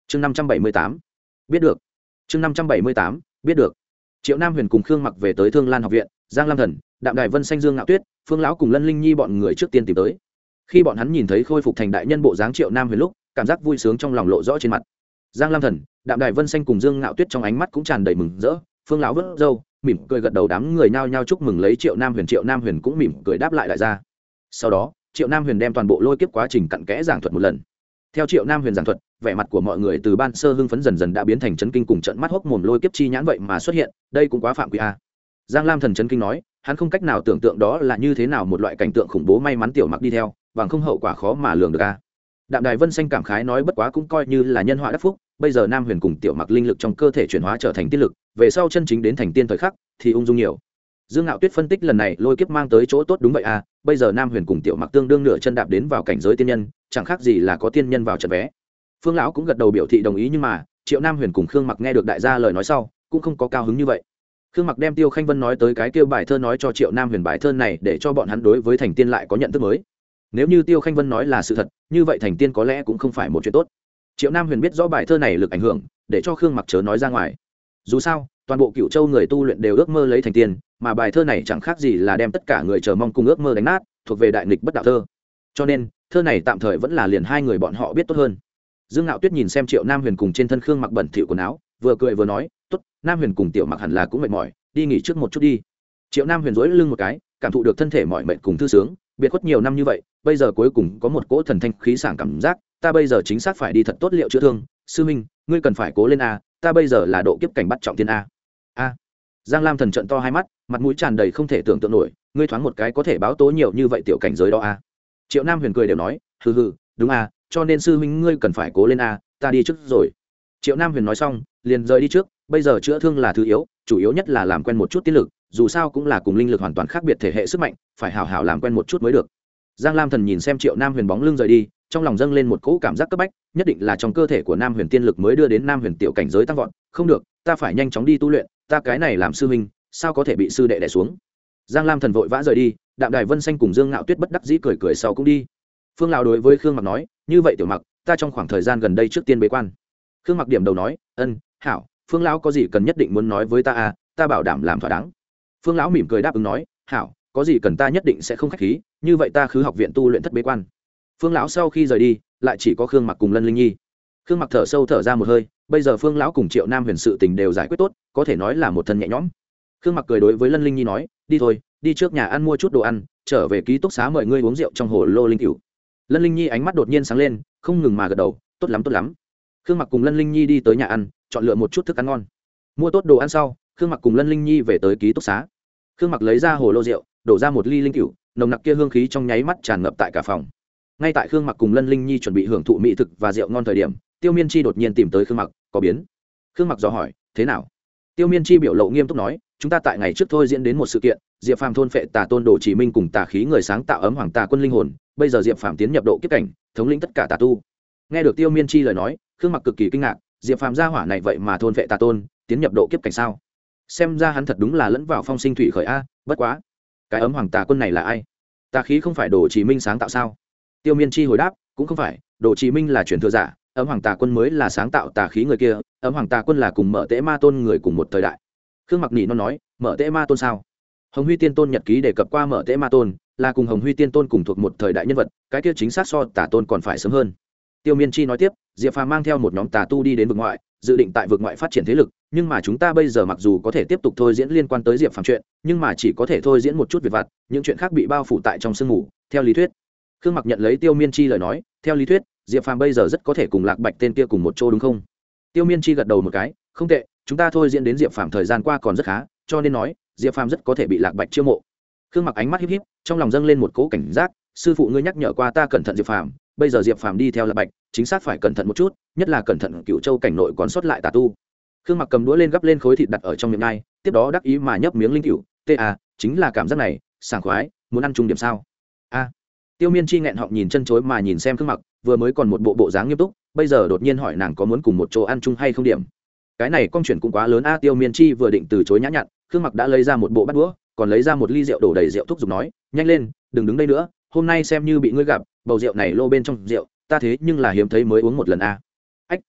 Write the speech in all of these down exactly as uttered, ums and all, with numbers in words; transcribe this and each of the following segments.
chương năm trăm bảy mươi tám biết được chương năm trăm bảy mươi tám biết được Triệu Nam Huyền cùng Khương Mặc về tới Thương Lan học viện, Giang Lam Thần, Đạm Đài Vân Xanh Dương Ngạo Tuyết, Phương lão cùng Lân Linh Nhi bọn người trước tiên tìm tới. Khi bọn hắn nhìn thấy khôi phục thành đại nhân bộ dáng Triệu Nam Huyền lúc, cảm giác vui sướng trong lòng lộ rõ trên mặt. Giang Lam Thần, Đạm Đài Vân Xanh cùng Dương Ngạo Tuyết trong ánh mắt cũng tràn đầy mừng rỡ. Phương lão vớt râu, mỉm cười gật đầu, đám người nhao nhao chúc mừng lấy Triệu Nam Huyền. Triệu Nam Huyền cũng mỉm cười đáp lại đại gia. Sau đó, Triệu Nam Huyền đem toàn bộ lôi kiếp quá trình cặn kẽ giảng thuật một lần. Theo Triệu Nam Huyền giảng thuật, vẻ mặt của mọi người từ ban sơ hưng phấn dần dần đã biến thành chấn kinh cùng trận mắt hốc mồm. Lôi kiếp chi nhãn vậy mà xuất hiện, đây cũng quá phạm quy a. Giang Lam Thần chấn kinh nói, hắn không cách nào tưởng tượng đó là như thế nào một loại cảnh tượng khủng bố, may mắn Tiểu Mặc đi theo, bằng không hậu quả khó mà lường được a. Đạm Đài Vân Xanh cảm khái nói, bất quá cũng coi như là nhân họa đắc phúc, bây giờ Nam Huyền cùng Tiểu Mặc linh lực trong cơ thể chuyển hóa trở thành tiên lực, về sau chân chính đến thành tiên thời khắc thì ung dung nhiều. Dương Ngạo Tuyết phân tích lần này lôi kiếp mang tới chỗ tốt đúng vậy a, bây giờ Nam Huyền cùng Tiểu Mặc tương đương nửa chân đạp đến vào cảnh giới tiên nhân, chẳng khác gì là có tiên nhân vào trận vé. Phương lão cũng gật đầu biểu thị đồng ý, nhưng mà Triệu Nam Huyền cùng Khương Mặc nghe được đại gia lời nói sau cũng không có cao hứng như vậy. Khương Mặc đem Tiêu Khanh Vân nói tới cái kêu bài thơ nói cho Triệu Nam Huyền, bài thơ này để cho bọn hắn đối với thành tiên lại có nhận thức mới. Nếu như Tiêu Khanh Vân nói là sự thật, như vậy thành tiên có lẽ cũng không phải một chuyện tốt. Triệu Nam Huyền biết rõ bài thơ này lực ảnh hưởng, để cho Khương Mặc chớ nói ra ngoài. Dù sao, toàn bộ Cựu Châu người tu luyện đều ước mơ lấy thành tiên, mà bài thơ này chẳng khác gì là đem tất cả người chờ mong cùng ước mơ đánh nát, thuộc về đại nghịch bất đạo thơ. Cho nên, thơ này tạm thời vẫn là liền hai người bọn họ biết tốt hơn. Dương Ngạo Tuyết nhìn xem Triệu Nam Huyền cùng trên thân Khương Mặc bẩn thỉu quần áo, vừa cười vừa nói, "Tốt, Nam Huyền cùng Tiểu Mặc hẳn là cũng mệt mỏi, đi nghỉ trước một chút đi." Triệu Nam Huyền duỗi lưng một cái, cảm thụ được thân thể mỏi mệt cùng thư sướng, biệt khuất nhiều năm như vậy, bây giờ cuối cùng có một cỗ thần thanh khí sảng cảm giác, ta bây giờ chính xác phải đi thật tốt liệu chữa thương, sư minh, ngươi cần phải cố lên a, ta bây giờ là độ kiếp cảnh bắt trọng thiên a. A. Giang Lam Thần trợn to hai mắt, mặt mũi tràn đầy không thể tưởng tượng nổi, ngươi thoáng một cái có thể báo tố nhiều như vậy tiểu cảnh giới đó a. Triệu Nam Huyền cười đều nói, hừ hừ, đúng a, cho nên sư huynh ngươi cần phải cố lên a, ta đi trước rồi. Triệu Nam Huyền nói xong liền rời đi trước, bây giờ chữa thương là thứ yếu, chủ yếu nhất là làm quen một chút tiên lực, dù sao cũng là cùng linh lực hoàn toàn khác biệt thể hệ sức mạnh, phải hảo hảo làm quen một chút mới được. Giang Lam Thần nhìn xem Triệu Nam Huyền bóng lưng rời đi, trong lòng dâng lên một cỗ cảm giác cấp bách, nhất định là trong cơ thể của Nam Huyền tiên lực mới đưa đến Nam Huyền tiểu cảnh giới tăng vọt, không được, ta phải nhanh chóng đi tu luyện, ta cái này làm sư huynh, sao có thể bị sư đệ đè xuống. Giang Lam Thần vội vã rời đi, Đạm Đài Vân Xanh cùng Dương Ngạo Tuyết bất đắc dĩ cười cười sau cũng đi. Phương lão đối với Khương Mặc nói, như vậy Tiểu Mặc, ta trong khoảng thời gian gần đây trước tiên bế quan. Khương Mặc điểm đầu nói, ân, hảo, Phương lão có gì cần nhất định muốn nói với ta à, ta bảo đảm làm thỏa đáng. Phương lão mỉm cười đáp ứng nói, hảo, có gì cần ta nhất định sẽ không khách khí, như vậy ta khứ học viện tu luyện thất bế quan. Phương lão sau khi rời đi, lại chỉ có Khương Mặc cùng Lân Linh Nhi. Khương Mặc thở sâu thở ra một hơi, bây giờ Phương lão cùng Triệu Nam Huyền sự tình đều giải quyết tốt, có thể nói là một thân nhẹ nhõm. Khương Mặc cười đối với Lân Linh Nhi nói, đi thôi, đi trước nhà ăn mua chút đồ ăn, trở về ký túc xá mời ngươi uống rượu trong hồ lô linh cửu. Lân Linh Nhi ánh mắt đột nhiên sáng lên, không ngừng mà gật đầu, tốt lắm tốt lắm. Khương Mặc cùng Lân Linh Nhi đi tới nhà ăn, chọn lựa một chút thức ăn ngon. Mua tốt đồ ăn sau, Khương Mặc cùng Lân Linh Nhi về tới ký túc xá. Khương Mặc lấy ra hồ lô rượu, đổ ra một ly linh cửu, nồng nặc kia hương khí trong nháy mắt tràn ngập tại cả phòng. Ngay tại Khương Mặc cùng Lân Linh Nhi chuẩn bị hưởng thụ mỹ thực và rượu ngon thời điểm, Tiêu Miên Chi đột nhiên tìm tới Khương Mặc, có biến. Khương Mặc dò hỏi, thế nào? Tiêu Miên Chi biểu lộ nghiêm túc nói, chúng ta tại ngày trước thôi diễn đến một sự kiện, Diệp Phàm thôn phệ Tà Tôn Đồ Chỉ Minh cùng tà khí người sáng tạo ấm hoàng tà quân linh hồn, bây giờ Diệp Phàm tiến nhập độ kiếp cảnh, thống lĩnh tất cả tà tu. Nghe được Tiêu Miên Chi lời nói, Khương Mặc cực kỳ kinh ngạc, Diệp Phàm gia hỏa này vậy mà thôn phệ Tà Tôn, tiến nhập độ kiếp cảnh sao? Xem ra hắn thật đúng là lẫn vào phong sinh thủy khởi a, bất quá, cái ấm hoàng tà quân này là ai? Tà khí không phải Đồ Chỉ Minh sáng tạo sao? Tiêu Miên Chi hồi đáp, cũng không phải, Đồ Chỉ Minh là truyền thừa giả, ấm hoàng tà quân mới là sáng tạo tà khí người kia, ấm hoàng tà quân là cùng Mở Tế Ma Tôn người cùng một thời đại. Khương Mặc nỉ nó nói, Mở Tế Ma Tôn sao? Hồng Huy Tiên Tôn nhật ký đề cập qua Mở Tế Ma Tôn, là cùng Hồng Huy Tiên Tôn cùng thuộc một thời đại nhân vật, cái kia chính xác so Tà Tôn còn phải sớm hơn. Tiêu Miên Chi nói tiếp, Diệp Phàm mang theo một nhóm tà tu đi đến vực ngoại, dự định tại vực ngoại phát triển thế lực, nhưng mà chúng ta bây giờ mặc dù có thể tiếp tục thôi diễn liên quan tới Diệp Phàm chuyện, nhưng mà chỉ có thể thôi diễn một chút việc vặt, những chuyện khác bị bao phủ tại trong sương mù. Theo lý thuyết, Khương Mặc nhận lấy Tiêu Miên Chi lời nói, theo lý thuyết, Diệp Phàm bây giờ rất có thể cùng Lạc Bạch tên kia cùng một chỗ đúng không? Tiêu Miên Chi gật đầu một cái, không tệ, chúng ta thôi diễn đến Diệp Phàm thời gian qua còn rất khá, cho nên nói, Diệp Phàm rất có thể bị Lạc Bạch chiêu mộ. Khương Mặc ánh mắt híp híp, trong lòng dâng lên một cỗ cảnh giác, sư phụ ngươi nhắc nhở qua ta cẩn thận Diệp Phàm, bây giờ Diệp Phàm đi theo Lạc Bạch, chính xác phải cẩn thận một chút, nhất là cẩn thận Cựu Châu cảnh nội còn sót lại tà tu. Khương Mặc cầm đũa lên gắp lên khối thịt đặt ở trong miệng ngai, tiếp đó đắc ý mà nhấp miếng linh cựu, tê à, chính là cảm giác này, sảng khoái, muốn ăn chung điểm sao? A. Tiêu Miên Chi nghẹn họng nhìn chân chối mà nhìn xem Khương Mặc, vừa mới còn một bộ bộ dáng nghiêm túc, bây giờ đột nhiên hỏi nàng có muốn cùng một chỗ ăn chung hay không điểm. Cái này con chuyện cũng quá lớn a. Tiêu Miên Chi vừa định từ chối nhã nhặn, Khương Mặc đã lấy ra một bộ bát đũa, còn lấy ra một ly rượu đổ đầy rượu thúc giục nói, nhanh lên, đừng đứng đây nữa, hôm nay xem như bị ngươi gặp, bầu rượu này lô bên trong rượu, ta thế nhưng là hiếm thấy mới uống một lần a. Ách.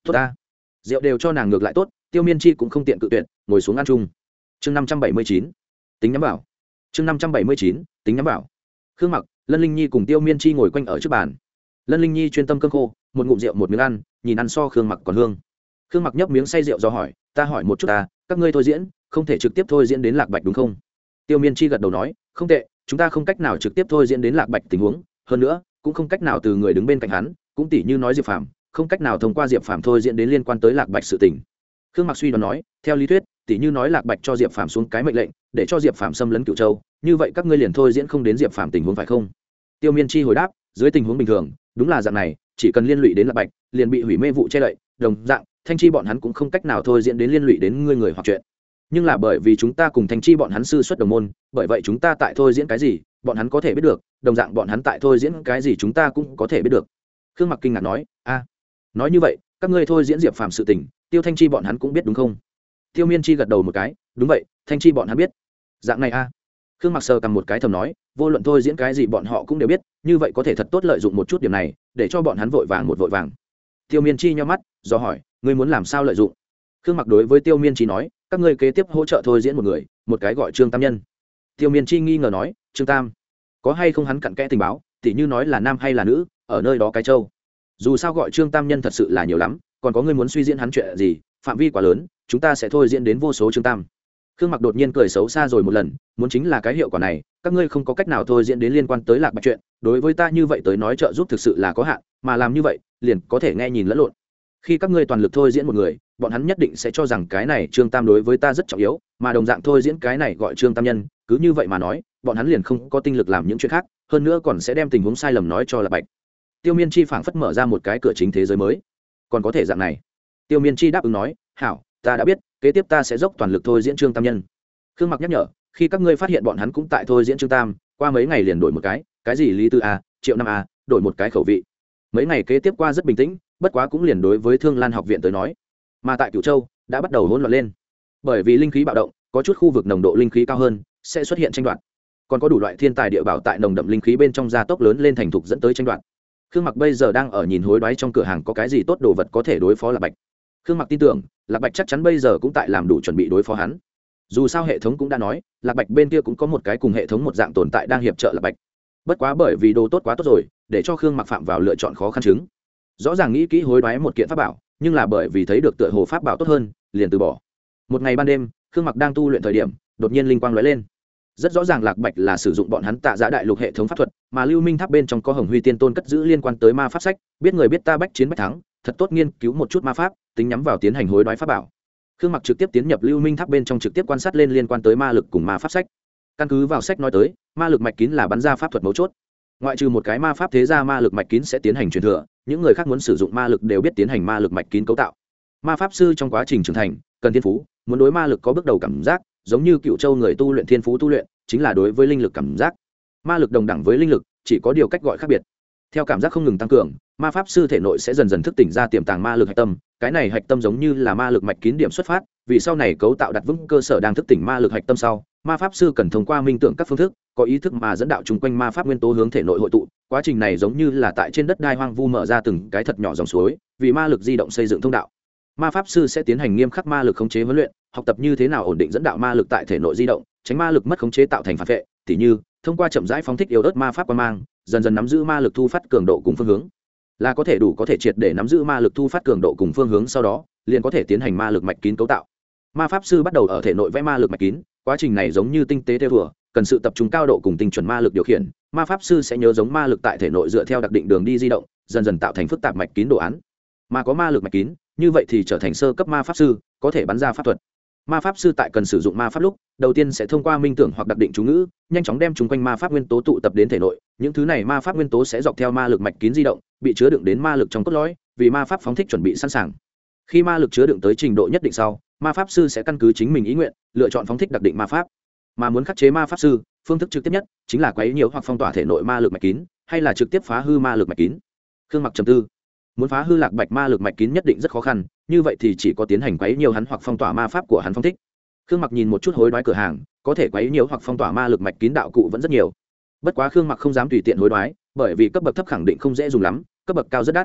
tốt ta, rượu đều cho nàng ngược lại tốt. Tiêu Miên Chi cũng không tiện cự tuyệt, ngồi xuống ăn chung. Chương năm trăm bảy mươi chín, tính nhắm vào. Chương năm trăm bảy mươi chín, tính nhắm vào. Khương Mặc, Lân Linh Nhi cùng Tiêu Miên Chi ngồi quanh ở trước bàn. Lân Linh Nhi chuyên tâm cơm khô, một ngụm rượu một miếng ăn, nhìn ăn so Khương Mặc còn hương. Khương Mặc nhấp miếng say rượu do hỏi, ta hỏi một chút ta, các ngươi thôi diễn, không thể trực tiếp thôi diễn đến Lạc Bạch đúng không? Tiêu Miên Chi gật đầu nói, không tệ, chúng ta không cách nào trực tiếp thôi diễn đến Lạc Bạch tình huống, hơn nữa, cũng không cách nào từ người đứng bên cạnh hắn, cũng tỉ như nói Diệp Phàm, không cách nào thông qua Diệp Phàm thôi diễn đến liên quan tới Lạc Bạch sự tình. Khương Mặc suy đoán nói, theo lý thuyết, tỉ như nói Lạc Bạch cho Diệp Phàm xuống cái mệnh lệnh, để cho Diệp Phàm xâm lấn Cửu Châu, như vậy các ngươi liền thôi diễn không đến Diệp Phàm tình huống phải không? Tiêu Miên Chi hồi đáp, dưới tình huống bình thường, đúng là dạng này, chỉ cần liên lụy đến Lạc Bạch, liền bị hủy mê vụ che đậy, đồng dạng, Thanh Chi bọn hắn cũng không cách nào thôi diễn đến liên lụy đến ngươi người hoặc chuyện. Nhưng là bởi vì chúng ta cùng Thanh Chi bọn hắn sư xuất đồng môn, bởi vậy chúng ta tại thôi diễn cái gì, bọn hắn có thể biết được, đồng dạng bọn hắn tại thôi diễn cái gì chúng ta cũng có thể biết được. Khương Mặc kinh ngạc nói, a, nói như vậy, các ngươi thôi diễn Diệp Phàm sự tình, Tiêu Thanh Chi bọn hắn cũng biết đúng không? Tiêu Miên Chi gật đầu một cái, đúng vậy, Thanh Chi bọn hắn biết. Dạng này a. Khương Mặc sờ cầm một cái thầm nói, vô luận thôi diễn cái gì bọn họ cũng đều biết, như vậy có thể thật tốt lợi dụng một chút điểm này, để cho bọn hắn vội vàng một vội vàng. Tiêu Miên Chi nhíu mắt, do hỏi, ngươi muốn làm sao lợi dụng? Khương Mặc đối với Tiêu Miên Chi nói, các ngươi kế tiếp hỗ trợ thôi diễn một người, một cái gọi Trương Tam Nhân. Tiêu Miên Chi nghi ngờ nói, Trương Tam, có hay không hắn cặn kẽ tình báo, tỉ như nói là nam hay là nữ, ở nơi đó cái châu. Dù sao gọi Trương Tam Nhân thật sự là nhiều lắm, còn có ngươi muốn suy diễn hắn chuyện gì, phạm vi quá lớn, chúng ta sẽ thôi diễn đến vô số Trương Tam. Khương Mặc đột nhiên cười xấu xa rồi một lần, muốn chính là cái hiệu quả này, các ngươi không có cách nào thôi diễn đến liên quan tới Lạc Bạch chuyện, đối với ta như vậy tới nói trợ giúp thực sự là có hạn, mà làm như vậy, liền có thể nghe nhìn lẫn lộn. Khi các ngươi toàn lực thôi diễn một người, bọn hắn nhất định sẽ cho rằng cái này Trương Tam đối với ta rất trọng yếu, mà đồng dạng thôi diễn cái này gọi Trương Tam Nhân, cứ như vậy mà nói, bọn hắn liền không có tinh lực làm những chuyện khác, hơn nữa còn sẽ đem tình huống sai lầm nói cho Lạc Bạch. Tiêu Miên Chi phảng phất mở ra một cái cửa chính thế giới mới. Còn có thể dạng này. Tiêu Miên Chi đáp ứng nói, hảo, ta đã biết, kế tiếp ta sẽ dốc toàn lực thôi diễn Trương Tam Nhân. Khương Mặc nhắc nhở, khi các ngươi phát hiện bọn hắn cũng tại thôi diễn Trương Tam, qua mấy ngày liền đổi một cái, cái gì Lý Tư a, Triệu Năm a, đổi một cái khẩu vị. Mấy ngày kế tiếp qua rất bình tĩnh, bất quá cũng liền đối với Thương Lan học viện tới nói, mà tại Cửu Châu đã bắt đầu hỗn loạn lên. Bởi vì linh khí bạo động, có chút khu vực nồng độ linh khí cao hơn, sẽ xuất hiện tranh đoạt. Còn có đủ loại thiên tài địa bảo tại nồng đậm linh khí bên trong gia tốc lớn lên thành thục dẫn tới tranh đoạt. Khương Mặc bây giờ đang ở nhìn hối đoái trong cửa hàng có cái gì tốt đồ vật có thể đối phó Lạc Bạch. Khương Mặc tin tưởng, Lạc Bạch chắc chắn bây giờ cũng tại làm đủ chuẩn bị đối phó hắn. Dù sao hệ thống cũng đã nói, Lạc Bạch bên kia cũng có một cái cùng hệ thống một dạng tồn tại đang hiệp trợ Lạc Bạch. Bất quá bởi vì đồ tốt quá tốt rồi, để cho Khương Mặc phạm vào lựa chọn khó khăn chứng. Rõ ràng nghĩ kỹ hối đoái một kiện pháp bảo, nhưng là bởi vì thấy được tựa hồ pháp bảo tốt hơn, liền từ bỏ. Một ngày ban đêm, Khương Mặc đang tu luyện thời điểm, đột nhiên linh quang lóe lên. Rất rõ ràng Lạc Bạch là sử dụng bọn hắn Tạ Giá đại lục hệ thống pháp thuật, mà Lưu Minh Tháp bên trong có Hồng Huy Tiên Tôn cất giữ liên quan tới ma pháp sách, biết người biết ta bách chiến bách thắng, thật tốt nghiên cứu một chút ma pháp, tính nhắm vào tiến hành hối đoái pháp bảo. Khương Mặc trực tiếp tiến nhập Lưu Minh Tháp bên trong trực tiếp quan sát lên liên quan tới ma lực cùng ma pháp sách. Căn cứ vào sách nói tới, ma lực mạch kín là bắn ra pháp thuật mấu chốt. Ngoại trừ một cái ma pháp thế gia ma lực mạch kín sẽ tiến hành truyền thừa, những người khác muốn sử dụng ma lực đều biết tiến hành ma lực mạch kín cấu tạo. Ma pháp sư trong quá trình trưởng thành, cần thiên phú, muốn đối ma lực có bước đầu cảm giác, giống như Cựu Châu người tu luyện thiên phú tu luyện, chính là đối với linh lực cảm giác. Ma lực đồng đẳng với linh lực, chỉ có điều cách gọi khác biệt. Theo cảm giác không ngừng tăng cường, ma pháp sư thể nội sẽ dần dần thức tỉnh ra tiềm tàng ma lực hạch tâm, cái này hạch tâm giống như là ma lực mạch kín điểm xuất phát, vì sau này cấu tạo đặt vững cơ sở đang thức tỉnh ma lực hạch tâm sau, ma pháp sư cần thông qua minh tưởng các phương thức, có ý thức mà dẫn đạo chung quanh ma pháp nguyên tố hướng thể nội hội tụ, quá trình này giống như là tại trên đất đai hoang vu mở ra từng cái thật nhỏ dòng suối, vì ma lực di động xây dựng thông đạo. Ma pháp sư sẽ tiến hành nghiêm khắc ma lực khống chế huấn luyện, học tập như thế nào ổn định dẫn đạo ma lực tại thể nội di động, tránh ma lực mất khống chế tạo thành phản vệ, tỉ như thông qua chậm rãi phóng thích yếu ớt ma pháp quan mang, dần dần nắm giữ ma lực thu phát cường độ cùng phương hướng, là có thể đủ có thể triệt để nắm giữ ma lực thu phát cường độ cùng phương hướng, sau đó liền có thể tiến hành ma lực mạch kín cấu tạo. Ma pháp sư bắt đầu ở thể nội vẽ ma lực mạch kín, quá trình này giống như tinh tế theo thùa, cần sự tập trung cao độ cùng tinh chuẩn ma lực điều khiển. Ma pháp sư sẽ nhớ giống ma lực tại thể nội dựa theo đặc định đường đi di động, dần dần tạo thành phức tạp mạch kín đồ án. Mà có ma lực mạch kín, như vậy thì trở thành sơ cấp ma pháp sư, có thể bắn ra pháp thuật. Ma pháp sư tại cần sử dụng ma pháp lúc, đầu tiên sẽ thông qua minh tưởng hoặc đặc định chú ngữ, nhanh chóng đem chúng quanh ma pháp nguyên tố tụ tập đến thể nội. Những thứ này ma pháp nguyên tố sẽ dọc theo ma lực mạch kín di động, bị chứa đựng đến ma lực trong cốt lõi, vì ma pháp phóng thích chuẩn bị sẵn sàng. Khi ma lực chứa đựng tới trình độ nhất định sau, ma pháp sư sẽ căn cứ chính mình ý nguyện, lựa chọn phóng thích đặc định ma pháp. Mà muốn khắc chế ma pháp sư, phương thức trực tiếp nhất chính là quấy nhiễu hoặc phong tỏa thể nội ma lực mạch kín, hay là trực tiếp phá hư ma lực mạch kín. Khương Mặc trầm tư, muốn phá hư Lạc Bạch ma lực mạch kín nhất định rất khó khăn, như vậy thì chỉ có tiến hành quấy nhiễu hắn hoặc phong tỏa ma pháp của hắn phong thích. Khương Mặc nhìn một chút hối đoái cửa hàng, có thể quấy nhiễu hoặc phong tỏa ma lực mạch kín đạo cụ vẫn rất nhiều. Bất quá Khương Mặc không dám tùy tiện hối đoái, bởi vì cấp bậc thấp khẳng định không dễ dùng lắm, cấp bậc cao rất đắt.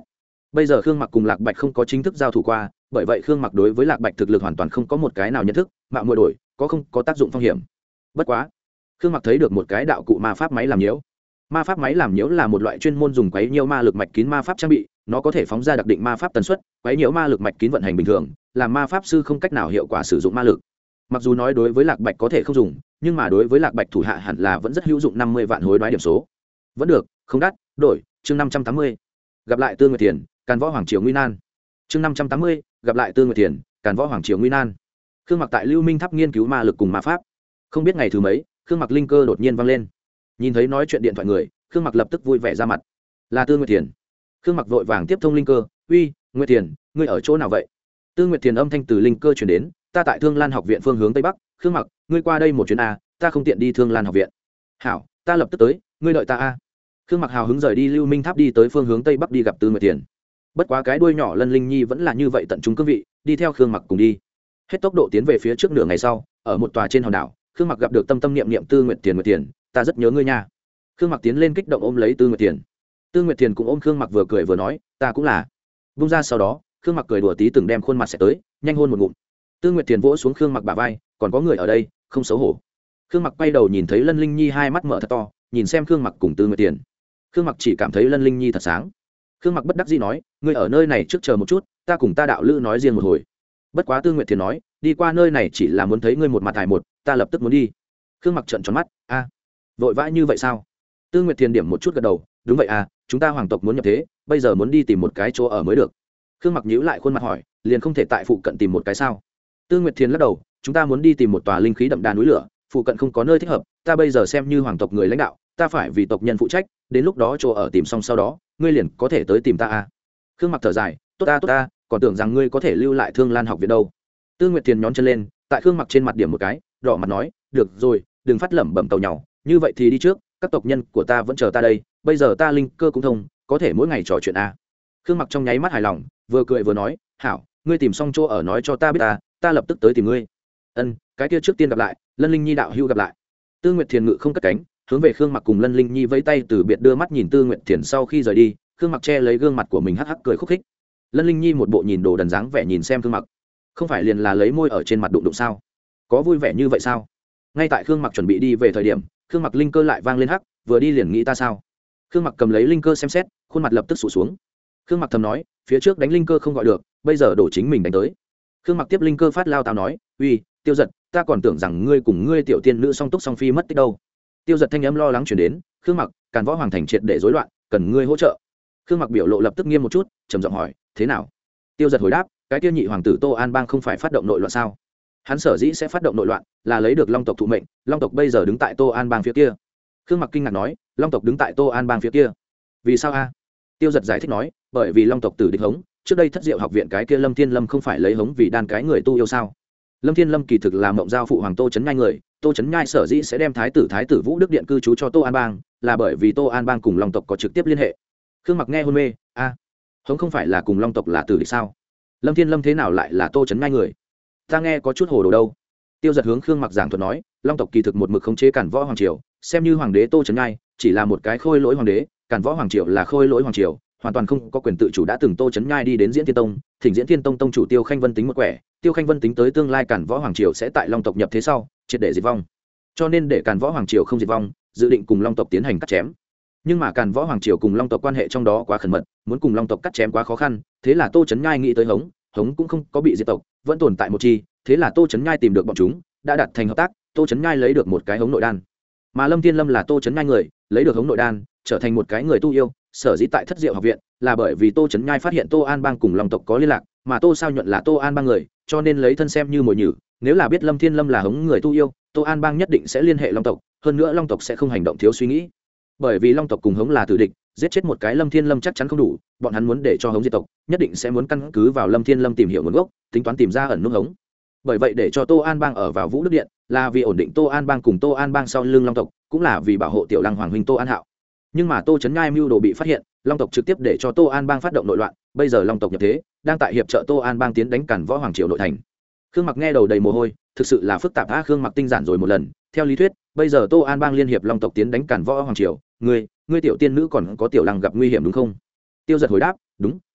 bây giờ khương mặc cùng lạc bạch không có chính thức giao thủ qua, bởi vậy khương mặc đối với lạc bạch thực lực hoàn toàn không có một cái nào nhận thức, mạo muội đổi có không có tác dụng phong hiểm. Bất quá khương mặc thấy được một cái đạo cụ ma pháp máy làm nhiễu. Ma pháp máy làm nhiễu là một loại chuyên môn dùng quấy nhiễu ma lực mạch kín ma pháp trang bị, nó có thể phóng ra đặc định ma pháp tần suất, quấy nhiễu ma lực mạch kín vận hành bình thường, làm ma pháp sư không cách nào hiệu quả sử dụng ma lực. Mặc dù nói đối với lạc bạch có thể không dùng, nhưng mà đối với lạc bạch thủ hạ hẳn là vẫn rất hữu dụng. Năm mươi vạn hối đoái điểm số vẫn được, không đắt. Đổi chương năm trăm tám mươi, gặp lại Tư Nguyệt Tiền, Càn Võ Hoàng Triều Nguy Nan. chương năm trăm tám mươi, gặp lại Tư Nguyệt Tiền, Càn Võ Hoàng Triều Nguy Nan. Khương Mặc tại Lưu Minh Tháp nghiên cứu ma lực cùng ma pháp. Không biết ngày thứ mấy, Khương Mặc linh cơ đột nhiên vang lên. Nhìn thấy nói chuyện điện thoại người, Khương Mặc lập tức vui vẻ ra mặt. Là Tư Nguyệt Tiền. Khương Mặc vội vàng tiếp thông linh cơ. Uy, Nguyệt Tiền, ngươi ở chỗ nào vậy? Tư Nguyệt Tiền âm thanh từ linh cơ truyền đến. Ta tại Thương Lan học viện phương hướng tây bắc. Khương Mặc, ngươi qua đây một chuyến a, ta không tiện đi Thương Lan học viện. Hảo, ta lập tức tới, ngươi đợi ta a. Khương Mặc hào hứng rời đi Lưu Minh Tháp đi tới phương hướng tây bắc đi gặp Tư Nguyệt Tiền. Bất quá cái đuôi nhỏ Lân Linh Nhi vẫn là như vậy tận trung cương vị, đi theo Khương Mặc cùng đi. Hết tốc độ tiến về phía trước nửa ngày sau, ở một tòa trên hòn đảo, Khương Mặc gặp được tâm tâm niệm niệm Tư Nguyệt Tiền. Nguyệt Tiền, ta rất nhớ ngươi nha. Khương Mặc tiến lên kích động ôm lấy Tư Nguyệt Tiền. Tư Nguyệt Tiền cũng ôm Khương Mặc vừa cười vừa nói, ta cũng là. Vung ra sau đó, Khương Mặc cười đùa tí từng đem khuôn mặt sẽ tới, nhanh hôn một ngụm. Tư Nguyệt Tiền vỗ xuống Khương Mặc bả vai, còn có người ở đây, không xấu hổ. Khương Mặc quay đầu nhìn thấy Lân Linh Nhi hai mắt mở thật to, nhìn xem Khương Mặc cùng Tư Nguyệt Tiền. Khương Mặc chỉ cảm thấy Lân Linh Nhi thật sáng. Khương Mặc bất đắc dĩ nói, ngươi ở nơi này trước chờ một chút, ta cùng ta đạo lữ nói riêng một hồi. Bất quá Tư Nguyệt Tiền nói, đi qua nơi này chỉ là muốn thấy ngươi một mặt thải một, ta lập tức muốn đi. Khương Mặc trợn tròn mắt, a, vội vã như vậy sao? Tư Nguyệt Tiền điểm một chút gật đầu, đúng vậy à, chúng ta hoàng tộc muốn nhập thế, bây giờ muốn đi tìm một cái chỗ ở mới được. Khương Mặc nhíu lại khuôn mặt hỏi, liền không thể tại phụ cận tìm một cái sao? Tư Nguyệt Tiền lắc đầu, chúng ta muốn đi tìm một tòa linh khí đậm đà núi lửa, phụ cận không có nơi thích hợp, ta bây giờ xem như hoàng tộc người lãnh đạo, ta phải vì tộc nhân phụ trách, đến lúc đó chỗ ở tìm xong sau đó, ngươi liền có thể tới tìm ta à? Khương Mặc thở dài, tốt ta tốt ta, còn tưởng rằng ngươi có thể lưu lại Thương Lan học viện đâu. Tư Nguyệt Tiền nhón chân lên, tại Khương Mặc trên mặt điểm một cái, đỏ mặt nói, được rồi, đừng phát lẩm bẩm tàu nhau, như vậy thì đi trước, các tộc nhân của ta vẫn chờ ta đây, bây giờ ta linh cơ cũng thông, có thể mỗi ngày trò chuyện à? Khương Mặc trong nháy mắt hài lòng, vừa cười vừa nói, hảo, ngươi tìm xong chỗ ở nói cho ta biết ta, ta lập tức tới tìm ngươi. Ân, cái kia trước tiên gặp lại, Lân Linh Nhi đạo hữu gặp lại. Tư Nguyệt Thiền ngự không cất cánh, hướng về Khương Mặc cùng Lân Linh Nhi vẫy tay từ biệt, đưa mắt nhìn Tư Nguyệt Thiền sau khi rời đi. Khương Mặc che lấy gương mặt của mình hắc hắc cười khúc khích. Lân Linh Nhi một bộ nhìn đồ đần dáng vẻ nhìn xem Khương Mặc, không phải liền là lấy môi ở trên mặt đụng đụng sao? Có vui vẻ như vậy sao? Ngay tại Khương Mặc chuẩn bị đi về thời điểm, Khương Mặc linh cơ lại vang lên hắc, vừa đi liền nghĩ ta sao? Khương Mặc cầm lấy linh cơ xem xét, khuôn mặt lập tức sụt xuống. Khương Mặc thầm nói, phía trước đánh linh cơ không gọi được, bây giờ đổ chính mình đánh tới. Khương Mặc tiếp linh cơ phát lao tao nói, uy, Tiêu Giật, ta còn tưởng rằng ngươi cùng ngươi tiểu tiên nữ song túc song phi mất tích đâu. Tiêu Giật thanh âm lo lắng chuyển đến, Khương Mặc, Càn Võ Hoàng thành triệt để rối loạn, cần ngươi hỗ trợ. Khương Mặc biểu lộ lập tức nghiêm một chút, trầm giọng hỏi, thế nào? Tiêu Giật hồi đáp, cái tiêu nhị hoàng tử Tô An Bang không phải phát động nội loạn sao? Hắn sở dĩ sẽ phát động nội loạn, là lấy được Long tộc thụ mệnh, Long tộc bây giờ đứng tại Tô An Bang phía kia. Khương Mặc kinh ngạc nói, Long tộc đứng tại Tô An Bang phía kia, vì sao a? Tiêu Giật giải thích nói, bởi vì Long tộc tử địch hống, trước đây Thất Diệu học viện cái kia Lâm Thiên Lâm không phải lấy hống vì đan cái người tu yêu sao? Lâm Thiên Lâm kỳ thực là mộng giao phụ hoàng Tô Chấn Nhai người, Tô Chấn Nhai sở dĩ sẽ đem thái tử thái tử Vũ Đức Điện cư trú cho Tô An Bang, là bởi vì Tô An Bang cùng Long tộc có trực tiếp liên hệ. Khương Mặc nghe hôn mê, a, hống không phải là cùng Long tộc là tử địch sao? Lâm Thiên Lâm thế nào lại là Tô Chấn Nhai người? Ta nghe có chút hồ đồ đâu. Tiêu Giật hướng Khương Mặc giảng thuật nói, Long tộc kỳ thực một mực khống chế Càn Võ Hoàng triều, xem như hoàng đế Tô Chấn Nhai chỉ là một cái khôi lỗi hoàng đế, Càn Võ Hoàng triều là khôi lỗi hoàng triều, hoàn toàn không có quyền tự chủ. Đã từng Tô Chấn Nhai đi đến Diễn Thiên Tông, thỉnh Diễn Thiên Tông tông chủ Tiêu Khanh Vân tính một quẻ, Tiêu Khanh Vân tính tới tương lai Càn Võ Hoàng triều sẽ tại Long tộc nhập thế sau triệt để diệt vong, cho nên để Càn Võ Hoàng triều không diệt vong, dự định cùng Long tộc tiến hành cắt chém. Nhưng mà Càn Võ Hoàng triều cùng Long tộc quan hệ trong đó quá khẩn mật, muốn cùng Long tộc cắt chém quá khó khăn, thế là Tô Chấn Nhai nghĩ tới hống, hống cũng không có bị diệt tộc, vẫn tồn tại một chi, thế là Tô Chấn Nhai tìm được bọn chúng, đã đạt thành hợp tác, Tô Chấn Nhai lấy được một cái hống nội đan. Mà Lâm Thiên Lâm là Tô Chấn Nhai người, lấy được hống nội đan, trở thành một cái người tu yêu, sở dĩ tại Thất Diệu học viện, là bởi vì Tô Chấn Nhai phát hiện Tô An Bang cùng Long tộc có liên lạc, mà Tô Sao Nhuận là Tô An Bang người, cho nên lấy thân xem như mồi nhử, nếu là biết Lâm Thiên Lâm là hống người tu yêu, Tô An Bang nhất định sẽ liên hệ Long tộc, hơn nữa Long tộc sẽ không hành động thiếu suy nghĩ. Bởi vì Long tộc cùng hống là tử địch, giết chết một cái Lâm Thiên Lâm chắc chắn không đủ, bọn hắn muốn để cho hống diệt tộc, nhất định sẽ muốn căn cứ vào Lâm Thiên Lâm tìm hiểu nguồn gốc, tính toán tìm ra ẩn nút hống. Bởi vậy để cho Tô An Bang ở vào Vũ Đức Điện, là vì ổn định Tô An Bang cùng Tô An Bang sau lưng Long tộc, cũng là vì bảo hộ tiểu Lăng hoàng huynh Tô An Hạo. Nhưng mà Tô Chấn Nhai mưu đồ bị phát hiện, Long tộc trực tiếp để cho Tô An Bang phát động nội loạn, bây giờ Long tộc nhập thế, đang tại hiệp trợ Tô An Bang tiến đánh Càn Võ Hoàng triều nội thành. Khương Mặc nghe đầu đầy mồ hôi, thực sự là phức tạp a. Khương Mặc tinh giản rồi một lần, theo lý thuyết, bây giờ Tô An Bang liên hiệp Long tộc tiến đánh Càn Võ Hoàng triều, ngươi, ngươi tiểu tiên nữ còn có tiểu Lăng gặp nguy hiểm đúng không? Tiêu Giật hồi đáp, đúng,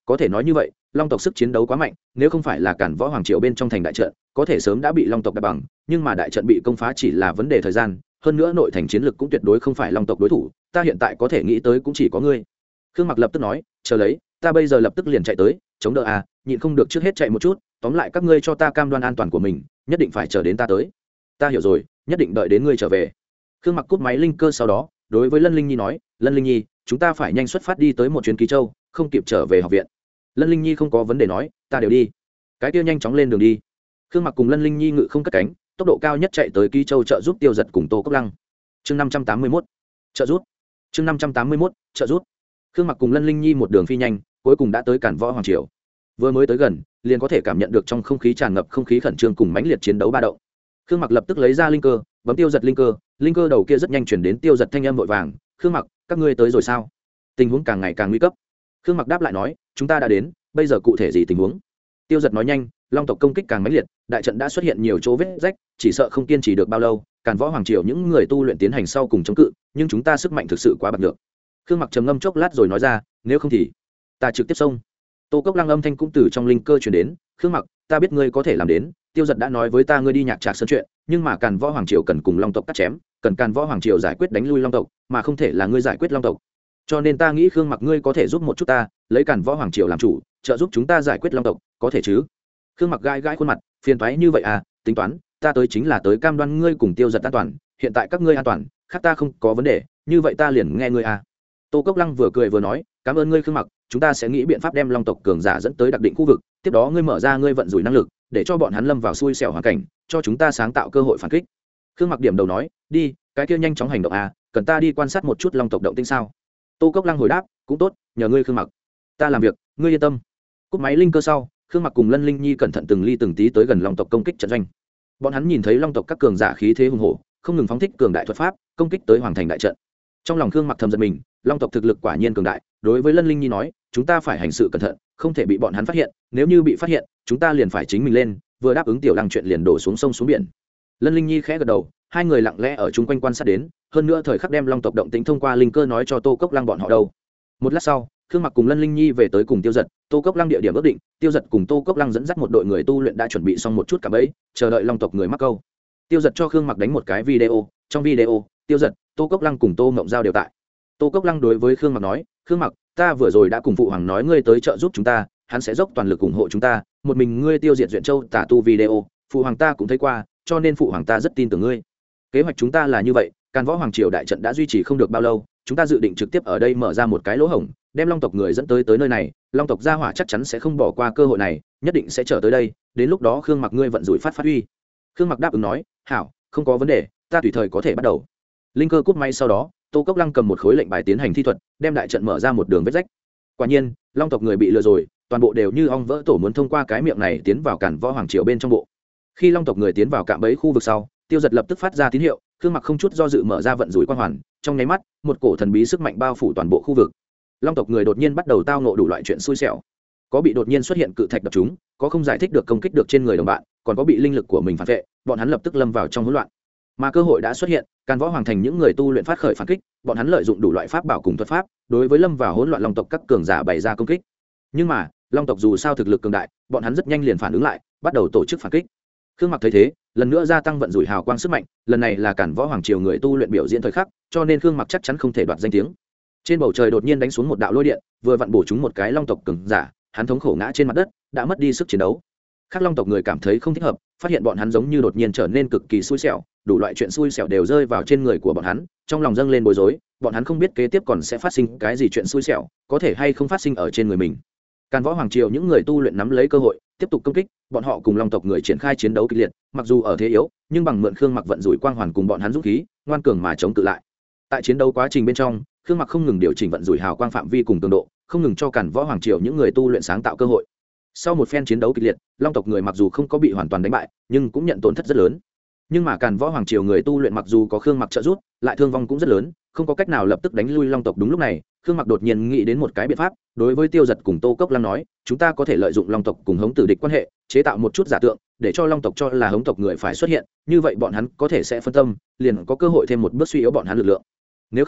có thể nói như vậy long tộc sức chiến đấu quá mạnh, nếu không phải là cản võ hoàng triều bên trong thành đại trận có thể sớm đã bị long tộc đập bằng, nhưng mà đại trận bị công phá chỉ là vấn đề thời gian, hơn nữa nội thành chiến lực cũng tuyệt đối không phải long tộc đối thủ, ta hiện tại có thể nghĩ tới cũng chỉ có ngươi. Khương Mặc lập tức nói, chờ lấy, ta bây giờ lập tức liền chạy tới, chống đỡ à, nhịn không được trước hết chạy một chút, tóm lại các ngươi cho ta cam đoan an toàn của mình, nhất định phải chờ đến ta tới. Ta hiểu rồi, nhất định đợi đến ngươi trở về. Khương Mặc cúp máy linh cơ sau đó đối với Lân Linh Nhi nói, Lân Linh Nhi, chúng ta phải nhanh xuất phát đi tới một chuyến Ký Châu, không kịp trở về học viện. Lân Linh Nhi không có vấn đề nói, ta đều đi. Cái kia nhanh chóng lên đường đi. Khương Mặc cùng Lân Linh Nhi ngự không cất cánh, tốc độ cao nhất chạy tới Ký Châu trợ giúp Tiêu Giật cùng Tô Cốc Lăng. Chương năm trăm tám mươi mốt, trợ giúp. Chương năm trăm tám mươi mốt, trợ giúp. Khương Mặc cùng Lân Linh Nhi một đường phi nhanh, cuối cùng đã tới Cản Võ Hoàng triều. Vừa mới tới gần, liền có thể cảm nhận được trong không khí tràn ngập không khí khẩn trương cùng mãnh liệt chiến đấu ba động. Khương Mặc lập tức lấy ra linh cơ, bấm Tiêu Giật linh cơ, linh cơ đầu kia rất nhanh chuyển đến Tiêu Giật thanh âm vội vàng, "Khương Mặc, các ngươi tới rồi sao? Tình huống càng ngày càng nguy cấp." Khương Mặc đáp lại nói, "Chúng ta đã đến, bây giờ cụ thể gì tình huống?" Tiêu Giật nói nhanh, long tộc công kích càng mãnh liệt, đại trận đã xuất hiện nhiều chỗ vết rách, chỉ sợ không kiên trì được bao lâu, Càn Võ Hoàng triều những người tu luyện tiến hành sau cùng chống cự, nhưng chúng ta sức mạnh thực sự quá bạc được. Khương Mặc trầm ngâm chốc lát rồi nói ra, "Nếu không thì ta trực tiếp xông." Tô Cốc Lăng âm thanh cũng từ trong linh cơ truyền đến, "Khương Mặc, ta biết ngươi có thể làm đến, Tiêu Giật đã nói với ta ngươi đi Nhạc Trạc sơn chuyện, nhưng mà Càn Võ Hoàng triều cần cùng long tộc cắt chém, cần Càn Võ Hoàng triều giải quyết đánh lui long tộc, mà không thể là ngươi giải quyết long tộc. Cho nên ta nghĩ Khương Mặc ngươi có thể giúp một chút ta, lấy Càn Võ Hoàng triều làm chủ, trợ giúp chúng ta giải quyết long tộc, có thể chứ?" Khương Mặc gãi gãi khuôn mặt, phiền toái như vậy à, tính toán, ta tới chính là tới cam đoan ngươi cùng Tiêu Giật an toàn, hiện tại các ngươi an toàn, khác ta không có vấn đề, như vậy ta liền nghe ngươi à. Tô Cốc Lăng vừa cười vừa nói, "Cảm ơn ngươi Khương Mặc, chúng ta sẽ nghĩ biện pháp đem long tộc cường giả dẫn tới đặc định khu vực, tiếp đó ngươi mở ra ngươi vận rủi năng lực, để cho bọn hắn lâm vào xui xẻo hoàn cảnh, cho chúng ta sáng tạo cơ hội phản kích." Khương Mặc điểm đầu nói, "Đi, cái kia nhanh chóng hành động à, cần ta đi quan sát một chút long tộc động tĩnh sao?" Tô Cốc Lăng hồi đáp, "Cũng tốt, nhờ ngươi Khương Mặc, ta làm việc, ngươi yên tâm." Cúp máy linh cơ sau, Khương Mặc cùng Lân Linh Nhi cẩn thận từng ly từng tí tới gần long tộc công kích trận doanh. Bọn hắn nhìn thấy long tộc các cường giả khí thế hùng hổ, không ngừng phóng thích cường đại thuật pháp, công kích tới hoàng thành đại trận. Trong lòng Khương Mặc thầm giận mình, long tộc thực lực quả nhiên cường đại, đối với Lân Linh Nhi nói, "Chúng ta phải hành sự cẩn thận, không thể bị bọn hắn phát hiện, nếu như bị phát hiện, chúng ta liền phải chính mình lên." Vừa đáp ứng Tiểu Lăng chuyện liền đổ xuống sông xuống biển. Lân Linh Nhi khẽ gật đầu, hai người lặng lẽ ở chung quanh quan sát đến, hơn nữa thời khắc đem long tộc động tĩnh thông qua linh cơ nói cho Tô Cốc Lăng bọn họ đâu. Một lát sau, Khương Mặc cùng Lân Linh Nhi về tới cùng Tiêu Giật, Tô Cốc Lăng địa điểm ước định, Tiêu Giật cùng Tô Cốc Lăng dẫn dắt một đội người tu luyện đã chuẩn bị xong một chút cả bẫy, chờ đợi long tộc người mắc câu. Tiêu Giật cho Khương Mặc đánh một cái video, trong video, Tiêu Giật, Tô Cốc Lăng cùng Tô Ngộng Giao đều tại. Tô Cốc Lăng đối với Khương Mặc nói, "Khương Mặc, ta vừa rồi đã cùng phụ hoàng nói ngươi tới trợ giúp chúng ta, hắn sẽ dốc toàn lực ủng hộ chúng ta, một mình ngươi tiêu diệt Duyện Châu tà tu video, phụ hoàng ta cũng thấy qua, cho nên phụ hoàng ta rất tin tưởng ngươi. Kế hoạch chúng ta là như vậy, Càn Võ Hoàng triều đại trận đã duy trì không được bao lâu, chúng ta dự định trực tiếp ở đây mở ra một cái lỗ hổng, đem long tộc người dẫn tới tới nơi này, long tộc gia hỏa chắc chắn sẽ không bỏ qua cơ hội này, nhất định sẽ trở tới đây, đến lúc đó Khương Mặc ngươi vận rủi phát phát huy." Khương Mặc đáp ứng nói, "Hảo, không có vấn đề, ta tùy thời có thể bắt đầu." Linh cơ cúp may sau đó, Tô Cốc Lăng cầm một khối lệnh bài tiến hành thi thuật, đem đại trận mở ra một đường vết rách. Quả nhiên, long tộc người bị lừa rồi, toàn bộ đều như ong vỡ tổ muốn thông qua cái miệng này tiến vào Càn Võ Hoàng triều bên trong bộ. Khi long tộc người tiến vào cạm bẫy khu vực sau, Tiêu Giật lập tức phát ra tín hiệu, Khương Mặc không chút do dự mở ra vận rủi quang hoàn, trong nháy mắt, một cổ thần bí sức mạnh bao phủ toàn bộ khu vực. Long tộc người đột nhiên bắt đầu tao ngộ đủ loại chuyện xui xẻo. Có bị đột nhiên xuất hiện cự thạch đập chúng, có không giải thích được công kích được trên người đồng bạn, còn có bị linh lực của mình phản vệ, bọn hắn lập tức lâm vào trong hỗn loạn. Mà cơ hội đã xuất hiện, Càn Võ Hoàng thành những người tu luyện phát khởi phản kích, bọn hắn lợi dụng đủ loại pháp bảo cùng thuật pháp, đối với lâm vào hỗn loạn long tộc các cường giả bày ra công kích. Nhưng mà, long tộc dù sao thực lực cường đại, bọn hắn rất nhanh liền phản ứng lại, bắt đầu tổ chức phản kích. Khương Mặc thấy thế, lần nữa gia tăng vận rủi hào quang sức mạnh, lần này là Càn Võ Hoàng triều người tu luyện biểu diễn thời khắc, cho nên Khương Mặc chắc chắn không thể đoạt danh tiếng. Trên bầu trời đột nhiên đánh xuống một đạo lôi điện, vừa vặn bổ trúng một cái long tộc cường giả, hắn thống khổ ngã trên mặt đất, đã mất đi sức chiến đấu. Các long tộc người cảm thấy không thích hợp, phát hiện bọn hắn giống như đột nhiên trở nên cực kỳ xui xẻo, đủ loại chuyện xui xẻo đều rơi vào trên người của bọn hắn, trong lòng dâng lên bối rối, bọn hắn không biết kế tiếp còn sẽ phát sinh cái gì chuyện xui xẻo, có thể hay không phát sinh ở trên người mình. Càn Võ Hoàng triều những người tu luyện nắm lấy cơ hội, tiếp tục công kích, bọn họ cùng long tộc người triển khai chiến đấu kịch liệt, mặc dù ở thế yếu, nhưng bằng mượn Khương Mặc vận rủi quang hoàn cùng bọn hắn dũng khí, ngoan cường mà chống cự lại. Tại chiến đấu quá trình bên trong, Khương Mặc không ngừng điều chỉnh vận rủi hào quang phạm vi cùng cường độ, không ngừng cho Càn Võ Hoàng triều những người tu luyện sáng tạo cơ hội. Sau một phen chiến đấu kịch liệt, long tộc người mặc dù không có bị hoàn toàn đánh bại, nhưng cũng nhận tổn thất rất lớn. Nhưng mà Càn Võ Hoàng triều người tu luyện mặc dù có Khương Mặc trợ giúp, lại thương vong cũng rất lớn, không có cách nào lập tức đánh lui long tộc. Đúng lúc này, Khương Mặc đột nhiên nghĩ đến một cái biện pháp, đối với Tiêu Giật cùng Tô Cốc Lăng nói, "Chúng ta có thể lợi dụng long tộc cùng hống tử địch quan hệ, chế tạo một chút giả tượng, để cho long tộc cho là hống tộc người phải xuất hiện, như vậy bọn hắn có thể sẽ phân tâm, liền có cơ hội thêm một bước suy yếu bọn hắn lực lượng. Nếu không,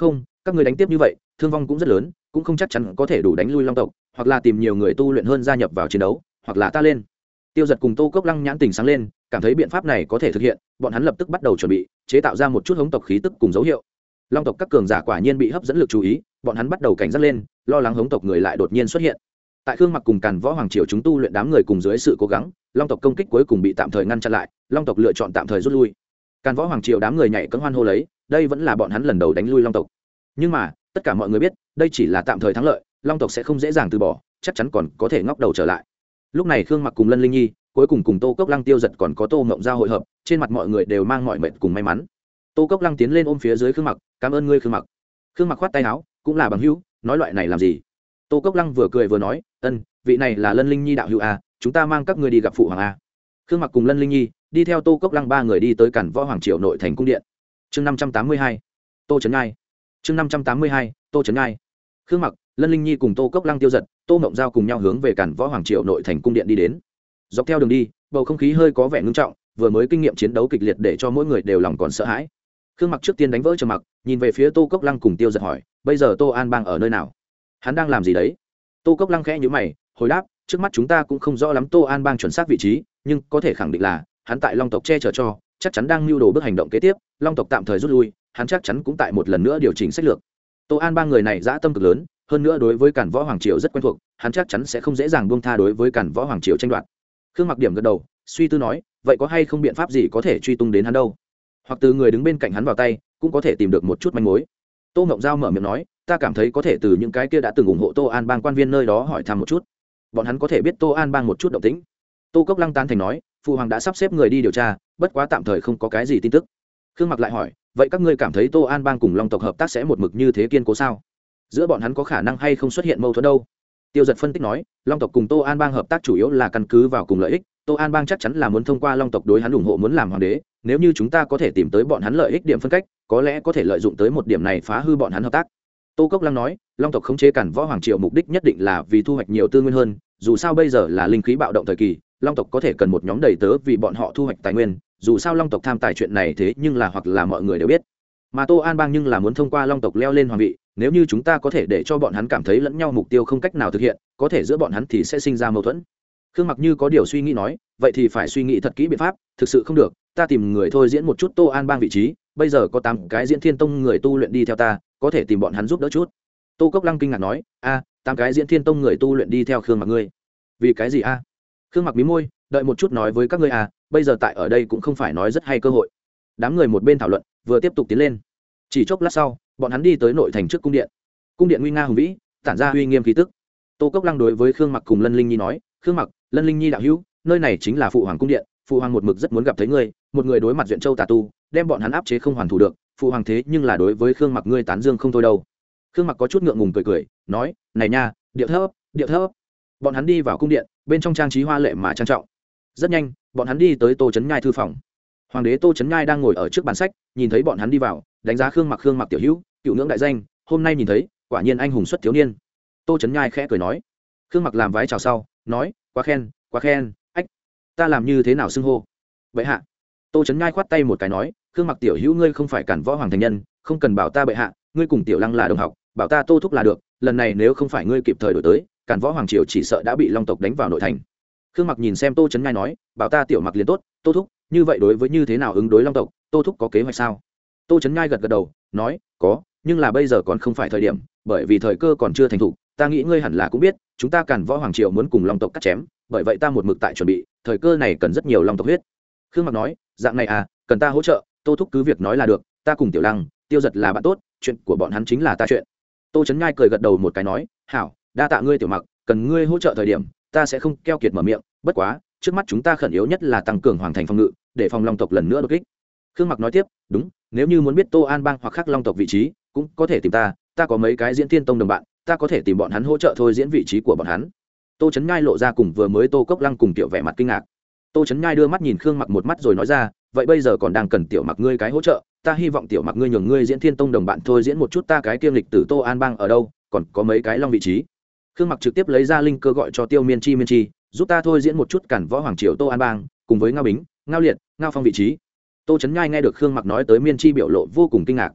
các người đánh tiếp như vậy thương vong cũng rất lớn, cũng không chắc chắn có thể đủ đánh lui long tộc, hoặc là tìm nhiều người tu luyện hơn gia nhập vào chiến đấu, hoặc là ta lên. Tiêu Giật cùng Tô Cốc Lăng nhãn tình sáng lên, cảm thấy biện pháp này có thể thực hiện, bọn hắn lập tức bắt đầu chuẩn bị chế tạo ra một chút hống tộc khí tức cùng dấu hiệu. Long tộc các cường giả quả nhiên bị hấp dẫn lực chú ý, bọn hắn bắt đầu cảnh giác lên, lo lắng hống tộc người lại đột nhiên xuất hiện. Tại Khương Mặc cùng Càn Võ Hoàng triều chúng tu luyện đám người cùng dưới sự cố gắng, long tộc công kích cuối cùng bị tạm thời ngăn chặn lại, long tộc lựa chọn tạm thời rút lui. Càn Võ Hoàng triều đám người nhảy cẫng hoan hô lấy, đây vẫn là bọn hắn lần đầu đánh lui long tộc. Nhưng mà tất cả mọi người biết đây chỉ là tạm thời thắng lợi, long tộc sẽ không dễ dàng từ bỏ, chắc chắn còn có thể ngóc đầu trở lại. Lúc này Khương Mặc cùng Lân Linh Nhi cuối cùng cùng Tô Cốc Lăng, Tiêu Giật còn có Tô Ngộng Giao hội hợp, trên mặt mọi người đều mang mọi mệt cùng may mắn. Tô Cốc Lăng tiến lên ôm phía dưới Khương Mặc, cảm ơn ngươi Khương Mặc. Khương Mặc khoát tay áo, cũng là bằng hữu, nói loại này làm gì. Tô Cốc Lăng vừa cười vừa nói, ân, vị này là Lân Linh Nhi đạo hữu a, chúng ta mang các ngươi đi gặp phụ hoàng a. Khương Mặc cùng Lân Linh Nhi đi theo Tô Cốc Lăng ba người đi tới Càn Võ Hoàng triều nội thành cung điện. Chương năm trăm tám mươi hai, Tô Trấn Ngai. Chương năm trăm tám mươi hai, Tô Trấn Ngai. Khương Mặc, Lân Linh Nhi cùng Tô Cốc Lăng, Tiêu Giật, Tô Ngộng Giao cùng nhau hướng về Càn Võ Hoàng triều nội thành cung điện đi đến. Dọc theo đường đi, bầu không khí hơi có vẻ ngưng trọng, vừa mới kinh nghiệm chiến đấu kịch liệt để cho mỗi người đều lòng còn sợ hãi. Khương Mặc trước tiên đánh vỡ trầm mặc, nhìn về phía Tô Cốc Lăng cùng Tiêu Giật hỏi, bây giờ Tô An Bang ở nơi nào? Hắn đang làm gì đấy? Tô Cốc Lăng khẽ nhíu mày, hồi đáp, trước mắt chúng ta cũng không rõ lắm Tô An Bang chuẩn xác vị trí, nhưng có thể khẳng định là hắn tại long tộc che chở cho, chắc chắn đang mưu đồ bước hành động kế tiếp, long tộc tạm thời rút lui, hắn chắc chắn cũng tại một lần nữa điều chỉnh sách lược. Tô An Bang người này dã tâm cực lớn, hơn nữa đối với Càn Võ Hoàng triều rất quen thuộc, hắn chắc chắn sẽ không dễ dàng buông tha đối với Càn Võ Hoàng triều tranh đoạt. Khương Mặc điểm gật đầu, suy tư nói, vậy có hay không biện pháp gì có thể truy tung đến hắn đâu? Hoặc từ người đứng bên cạnh hắn vào tay, cũng có thể tìm được một chút manh mối. Tô Ngộng Giao mở miệng nói, ta cảm thấy có thể từ những cái kia đã từng ủng hộ Tô An Bang quan viên nơi đó hỏi thăm một chút, bọn hắn có thể biết Tô An Bang một chút động tĩnh. Tô Cốc Lăng tán thành nói, phụ hoàng đã sắp xếp người đi điều tra, bất quá tạm thời không có cái gì tin tức. Khương Mặc lại hỏi, vậy các ngươi cảm thấy Tô An Bang cùng long tộc hợp tác sẽ một mực như thế kiên cố sao? Giữa bọn hắn có khả năng hay không xuất hiện mâu thuẫn đâu? Tiêu Giật phân tích nói, long tộc cùng Tô An Bang hợp tác chủ yếu là căn cứ vào cùng lợi ích, Tô An Bang chắc chắn là muốn thông qua long tộc đối hắn ủng hộ muốn làm hoàng đế, nếu như chúng ta có thể tìm tới bọn hắn lợi ích điểm phân cách, có lẽ có thể lợi dụng tới một điểm này phá hư bọn hắn hợp tác. Tô Cốc Lăng nói, long tộc khống chế Càn Võ Hoàng triều mục đích nhất định là vì thu hoạch nhiều tư nguyên hơn, dù sao bây giờ là linh khí bạo động thời kỳ, long tộc có thể cần một nhóm đầy tớ vì bọn họ thu hoạch tài nguyên, dù sao long tộc tham tài chuyện này thế nhưng là hoặc là mọi người đều biết, mà Tô An Bang nhưng là muốn thông qua long tộc leo lên hoàng vị, nếu như chúng ta có thể để cho bọn hắn cảm thấy lẫn nhau mục tiêu không cách nào thực hiện, có thể giữa bọn hắn thì sẽ sinh ra mâu thuẫn. Khương Mặc như có điều suy nghĩ nói, vậy thì phải suy nghĩ thật kỹ biện pháp, thực sự không được, ta tìm người thôi diễn một chút Tô An Bang vị trí, bây giờ có tám cái Diễn Thiên Tông người tu luyện đi theo ta, có thể tìm bọn hắn giúp đỡ chút. Tô Cốc Lăng kinh ngạc nói, a, tám cái Diễn Thiên Tông người tu luyện đi theo Khương Mặc ngươi, vì cái gì a? Khương Mặc mí môi, đợi một chút nói với các ngươi à, bây giờ tại ở đây cũng không phải nói rất hay cơ hội. Đám người một bên thảo luận, vừa tiếp tục tiến lên. Chỉ chốc lát sau, bọn hắn đi tới nội thành trước cung điện. Cung điện nguy nga hùng vĩ, tản ra uy nghiêm khí tức. Tô Cốc Lăng đối với Khương Mặc cùng Lân Linh Nhi nói, Khương Mặc, Lân Linh Nhi đạo hữu, nơi này chính là phụ hoàng cung điện, phụ hoàng một mực rất muốn gặp thấy ngươi, một người đối mặt Duyện Châu tà tu, đem bọn hắn áp chế không hoàn thủ được, phụ hoàng thế nhưng là đối với Khương Mặc ngươi tán dương không thôi đâu. Khương Mặc có chút ngượng ngùng cười cười, nói, này nha, điệu thấp, điệu thấp. Bọn hắn đi vào cung điện, bên trong trang trí hoa lệ mà trang trọng. Rất nhanh, bọn hắn đi tới Tô Trấn Nhai thư phòng. Hoàng đế Tô Trấn Nhai đang ngồi ở trước bàn sách, nhìn thấy bọn hắn đi vào, đánh giá Khương Mặc, Khương Mặc tiểu hữu, cựu ngưỡng đại danh, hôm nay nhìn thấy, quả nhiên anh hùng xuất thiếu niên. Tô Trấn Nhai khẽ cười nói. Khương Mặc làm vái chào sau, nói, quá khen, quá khen, ách, ta làm như thế nào xưng hô? Bệ hạ. Tô Trấn Nhai khoát tay một cái nói, Khương Mặc tiểu hữu ngươi không phải Càn Võ Hoàng thành nhân, không cần bảo ta bệ hạ, ngươi cùng Tiểu Lăng là đồng học, bảo ta Tô thúc là được, lần này nếu không phải ngươi kịp thời đổi tới, Càn Võ Hoàng triều chỉ sợ đã bị long tộc đánh vào nội thành. Khương Mặc nhìn xem Tô Trấn Nhai nói, bảo ta Tiểu Mặc liền tốt, Tô thúc, như vậy đối với như thế nào ứng đối long tộc, Tô thúc có kế hoạch sao? Tô Trấn Nhai gật gật đầu, nói, có, nhưng là bây giờ còn không phải thời điểm, bởi vì thời cơ còn chưa thành thục, ta nghĩ ngươi hẳn là cũng biết, chúng ta Càn Võ Hoàng triều muốn cùng long tộc cắt chém, bởi vậy ta một mực tại chuẩn bị, thời cơ này cần rất nhiều long tộc huyết. Khương Mặc nói, dạng này à, cần ta hỗ trợ, Tô thúc cứ việc nói là được, ta cùng Tiểu Lăng, Tiêu Giật là bạn tốt, chuyện của bọn hắn chính là ta chuyện. Tô Trấn Nhai cười gật đầu một cái nói, hảo, đa tạ ngươi Tiểu Mặc, cần ngươi hỗ trợ thời điểm, ta sẽ không keo kiệt mở miệng, bất quá, trước mắt chúng ta khẩn yếu nhất là tăng cường hoàng thành phòng ngự, để phòng long tộc lần nữa đột kích. Khương Mặc nói tiếp, đúng, nếu như muốn biết Tô An Bang hoặc khác long tộc vị trí, cũng có thể tìm ta, ta có mấy cái Diễn Thiên Tông đồng bạn, ta có thể tìm bọn hắn hỗ trợ thôi diễn vị trí của bọn hắn. Tô Trấn Nhai lộ ra cùng vừa mới Tô Cốc Lăng cùng Tiểu vẻ mặt kinh ngạc. Tô Trấn Nhai đưa mắt nhìn Khương Mặc một mắt rồi nói ra, vậy bây giờ còn đang cần Tiểu Mặc ngươi cái hỗ trợ, ta hy vọng Tiểu Mặc ngươi nhường ngươi Diễn Thiên Tông đồng bạn thôi diễn một chút ta cái kiêm lịch tử Tô An Bang ở đâu, còn có mấy cái long vị trí. Khương Mặc trực tiếp lấy ra linh cơ gọi cho Tiêu Miên Chi Miên Chi, giúp ta thôi diễn một chút Càn Võ Hoàng triều Tô An Bang, cùng với Ngao Bính, Ngao Liệt, Ngao Phong vị trí. Tô Trấn Nhai nghe được Khương Mặc nói tới Miên Chi biểu lộ vô cùng kinh ngạc.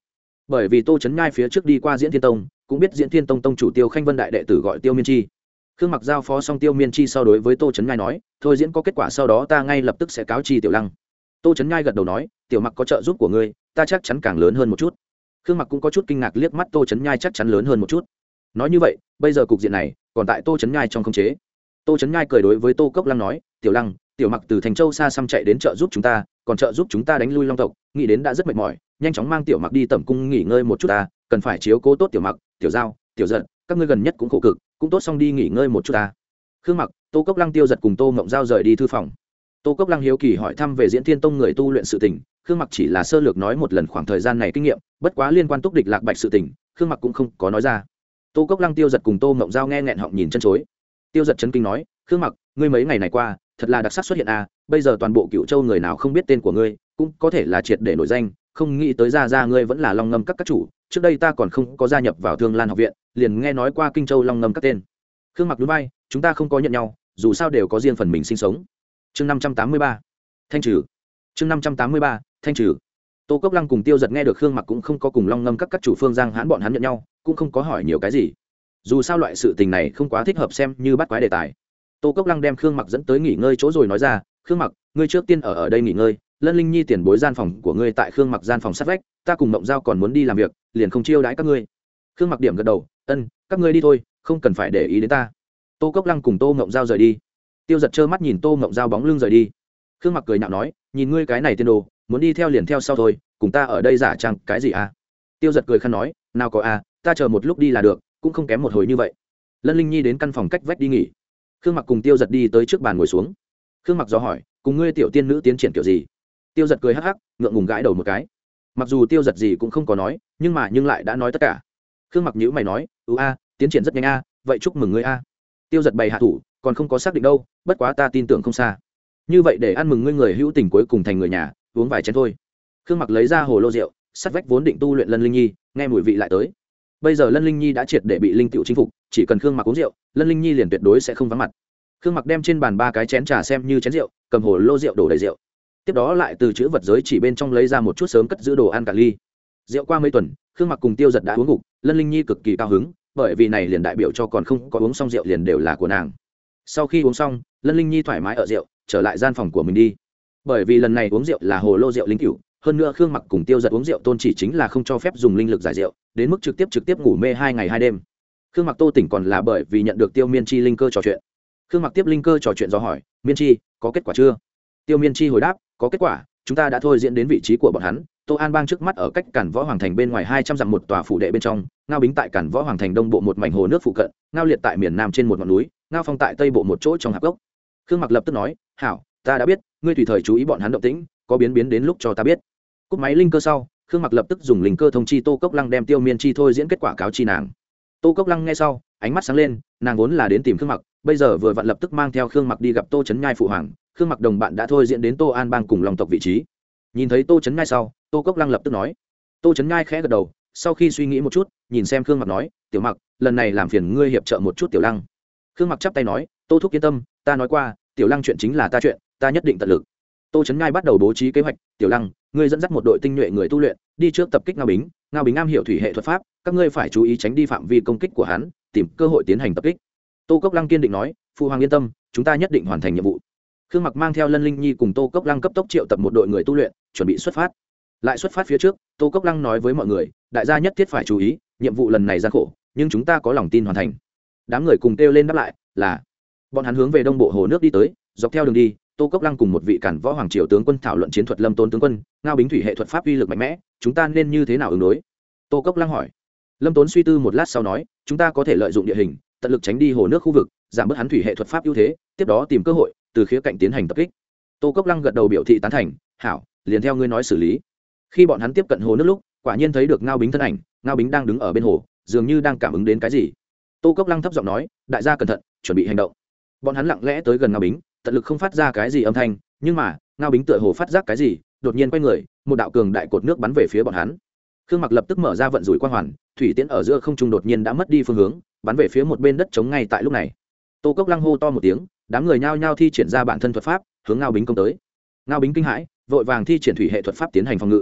bởi vì tô trấn nhai phía trước đi qua diễn thiên tông cũng biết diễn thiên tông tông chủ tiêu khanh vân đại đệ tử gọi tiêu miên chi. Khương Mặc giao phó xong tiêu miên chi sau đối với tô trấn nhai nói, thôi diễn có kết quả sau đó ta ngay lập tức sẽ cáo chi tiểu lăng. Tô trấn nhai gật đầu nói, tiểu Mặc có trợ giúp của ngươi ta chắc chắn càng lớn hơn một chút. Khương Mặc cũng có chút kinh ngạc liếc mắt tô trấn nhai chắc chắn lớn hơn một chút. Nói như vậy bây giờ cục diện này còn tại tô trấn nhai trong khống chế. Tô trấn nhai cười đối với tô cốc lăng nói, tiểu lăng, tiểu Mặc từ thành châu xa xăm chạy đến trợ giúp chúng ta, còn trợ giúp chúng ta đánh lui long tộc, nghĩ đến đã rất mệt mỏi, nhanh chóng mang tiểu Mặc đi tẩm cung nghỉ ngơi một chút ta, cần phải chiếu cố tốt tiểu Mặc, tiểu giao, tiểu giật, các ngươi gần nhất cũng khổ cực, cũng tốt xong đi nghỉ ngơi một chút ta. Khương Mặc, tô cốc lăng, tiêu giật cùng tô mộng giao rời đi thư phòng. Tô cốc lăng hiếu kỳ hỏi thăm về diễn thiên tông người tu luyện sự tình. Khương Mặc chỉ là sơ lược nói một lần khoảng thời gian này kinh nghiệm, bất quá liên quan túc địch lạc bạch sự tình Khương Mặc cũng không có nói ra. Tô cốc lăng, tiêu giật cùng tô mộng giao nghe nghẹn họng nhìn chân chối. Tiêu giật chấn kinh nói, Khương Mặc, ngươi mấy ngày này qua thật là đặc sắc xuất hiện à, bây giờ toàn bộ Cựu Châu người nào không biết tên của ngươi, cũng có thể là triệt để nổi danh, không nghĩ tới ra ra ngươi vẫn là long ngâm các các chủ, trước đây ta còn không có gia nhập vào Thương Lan học viện, liền nghe nói qua Kinh Châu long ngâm các tên. Khương Mặc núi bay, chúng ta không có nhận nhau, dù sao đều có riêng phần mình sinh sống. Chương năm trăm tám mươi ba, thanh trừ. Chương năm trăm tám mươi ba, thanh trừ. Tô Cốc Lăng cùng Tiêu Giật nghe được Khương Mặc cũng không có cùng long ngâm các các chủ Phương Giang Hãn bọn hắn nhận nhau, cũng không có hỏi nhiều cái gì. Dù sao loại sự tình này không quá thích hợp xem như bắt quái đề tài. Tô Cốc Lăng đem Khương Mặc dẫn tới nghỉ ngơi chỗ rồi nói ra, Khương Mặc, ngươi trước tiên ở ở đây nghỉ ngơi, Lân Linh Nhi tiền bối gian phòng của ngươi tại Khương Mặc gian phòng sát vách, ta cùng Mộng Giao còn muốn đi làm việc, liền không chiêu đãi các ngươi. Khương Mặc điểm gật đầu, ân, các ngươi đi thôi, không cần phải để ý đến ta. Tô Cốc Lăng cùng Tô Mộng Giao rời đi. Tiêu Giật trơ mắt nhìn Tô Mộng Giao bóng lưng rời đi. Khương Mặc cười nhạo nói, nhìn ngươi cái này tiên đồ, muốn đi theo liền theo sau thôi, cùng ta ở đây giả trang cái gì à? Tiêu Giật cười khăn nói, nào có à, ta chờ một lúc đi là được, cũng không kém một hồi như vậy. Lân Linh Nhi đến căn phòng cách vách đi nghỉ. Khương Mặc cùng Tiêu Giật đi tới trước bàn ngồi xuống. Khương Mặc dò hỏi, cùng ngươi tiểu tiên nữ tiến triển kiểu gì? Tiêu Giật cười hắc hắc, ngượng ngùng gãi đầu một cái. Mặc dù Tiêu Giật gì cũng không có nói, nhưng mà nhưng lại đã nói tất cả. Khương Mặc nhíu mày nói, "Ừ a, tiến triển rất nhanh a, vậy chúc mừng ngươi a." Tiêu Giật bày hạ thủ, còn không có xác định đâu, bất quá ta tin tưởng không xa. Như vậy để ăn mừng ngươi người hữu tình cuối cùng thành người nhà, uống vài chén thôi. Khương Mặc lấy ra hồ lô rượu, sát vách vốn định tu luyện Lân Linh Nhi, nghe mùi vị lại tới. Bây giờ Lân Linh Nhi đã triệt để bị linh tiểu chinh phục, chỉ cần Khương Mặc uống rượu, Lân Linh Nhi liền tuyệt đối sẽ không vắng mặt. Khương Mặc đem trên bàn ba cái chén trà xem như chén rượu, cầm hồ lô rượu đổ đầy rượu. Tiếp đó lại từ chữ vật giới chỉ bên trong lấy ra một chút sớm cất giữ đồ ăn cả ly. Rượu qua mấy tuần, Khương Mặc cùng Tiêu Giật đã uống gục, Lân Linh Nhi cực kỳ cao hứng, bởi vì này liền đại biểu cho còn không có uống xong rượu liền đều là của nàng. Sau khi uống xong, Lân Linh Nhi thoải mái ở rượu, trở lại gian phòng của mình đi. Bởi vì lần này uống rượu là hồ lô rượu linh cửu, hơn nữa Khương Mặc cùng Tiêu Giật uống rượu tôn chỉ chính là không cho phép dùng linh lực giải rượu, đến mức trực tiếp trực tiếp ngủ mê hai ngày hai đêm. Khương Mặc tô tỉnh còn là bởi vì nhận được Tiêu Miên Chi linh cơ trò chuyện. Khương Mặc tiếp linh cơ trò chuyện do hỏi, Miên Chi, có kết quả chưa? Tiêu Miên Chi hồi đáp, có kết quả, chúng ta đã thôi diễn đến vị trí của bọn hắn. Tô An Bang trước mắt ở cách Cản Võ Hoàng Thành bên ngoài hai trăm dặm một tòa phủ đệ bên trong, Ngao Bính tại Cản Võ Hoàng Thành đông bộ một mảnh hồ nước phụ cận, Ngao Liệt tại miền nam trên một ngọn núi, Ngao Phong tại tây bộ một chỗ trong hạp gốc. Khương Mặc lập tức nói, hảo, ta đã biết, ngươi tùy thời chú ý bọn hắn động tĩnh, có biến biến đến lúc cho ta biết. Cúp máy linh cơ sau, Khương Mặc lập tức dùng linh cơ thông chi Tô Cốc Lăng đem Tiêu Miên Chi thôi diễn kết quả cáo chi nàng. Tô Cốc Lăng nghe sau, ánh mắt sáng lên, nàng vốn là đến tìm Khương Mặc, bây giờ vừa vặn lập tức mang theo Khương Mặc đi gặp Tô Chấn Nhai phụ hoàng. Khương Mặc đồng bạn đã thôi diễn đến Tô An Bang cùng Long tộc vị trí. Nhìn thấy Tô Chấn Nhai sau, Tô Cốc Lăng lập tức nói. Tô Chấn Nhai khẽ gật đầu, sau khi suy nghĩ một chút, nhìn xem Khương Mặc nói, "Tiểu Mặc, lần này làm phiền ngươi hiệp trợ một chút Tiểu Lăng." Khương Mặc chắp tay nói, "Tô thúc yên tâm, ta nói qua, Tiểu Lăng chuyện chính là ta chuyện, ta nhất định tận lực." Tô Chấn Nhai bắt đầu bố trí kế hoạch, "Tiểu Lăng, ngươi dẫn dắt một đội tinh nhuệ người tu luyện, đi trước tập kích Ngao Bính, Ngao Bính am hiểu thủy hệ thuật pháp, các ngươi phải chú ý tránh đi phạm vi công kích của hắn, tìm cơ hội tiến hành tập kích." Tô Cốc Lăng kiên định nói, "Phụ hoàng yên tâm, chúng ta nhất định hoàn thành nhiệm vụ." Khương Mặc mang theo Lân Linh Nhi cùng Tô Cốc Lăng cấp tốc triệu tập một đội người tu luyện, chuẩn bị xuất phát. Lại xuất phát phía trước, Tô Cốc Lăng nói với mọi người, đại gia nhất thiết phải chú ý, nhiệm vụ lần này gian khổ, nhưng chúng ta có lòng tin hoàn thành. Đám người cùng kêu lên đáp lại, là. Bọn hắn hướng về đông bộ hồ nước đi tới, dọc theo đường đi, Tô Cốc Lăng cùng một vị Cản Võ Hoàng triều tướng quân thảo luận chiến thuật Lâm Tôn tướng quân, Ngao Bính thủy hệ thuật pháp uy lực mạnh mẽ, chúng ta nên như thế nào ứng đối? Tô Cốc Lăng hỏi. Lâm Tốn suy tư một lát sau nói, chúng ta có thể lợi dụng địa hình, tận lực tránh đi hồ nước khu vực, giảm bớt hắn thủy hệ thuật pháp ưu thế, tiếp đó tìm cơ hội từ khía cạnh tiến hành tập kích. Tô Cốc Lăng gật đầu biểu thị tán thành, hảo, liền theo ngươi nói xử lý. Khi bọn hắn tiếp cận hồ nước lúc, quả nhiên thấy được Ngao Bính thân ảnh, Ngao Bính đang đứng ở bên hồ, dường như đang cảm ứng đến cái gì. Tô Cốc Lăng thấp giọng nói, đại gia cẩn thận, chuẩn bị hành động. Bọn hắn lặng lẽ tới gần Ngao Bính, tận lực không phát ra cái gì âm thanh, nhưng mà Ngao Bính tựa hồ phát giác cái gì, đột nhiên quay người, một đạo cường đại cột nước bắn về phía bọn hắn. Khương Mặc lập tức mở ra vận rủi quang hoàn, thủy tiễn ở giữa không trung đột nhiên đã mất đi phương hướng, bắn về phía một bên đất trống ngay tại lúc này. Tô Cốc Lăng hô to một tiếng, đám người nhao nhao thi triển ra bản thân thuật pháp, hướng Ngao Bính công tới. Ngao Bính kinh hãi, vội vàng thi triển thủy hệ thuật pháp tiến hành phòng ngự.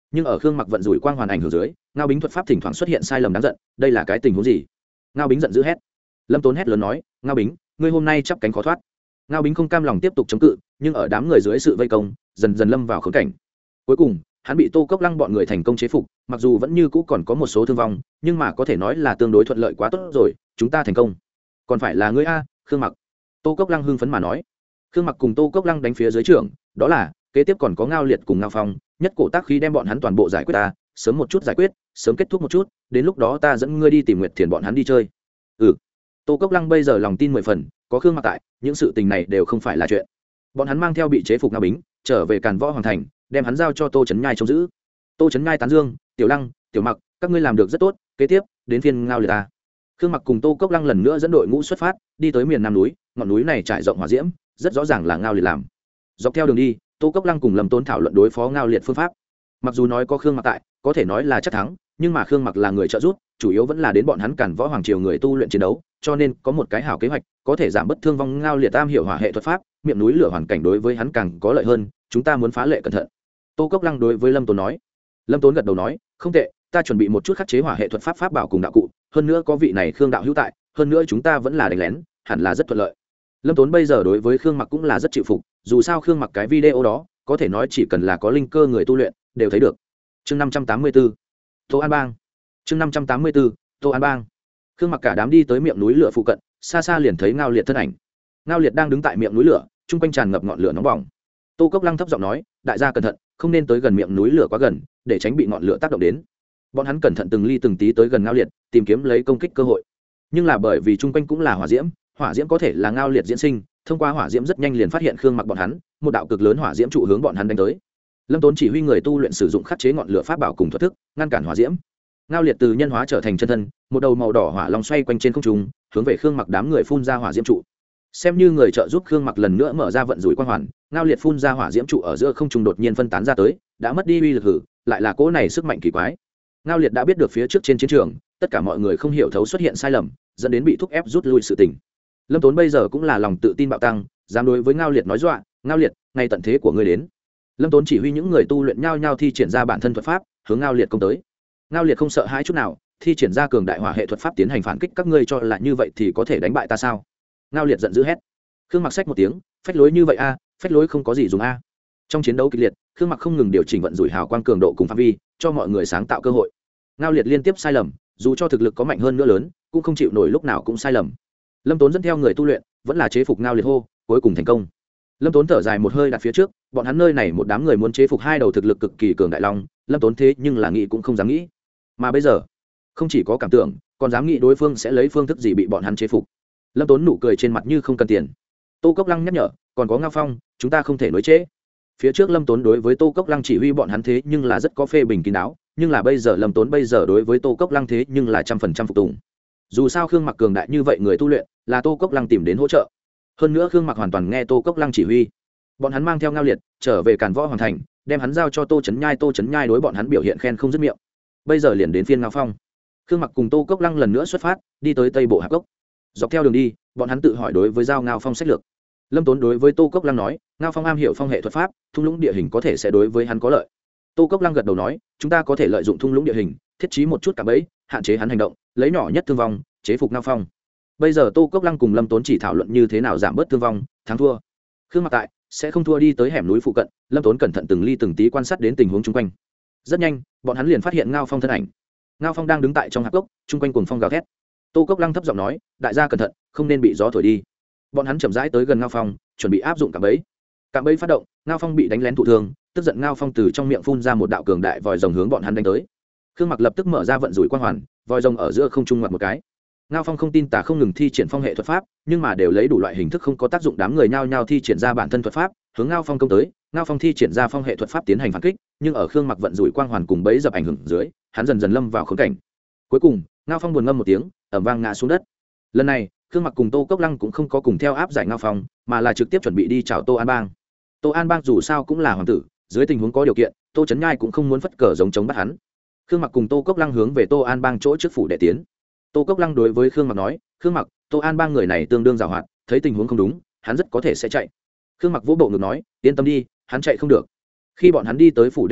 nhưng ở khương mặc vận rủi quang hoàn ảnh hưởng dưới, ngao bính thuật pháp thỉnh thoảng xuất hiện sai lầm đáng giận. Đây là cái tình huống gì? Ngao bính giận dữ hét. Lâm Tốn hét lớn nói, ngao bính, ngươi hôm nay chắp cánh khó thoát. Ngao bính không cam lòng tiếp tục chống cự, nhưng ở đám người dưới sự vây công, dần dần lâm vào khốn cảnh. Cuối cùng hắn bị Tô Cốc Lăng bọn người thành công chế phục, mặc dù vẫn như cũ còn có một số thương vong, nhưng mà có thể nói là tương đối thuận lợi quá tốt rồi, chúng ta thành công. Còn phải là ngươi a, Khương Mặc. Tô Cốc Lăng hưng phấn mà nói. Khương Mặc cùng Tô Cốc Lăng đánh phía dưới trưởng, đó là kế tiếp còn có Ngao Liệt cùng Ngao Phong, nhất cổ tác khí đem bọn hắn toàn bộ giải quyết ta, sớm một chút giải quyết, sớm kết thúc một chút, đến lúc đó ta dẫn ngươi đi tìm Nguyệt Thiền bọn hắn đi chơi. Ừ. Tô Cốc Lăng bây giờ lòng tin mười phần, có Khương Mặc tại, những sự tình này đều không phải là chuyện. Bọn hắn mang theo bị chế phục Ngao Bính, trở về Càn Võ Hoàng thành, đem hắn giao cho Tô Chấn Nhai trông giữ. Tô Chấn Nhai tán dương, Tiểu Lăng, Tiểu Mặc, các ngươi làm được rất tốt, kế tiếp đến phiên Ngao Liệt ta. Khương Mặc cùng Tô Cốc Lăng lần nữa dẫn đội ngũ xuất phát, đi tới miền Nam núi, ngọn núi này trải rộng hỏa diễm, rất rõ ràng là Ngao Liệt làm. Dọc theo đường đi, Tô Cốc Lăng cùng Lâm Tốn thảo luận đối phó Ngao Liệt phương pháp. Mặc dù nói có Khương Mặc tại, có thể nói là chắc thắng, nhưng mà Khương Mặc là người trợ giúp, chủ yếu vẫn là đến bọn hắn Càn Võ Hoàng triều người tu luyện chiến đấu, cho nên có một cái hảo kế hoạch, có thể giảm bất thương vong. Ngao Liệt tam hiểu hỏa hệ thuật pháp, miệng núi lửa hoàn cảnh đối với hắn càng có lợi hơn, chúng ta muốn phá lệ cẩn thận. Tô Cốc Lăng đối với Lâm Tốn nói. Lâm Tốn gật đầu nói, không tệ, ta chuẩn bị một chút khắc chế hỏa hệ thuật pháp pháp bảo cùng đạo cụ, hơn nữa có vị này Khương đạo hữu tại, hơn nữa chúng ta vẫn là đánh lén, hẳn là rất thuận lợi. Lâm Tốn bây giờ đối với Khương Mặc cũng là rất chịu phục, dù sao Khương Mặc cái video đó, có thể nói chỉ cần là có linh cơ người tu luyện đều thấy được. Chương năm trăm tám mươi tư, Tô An Bang. Chương năm trăm tám mươi tư, Tô An Bang. Khương Mặc cả đám đi tới miệng núi lửa phụ cận, xa xa liền thấy Ngao Liệt thân ảnh. Ngao Liệt đang đứng tại miệng núi lửa, trung quanh tràn ngập ngọn lửa nóng bỏng. Tô Cốc Lăng thấp giọng nói, đại gia cẩn thận, không nên tới gần miệng núi lửa quá gần, để tránh bị ngọn lửa tác động đến. Bọn hắn cẩn thận từng ly từng tí tới gần Ngao Liệt, tìm kiếm lấy công kích cơ hội. Nhưng là bởi vì trung quanh cũng là hỏa diễm, hỏa diễm có thể là Ngao Liệt diễn sinh, thông qua hỏa diễm rất nhanh liền phát hiện Khương Mặc bọn hắn, một đạo cực lớn hỏa diễm trụ hướng bọn hắn đánh tới. Lâm Tốn chỉ huy người tu luyện sử dụng khắc chế ngọn lửa pháp bảo cùng thuật thức, ngăn cản hỏa diễm. Ngao Liệt từ nhân hóa trở thành chân thân, một đầu màu đỏ hỏa long xoay quanh trên không trung, hướng về Khương Mặc đám người phun ra hỏa diễm trụ. Xem như người trợ giúp Khương Mặc lần nữa mở ra vận rủi quang hoàn, Ngao Liệt phun ra hỏa diễm trụ ở giữa không trung đột nhiên phân tán ra tới, đã mất đi uy lực hử, lại là cỗ này sức mạnh kỳ quái. Ngao Liệt đã biết được phía trước trên chiến trường, tất cả mọi người không hiểu thấu xuất hiện sai lầm, dẫn đến bị thúc ép rút lui sự tình. Lâm Tốn bây giờ cũng là lòng tự tin bạo tăng, dám đối với Ngao Liệt nói dọa, Ngao Liệt, ngay tận thế của ngươi đến. Lâm Tốn chỉ huy những người tu luyện nhau nhau thi triển ra bản thân thuật pháp, hướng Ngao Liệt công tới. Ngao Liệt không sợ hãi chút nào, thi triển ra cường đại hỏa hệ thuật pháp tiến hành phản kích. Các ngươi cho là như vậy thì có thể đánh bại ta sao? Ngao Liệt giận dữ hét. Khương Mặc xách một tiếng, phách lối như vậy a, phách lối không có gì dùng a. Trong chiến đấu kịch liệt, Khương Mặc không ngừng điều chỉnh vận rủi hào quang cường độ cùng phạm vi, cho mọi người sáng tạo cơ hội. Ngao Liệt liên tiếp sai lầm, dù cho thực lực có mạnh hơn nữa lớn, cũng không chịu nổi lúc nào cũng sai lầm. Lâm Tốn dẫn theo người tu luyện, vẫn là chế phục Ngao Liệt hô, cuối cùng thành công. Lâm Tốn thở dài một hơi đặt phía trước, bọn hắn nơi này một đám người muốn chế phục hai đầu thực lực cực kỳ cường đại long, Lâm Tốn thế nhưng là nghĩ cũng không dám nghĩ. Mà bây giờ, không chỉ có cảm tưởng, còn dám nghĩ đối phương sẽ lấy phương thức gì bị bọn hắn chế phục. Lâm Tốn nụ cười trên mặt như không cần tiền. Tô Cốc Lăng nhắc nhở, còn có Ngao Phong, chúng ta không thể nối chế. Phía trước Lâm Tốn đối với Tô Cốc Lăng chỉ huy bọn hắn thế nhưng là rất có phê bình kín đáo, nhưng là bây giờ Lâm Tốn bây giờ đối với Tô Cốc Lăng thế nhưng là trăm phần trăm phục tùng. Dù sao Khương Mặc cường đại như vậy người tu luyện, là Tô Cốc Lăng tìm đến hỗ trợ. Hơn nữa Khương Mặc hoàn toàn nghe Tô Cốc Lăng chỉ huy. Bọn hắn mang theo Ngao Liệt trở về Càn Võ Hoàng thành, đem hắn giao cho Tô Chấn Nhai. Tô Chấn Nhai đối bọn hắn biểu hiện khen không dứt miệng. Bây giờ liền đến phiên Ngao Phong. Khương Mặc cùng Tô Cốc Lăng lần nữa xuất phát, đi tới Tây Bộ Hạp Cốc. Dọc theo đường đi, bọn hắn tự hỏi đối với giao Ngao Phong sách lược. Lâm Tốn đối với Tô Cốc Lăng nói, Ngao Phong am hiểu phong hệ thuật pháp, thung lũng địa hình có thể sẽ đối với hắn có lợi. Tô Cốc Lăng gật đầu nói, chúng ta có thể lợi dụng thung lũng địa hình, thiết trí một chút cả bẫy, hạn chế hắn hành động, lấy nhỏ nhất thương vong, chế phục Ngao Phong. Bây giờ Tô Cốc Lăng cùng Lâm Tốn chỉ thảo luận như thế nào giảm bớt thương vong, thắng thua. Khương Mặc tại sẽ không thua. Đi tới hẻm núi phụ cận, Lâm Tốn cẩn thận từng ly từng tí quan sát đến tình huống chung quanh. Rất nhanh, bọn hắn liền phát hiện Ngao Phong thân ảnh. Ngao Phong đang đứng tại trong hạp cốc, chung quanh cuồng phong gào thét. Tô Cốc Lăng thấp giọng nói, đại gia cẩn thận, không nên bị gió thổi đi. Bọn hắn chậm rãi tới gần Ngao Phong, chuẩn bị áp dụng cạm bẫy. Cạm bẫy phát động, Ngao Phong bị đánh lén thụ thương, tức giận Ngao Phong từ trong miệng phun ra một đạo cường đại vòi rồng hướng bọn hắn đánh tới. Khương Mặc lập tức mở ra vận rủi quang hoàn, vòi rồng ở giữa không trung ngoặt một cái. Ngao Phong không tin tà không ngừng thi triển phong hệ thuật pháp, nhưng mà đều lấy đủ loại hình thức không có tác dụng. Đám người nhao nhao thi triển ra bản thân thuật pháp, hướng Ngao Phong công tới. Ngao Phong thi triển ra phong hệ thuật pháp tiến hành phản kích, nhưng ở Khương Mặc vận rủi quang hoàn cùng bẫy dập ảnh hưởng dưới, hắn dần dần lâm vào khốn cảnh. Cuối cùng, Ngao Phong buồn ngâm một tiếng, ầm vang ngã xuống đất. Lần này, Khương Mặc cùng Tô Cốc Lăng cũng không có cùng theo áp giải Ngao Phong, mà là trực tiếp chuẩn bị đi chào Tô An Bang. Tô An Bang dù sao cũng là hoàng tử, dưới tình huống có điều kiện, Tô Chấn Nhai cũng không muốn phất cờ giống chống bắt hắn. Khương Mặc cùng Tô Cốc Lăng hướng về Tô An Bang chỗ trước phủ đệ tiến. Tô Cốc Lăng đối với Khương Mặc nói, Khương Mặc, Tô An Bang người này tương đương giàu hoạt, thấy tình huống không đúng, hắn rất có thể sẽ chạy. Khương Mặc vỗ bộ ngực nói, yên tâm đi, hắn chạy không được. Khi bọn hắn đi tới phủ đệ lúc,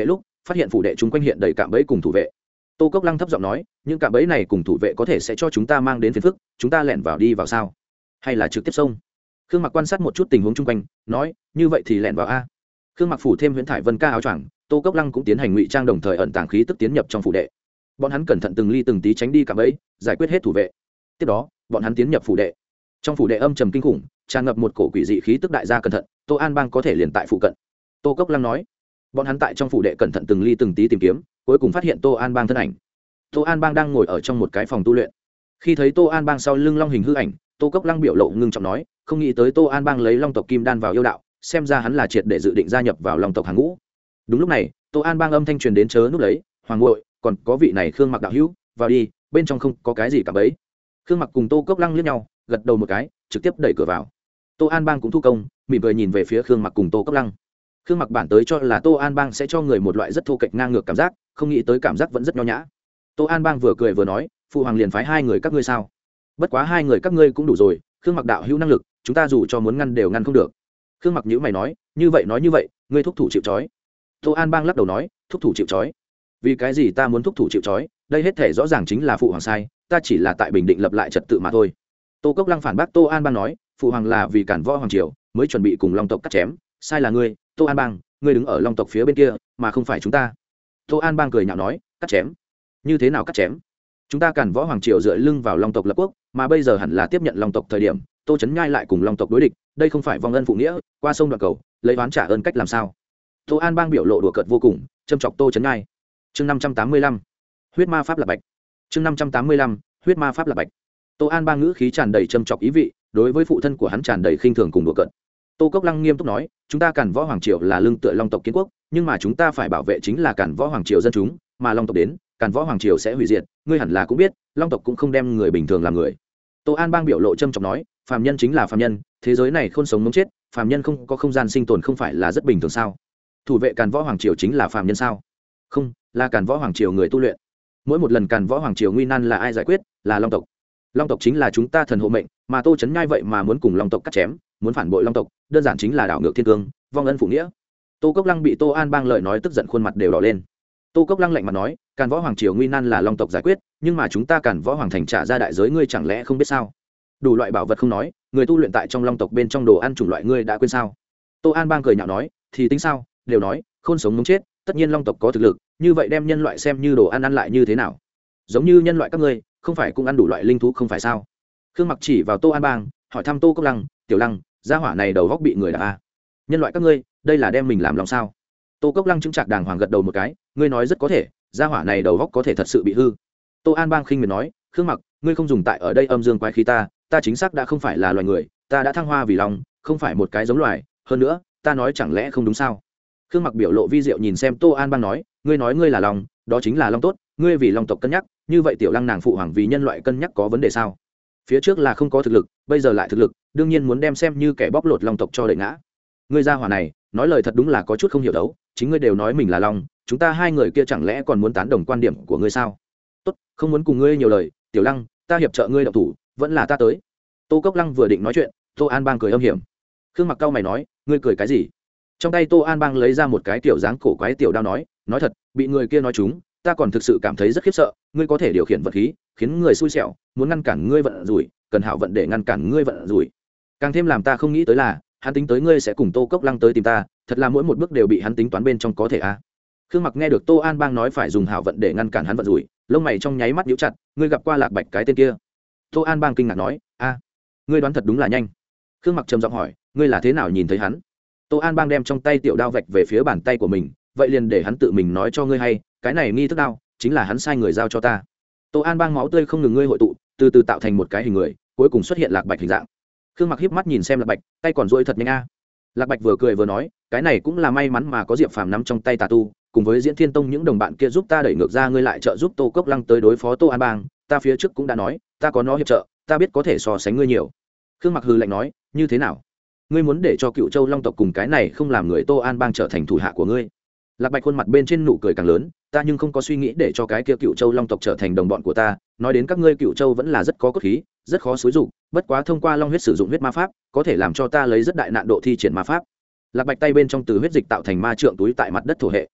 phát hiện phủ đệ chúng quanh hiện đầy cạm bẫy cùng thủ vệ. Tô Cốc Lăng thấp giọng nói, những cạm bẫy này cùng thủ vệ có thể sẽ cho chúng ta mang đến phiền phức, chúng ta lẻn vào đi vào sao, hay là trực tiếp xông? Khương Mặc quan sát một chút tình huống chung quanh, nói, như vậy thì lẻn vào a. Khương Mặc phủ thêm huyễn thải vân ca áo choàng, Tô Cốc Lăng cũng tiến hành ngụy trang, đồng thời ẩn tàng khí tức tiến nhập trong phủ đệ. Bọn hắn cẩn thận từng ly từng tí tránh đi cạm bẫy, giải quyết hết thủ vệ. Tiếp đó, bọn hắn tiến nhập phủ đệ. Trong phủ đệ âm trầm kinh khủng, tràn ngập một cổ quỷ dị khí tức, đại gia cẩn thận, Tô An Bang có thể liền tại phụ cận. Tô Cốc Lăng nói. Bọn hắn tại trong phủ đệ cẩn thận từng ly từng tí tìm kiếm, cuối cùng phát hiện Tô An Bang thân ảnh. Tô An Bang đang ngồi ở trong một cái phòng tu luyện. Khi thấy Tô An Bang sau lưng long hình hư ảnh, Tô Cốc Lăng biểu lộ ngưng trọng nói, không nghĩ tới Tô An Bang lấy long tộc kim đan vào yêu đạo, xem ra hắn là triệt để dự định gia nhập vào long tộc hàng ngũ. Đúng lúc này, Tô An Bang âm thanh truyền đến, chớ núp lấy, hoàng ngội, còn có vị này Khương Mặc đạo hữu, vào đi, bên trong không có cái gì cả bấy. Khương Mặc cùng Tô Cốc Lăng liếc nhau, gật đầu một cái, trực tiếp đẩy cửa vào. Tô An Bang cũng thu công, mỉm cười nhìn về phía Khương Mặc cùng Tô Cốc Lăng. Khương Mặc bản tới cho là Tô An Bang sẽ cho người một loại rất thô kệch ngang ngược cảm giác, không nghĩ tới cảm giác vẫn rất nho nhã. Tô An Bang vừa cười vừa nói, phụ hoàng liền phái hai người các ngươi sao? Bất quá hai người các ngươi cũng đủ rồi, Khương Mặc đạo hữu năng lực, chúng ta dù cho muốn ngăn đều ngăn không được. Khương Mặc nhíu mày nói, như vậy nói như vậy, ngươi thúc thủ chịu trói. Tô An Bang lắc đầu nói, thúc thủ chịu trói? Vì cái gì ta muốn thúc thủ chịu trói? Đây hết thể rõ ràng chính là phụ hoàng sai, ta chỉ là tại bình định lập lại trật tự mà thôi. Tô Cốc Lăng phản bác Tô An Bang nói, phụ hoàng là vì cản võ hoàng triều mới chuẩn bị cùng long tộc cắt chém, sai là ngươi, Tô An Bang, ngươi đứng ở long tộc phía bên kia mà không phải chúng ta. Tô An Bang cười nhạo nói, cắt chém? Như thế nào cắt chém? Chúng ta cản võ hoàng triều dựa lưng vào long tộc lập quốc, mà bây giờ hẳn là tiếp nhận long tộc thời điểm, Tô Chấn Nhai lại cùng long tộc đối địch, đây không phải vong ân phụ nghĩa, qua sông đoạn cầu, lấy oán trả ơn cách làm sao? Tô An Bang biểu lộ đùa cợt vô cùng, châm chọc Tô Chấn Nhai. Chương năm trăm tám mươi lăm, huyết ma pháp là bạch. Chương năm trăm tám mươi lăm, huyết ma pháp là bạch. Tô An Bang ngữ khí tràn đầy châm chọc ý vị, đối với phụ thân của hắn tràn đầy khinh thường cùng đùa cợt. Tô Cốc Lăng nghiêm túc nói, chúng ta cản võ hoàng triều là lưng tựa long tộc kiến quốc, nhưng mà chúng ta phải bảo vệ chính là cản võ hoàng triều dân chúng, mà long tộc đến, cản võ hoàng triều sẽ hủy diệt, ngươi hẳn là cũng biết, long tộc cũng không đem người bình thường làm người. Tô An Bang biểu lộ châm chọc nói, phàm nhân chính là phàm nhân, thế giới này không sống mống chết, phàm nhân không có không gian sinh tồn không phải là rất bình thường sao? Thủ vệ càn võ hoàng triều chính là phàm nhân sao? Không, là càn võ hoàng triều người tu luyện. Mỗi một lần càn võ hoàng triều nguy nan là ai giải quyết? Là long tộc. Long tộc chính là chúng ta thần hộ mệnh, mà Tô Chấn Nhai vậy mà muốn cùng long tộc cắt chém, muốn phản bội long tộc, đơn giản chính là đảo ngược thiên cương, vong ân phụ nghĩa. Tô Cốc Lăng bị Tô An Bang lời nói tức giận, khuôn mặt đều đỏ lên. Tô Cốc Lăng lạnh mặt nói, càn võ hoàng triều nguy nan là long tộc giải quyết, nhưng mà chúng ta càn võ hoàng thành trả ra đại giới, ngươi chẳng lẽ không biết sao? Đủ loại bảo vật không nói, người tu luyện tại trong long tộc bên trong đồ ăn chủng loại ngươi đã quên sao? Tô An Bang cười nhạo nói, thì tính sao, đều nói khôn sống muốn chết, tất nhiên long tộc có thực lực, như vậy đem nhân loại xem như đồ ăn ăn lại như thế nào? Giống như nhân loại các ngươi, không phải cũng ăn đủ loại linh thú không phải sao? Khương Mặc chỉ vào Tô An Bang, hỏi thăm Tô Cốc Lăng, tiểu Lăng, gia hỏa này đầu góc bị người đạp a? Nhân loại các ngươi, đây là đem mình làm lòng sao? Tô Cốc Lăng chứng trạc đàng hoàng gật đầu một cái, ngươi nói rất có thể, gia hỏa này đầu góc có thể thật sự bị hư. Tô An Bang khinh miệt nói, Khương Mặc, ngươi không dùng tại ở đây âm dương quái khí ta, ta chính xác đã không phải là loài người, ta đã thăng hoa vì lòng, không phải một cái giống loài, hơn nữa, ta nói chẳng lẽ không đúng sao? Khương Mặc biểu lộ vi diệu nhìn xem Tô An Bang nói, ngươi nói ngươi là lòng, đó chính là long tốt, ngươi vì long tộc cân nhắc, như vậy tiểu Lăng nàng phụ hoàng vì nhân loại cân nhắc có vấn đề sao? Phía trước là không có thực lực, bây giờ lại thực lực, đương nhiên muốn đem xem như kẻ bóc lột long tộc cho đẩy ngã. Ngươi gia hỏa này, nói lời thật đúng là có chút không hiểu đấu, chính ngươi đều nói mình là long, chúng ta hai người kia chẳng lẽ còn muốn tán đồng quan điểm của ngươi sao? Tốt, không muốn cùng ngươi nhiều lời, tiểu Lăng, ta hiệp trợ ngươi động thủ, vẫn là ta tới. Tô Cốc Lăng vừa định nói chuyện, Tô An Bang cười âm hiểm. Khương Mặc cau mày nói, ngươi cười cái gì? Trong tay Tô An Bang lấy ra một cái tiểu dáng cổ quái tiểu đao nói, nói thật, bị người kia nói chúng, ta còn thực sự cảm thấy rất khiếp sợ, ngươi có thể điều khiển vật khí, khiến người xui xẻo, muốn ngăn cản ngươi vận rủi, cần hảo vận để ngăn cản ngươi vận rủi. Càng thêm làm ta không nghĩ tới là, hắn tính tới ngươi sẽ cùng Tô Cốc Lăng tới tìm ta, thật là mỗi một bước đều bị hắn tính toán bên trong có thể a. À. Khương Mặc nghe được Tô An Bang nói phải dùng hảo vận để ngăn cản hắn vận rủi, lông mày trong nháy mắt nhíu chặt, ngươi gặp qua Lạc Bạch cái tên kia? Tô An Bang kinh ngạc nói, a, ngươi đoán thật đúng là nhanh. Khương Mặc trầm giọng hỏi, ngươi là thế nào nhìn thấy hắn? Tô An Bang đem trong tay tiểu đao vạch về phía bàn tay của mình, vậy liền để hắn tự mình nói cho ngươi hay, cái này nghi thức đao, chính là hắn sai người giao cho ta. Tô An Bang máu tươi không ngừng ngươi hội tụ, từ từ tạo thành một cái hình người, cuối cùng xuất hiện Lạc Bạch hình dạng. Khương Mặc híp mắt nhìn xem Lạc Bạch, tay còn duỗi thật nhanh a. Lạc Bạch vừa cười vừa nói, cái này cũng là may mắn mà có Diệp Phàm nắm trong tay tà tu, cùng với Diễn Thiên Tông những đồng bạn kia giúp ta đẩy ngược ra, ngươi lại trợ giúp Tô Cốc Lăng tới đối phó Tô An Bang, ta phía trước cũng đã nói, ta có nó hiệp trợ, ta biết có thể so sánh ngươi nhiều. Khương Mặc hừ lạnh nói, như thế nào? Ngươi muốn để cho Cựu Châu Long tộc cùng cái này không làm người Tô An Bang trở thành thủ hạ của ngươi? Lạc Bạch khuôn mặt bên trên nụ cười càng lớn, ta nhưng không có suy nghĩ để cho cái kia Cựu Châu Long tộc trở thành đồng bọn của ta, nói đến các ngươi Cựu Châu vẫn là rất có cốt khí, rất khó xúi dụng, bất quá thông qua long huyết sử dụng huyết ma pháp, có thể làm cho ta lấy rất đại nạn độ thi triển ma pháp. Lạc Bạch tay bên trong từ huyết dịch tạo thành ma trượng túi tại mặt đất thổ hệ.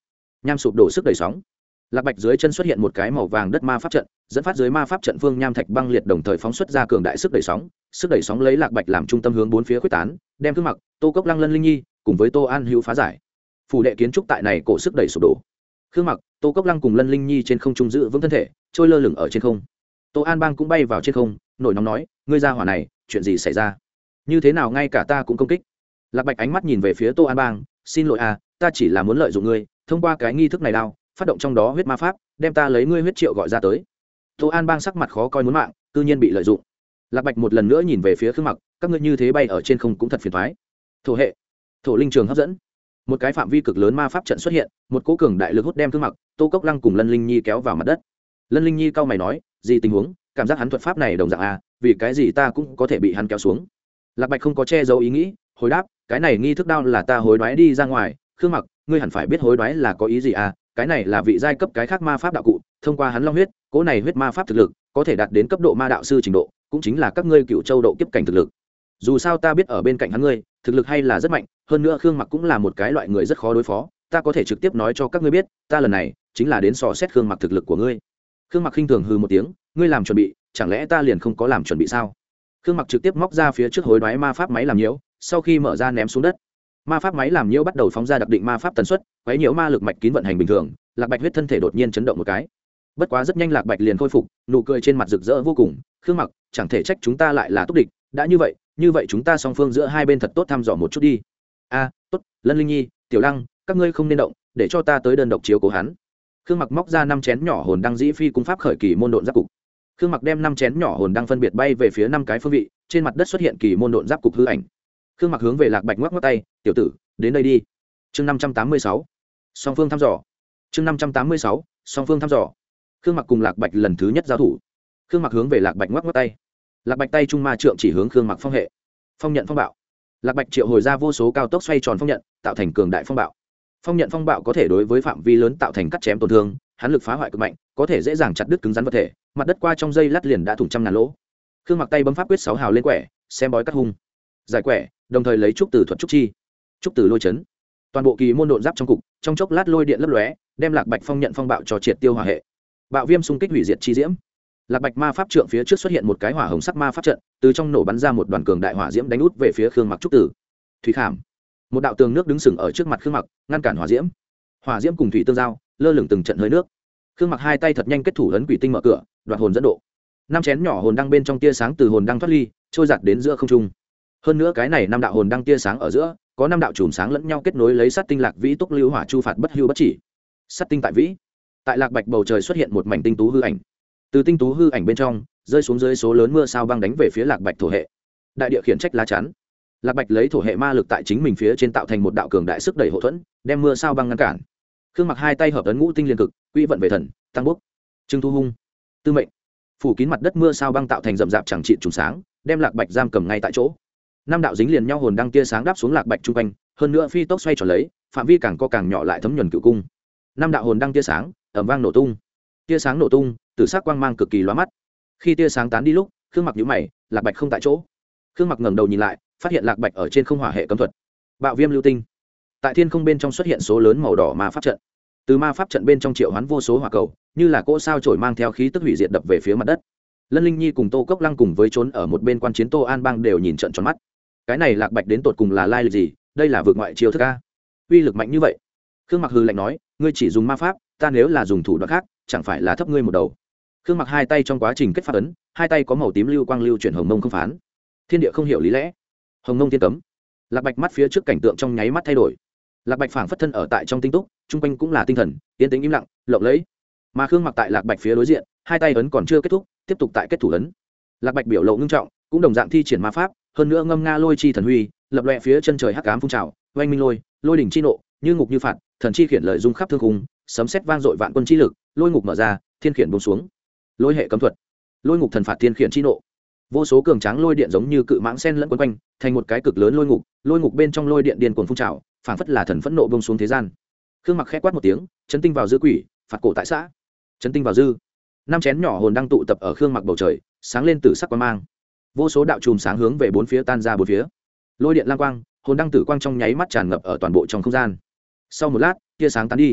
nham sụp đổ sức đẩy sóng. Lạc Bạch dưới chân xuất hiện một cái màu vàng đất ma pháp trận, dẫn phát dưới ma pháp trận phương nham thạch băng liệt đồng thời phóng xuất ra cường đại sức đẩy sóng, sức đẩy sóng lấy Lạc Bạch làm trung tâm hướng bốn phía khuếch tán, đem Khương Mặc, Tô Cốc Lăng, Lân Linh Nhi cùng với Tô An Hữu phá giải. Phủ đệ kiến trúc tại này cổ sức đẩy sụp đổ. Khương Mặc, Tô Cốc Lăng cùng Lân Linh Nhi trên không trung giữ vững thân thể, trôi lơ lửng ở trên không. Tô An Bang cũng bay vào trên không, nổi nóng nói, ngươi ra hỏa này, chuyện gì xảy ra? Như thế nào ngay cả ta cũng công kích? Lạc Bạch ánh mắt nhìn về phía Tô An Bang, xin lỗi à, ta chỉ là muốn lợi dụng ngươi, thông qua cái nghi thức này đao, phát động trong đó huyết ma pháp, đem ta lấy ngươi huyết triệu gọi ra tới. Tô An Bang sắc mặt khó coi muốn mạng, tự nhiên bị lợi dụng. Lạc Bạch một lần nữa nhìn về phía Khương Mặc, các ngươi như thế bay ở trên không cũng thật phiền toái. Thổ hệ, thổ linh trường hấp dẫn. Một cái phạm vi cực lớn ma pháp trận xuất hiện, một cỗ cường đại lực hút đem Khương Mặc, Tô Cốc Lăng cùng Lân Linh Nhi kéo vào mặt đất. Lân Linh Nhi cau mày nói, gì tình huống, cảm giác hắn thuật pháp này đồng dạng à, vì cái gì ta cũng có thể bị hắn kéo xuống. Lạc Bạch không có che giấu ý nghĩ, hồi đáp, cái này nghi thức đao là ta hối đoái đi ra ngoài. Khương Mặc, ngươi hẳn phải biết hối đoái là có ý gì à, cái này là vị giai cấp cái khác ma pháp đạo cụ, thông qua hắn long huyết, cỗ này huyết ma pháp thực lực có thể đạt đến cấp độ ma đạo sư trình độ, cũng chính là các ngươi cựu châu độ kiếp cảnh thực lực. Dù sao ta biết ở bên cạnh hắn ngươi thực lực hay là rất mạnh, hơn nữa Khương Mặc cũng là một cái loại người rất khó đối phó, ta có thể trực tiếp nói cho các ngươi biết, ta lần này chính là đến dò xét Khương Mặc thực lực của ngươi. Khương Mặc khinh thường hừ một tiếng, ngươi làm chuẩn bị, chẳng lẽ ta liền không có làm chuẩn bị sao? Khương Mặc trực tiếp móc ra phía trước hối đoái ma pháp máy làm nhiễu, sau khi mở ra ném xuống đất. Ma pháp máy làm nhiễu bắt đầu phóng ra đặc định ma pháp tần suất, quấy nhiễu ma lực mạch kín vận hành bình thường. Lạc Bạch huyết thân thể đột nhiên chấn động một cái, bất quá rất nhanh Lạc Bạch liền khôi phục, nụ cười trên mặt rực rỡ vô cùng. Khương Mặc, chẳng thể trách chúng ta lại là túc địch, đã như vậy như vậy chúng ta song phương giữa hai bên thật tốt thăm dò một chút đi. A, tốt, Lân Linh Nhi, Tiểu Lăng, các ngươi không nên động, để cho ta tới đơn độc chiếu cố hắn. Khương Mặc móc ra năm chén nhỏ hồn đăng dĩ phi cung pháp khởi kỳ môn độn giáp cục. Khương Mặc đem năm chén nhỏ hồn đăng phân biệt bay về phía năm cái phương vị, trên mặt đất xuất hiện kỳ môn độn giáp cục hư ảnh. Khương Mặc hướng về Lạc Bạch ngoắc ngoắc tay, tiểu tử, đến đây đi. Chương năm trăm tám mươi sáu, song phương thăm dò. Chương năm trăm tám mươi sáu, song phương thăm dò. Khương Mặc cùng Lạc Bạch lần thứ nhất giao thủ. Khương Mặc hướng về Lạc Bạch ngoắc ngoắc tay. Lạc Bạch tay trung ma trượng chỉ hướng Khương Mặc phong hệ. Phong nhận phong bạo. Lạc Bạch triệu hồi ra vô số cao tốc xoay tròn phong nhận, tạo thành cường đại phong bạo. Phong nhận phong bạo có thể đối với phạm vi lớn tạo thành cắt chém tổn thương, hắn lực phá hoại cực mạnh, có thể dễ dàng chặt đứt cứng rắn vật thể, mặt đất qua trong dây lát liền đã thủng trăm ngàn lỗ. Khương Mặc tay bấm pháp quyết sáu hào lên quẻ, xem bói cắt hung. Giải quẻ, đồng thời lấy trúc từ thuật trúc chi. Trúc từ lôi chấn. Toàn bộ kỳ môn độn giáp trong cục, trong chốc lát lôi điện lấp lóe, đem Lạc Bạch phong nhận phong bạo cho triệt tiêu hỏa hệ. Bạo viêm xung kích hủy diệt chi diễm. Lạc Bạch ma pháp trượng phía trước xuất hiện một cái hỏa hồng sắc ma pháp trận, từ trong nổ bắn ra một đoàn cường đại hỏa diễm đánh út về phía Khương Mặc trúc tử. Thủy khảm. Một đạo tường nước đứng sừng ở trước mặt Khương Mặc, ngăn cản hỏa diễm. Hỏa diễm cùng thủy tương giao, lơ lửng từng trận hơi nước. Khương Mặc hai tay thật nhanh kết thủ ấn quỷ tinh mở cửa, đoạt hồn dẫn độ. Năm chén nhỏ hồn đăng bên trong tia sáng từ hồn đăng thoát ly, trôi giạt đến giữa không trung. Hơn nữa cái này năm đạo hồn đăng tia sáng ở giữa, có năm đạo chùm sáng lẫn nhau kết nối lấy sát tinh Lạc Vĩ túc lưu hỏa chu phạt bất hưu bất chỉ. Sát tinh tại vĩ. Tại Lạc Bạch bầu trời xuất hiện một mảnh tinh tú hư ảnh. Từ tinh tú hư ảnh bên trong, rơi xuống dưới số lớn mưa sao băng đánh về phía Lạc Bạch thổ hệ. Đại địa khiển trách lá chắn. Lạc Bạch lấy thổ hệ ma lực tại chính mình phía trên tạo thành một đạo cường đại sức đẩy hộ thuẫn, đem mưa sao băng ngăn cản. Khương Mặc hai tay hợp ấn ngũ tinh liên cực, quỹ vận về thần, tăng bốc. Trưng thu hung. Tư mệnh. Phủ kín mặt đất mưa sao băng tạo thành rậm rạp chẳng trị trùng sáng, đem Lạc Bạch giam cầm ngay tại chỗ. Năm đạo dính liền nhau hồn đăng tia sáng đáp xuống Lạc Bạch trung quanh, hơn nữa phi tốc xoay tròn lấy, phạm vi càng co càng nhỏ lại thấm nhuần cựu cung. Năm đạo hồn đăng tia sáng, ầm vang nổ tung. Tia sáng nổ tung, tử sắc quang mang cực kỳ lóa mắt. Khi tia sáng tán đi lúc, Khương Mặc nhíu mày, Lạc Bạch không tại chỗ. Khương Mặc ngẩng đầu nhìn lại, phát hiện Lạc Bạch ở trên không hỏa hệ cấm thuật. Bạo viêm lưu tinh. Tại thiên không bên trong xuất hiện số lớn màu đỏ ma pháp trận. Từ ma pháp trận bên trong triệu hoán vô số hỏa cầu, như là cỗ sao chổi mang theo khí tức hủy diệt đập về phía mặt đất. Lân Linh Nhi cùng Tô Cốc Lăng cùng với trốn ở một bên quan chiến Tô An Bang đều nhìn trận tròn mắt. Cái này Lạc Bạch đến tột cùng là lai lịch gì? Đây là vượt ngoại chiêu thức a? Uy lực mạnh như vậy? Khương Mặc hừ lạnh nói, ngươi chỉ dùng ma pháp, ta nếu là dùng thủ đoạn khác, chẳng phải là thấp ngươi một đầu. Khương Mặc hai tay trong quá trình kết pháp ấn, hai tay có màu tím lưu quang lưu chuyển hồng mông không phán. Thiên địa không hiểu lý lẽ, hồng mông thiên cấm. Lạc Bạch mắt phía trước cảnh tượng trong nháy mắt thay đổi. Lạc Bạch phảng phất thân ở tại trong tinh túc, trung quanh cũng là tinh thần, yên tĩnh im lặng, lộng lẫy. Mà Khương Mặc tại Lạc Bạch phía đối diện, hai tay ấn còn chưa kết thúc, tiếp tục tại kết thủ ấn. Lạc Bạch biểu lộ ngưng trọng, cũng đồng dạng thi triển ma pháp, hơn nữa ngâm nga lôi chi thần huy, lập loè phía chân trời hắc ám phun trào, oanh minh lôi, lôi đỉnh chi nộ, như ngục như phạt, thần chi khiển lợi dung khắp thương khung, sấm sét vang dội vạn quân chi lực, lôi ngục mở ra, thiên khiển buông xuống. Lôi hệ cấm thuật, lôi ngục thần phạt thiên khiển chi nộ. Vô số cường tráng lôi điện giống như cự mãng sen lẫn quấn quanh, thành một cái cực lớn lôi ngục, lôi ngục bên trong lôi điện điên cuồng phun trào, phảng phất là thần phẫn nộ buông xuống thế gian. Khương Mặc khẽ quát một tiếng, chấn tinh vào dư quỷ, phạt cổ tại xã. Chấn tinh vào dư. Năm chén nhỏ hồn đang tụ tập ở Khương Mặc bầu trời, sáng lên tử sắc quang mang. Vô số đạo chùm sáng hướng về bốn phía tan ra bốn phía. Lôi điện lang quang, hồn đăng tử quang trong nháy mắt tràn ngập ở toàn bộ trong không gian. Sau một lát, tia sáng tán đi.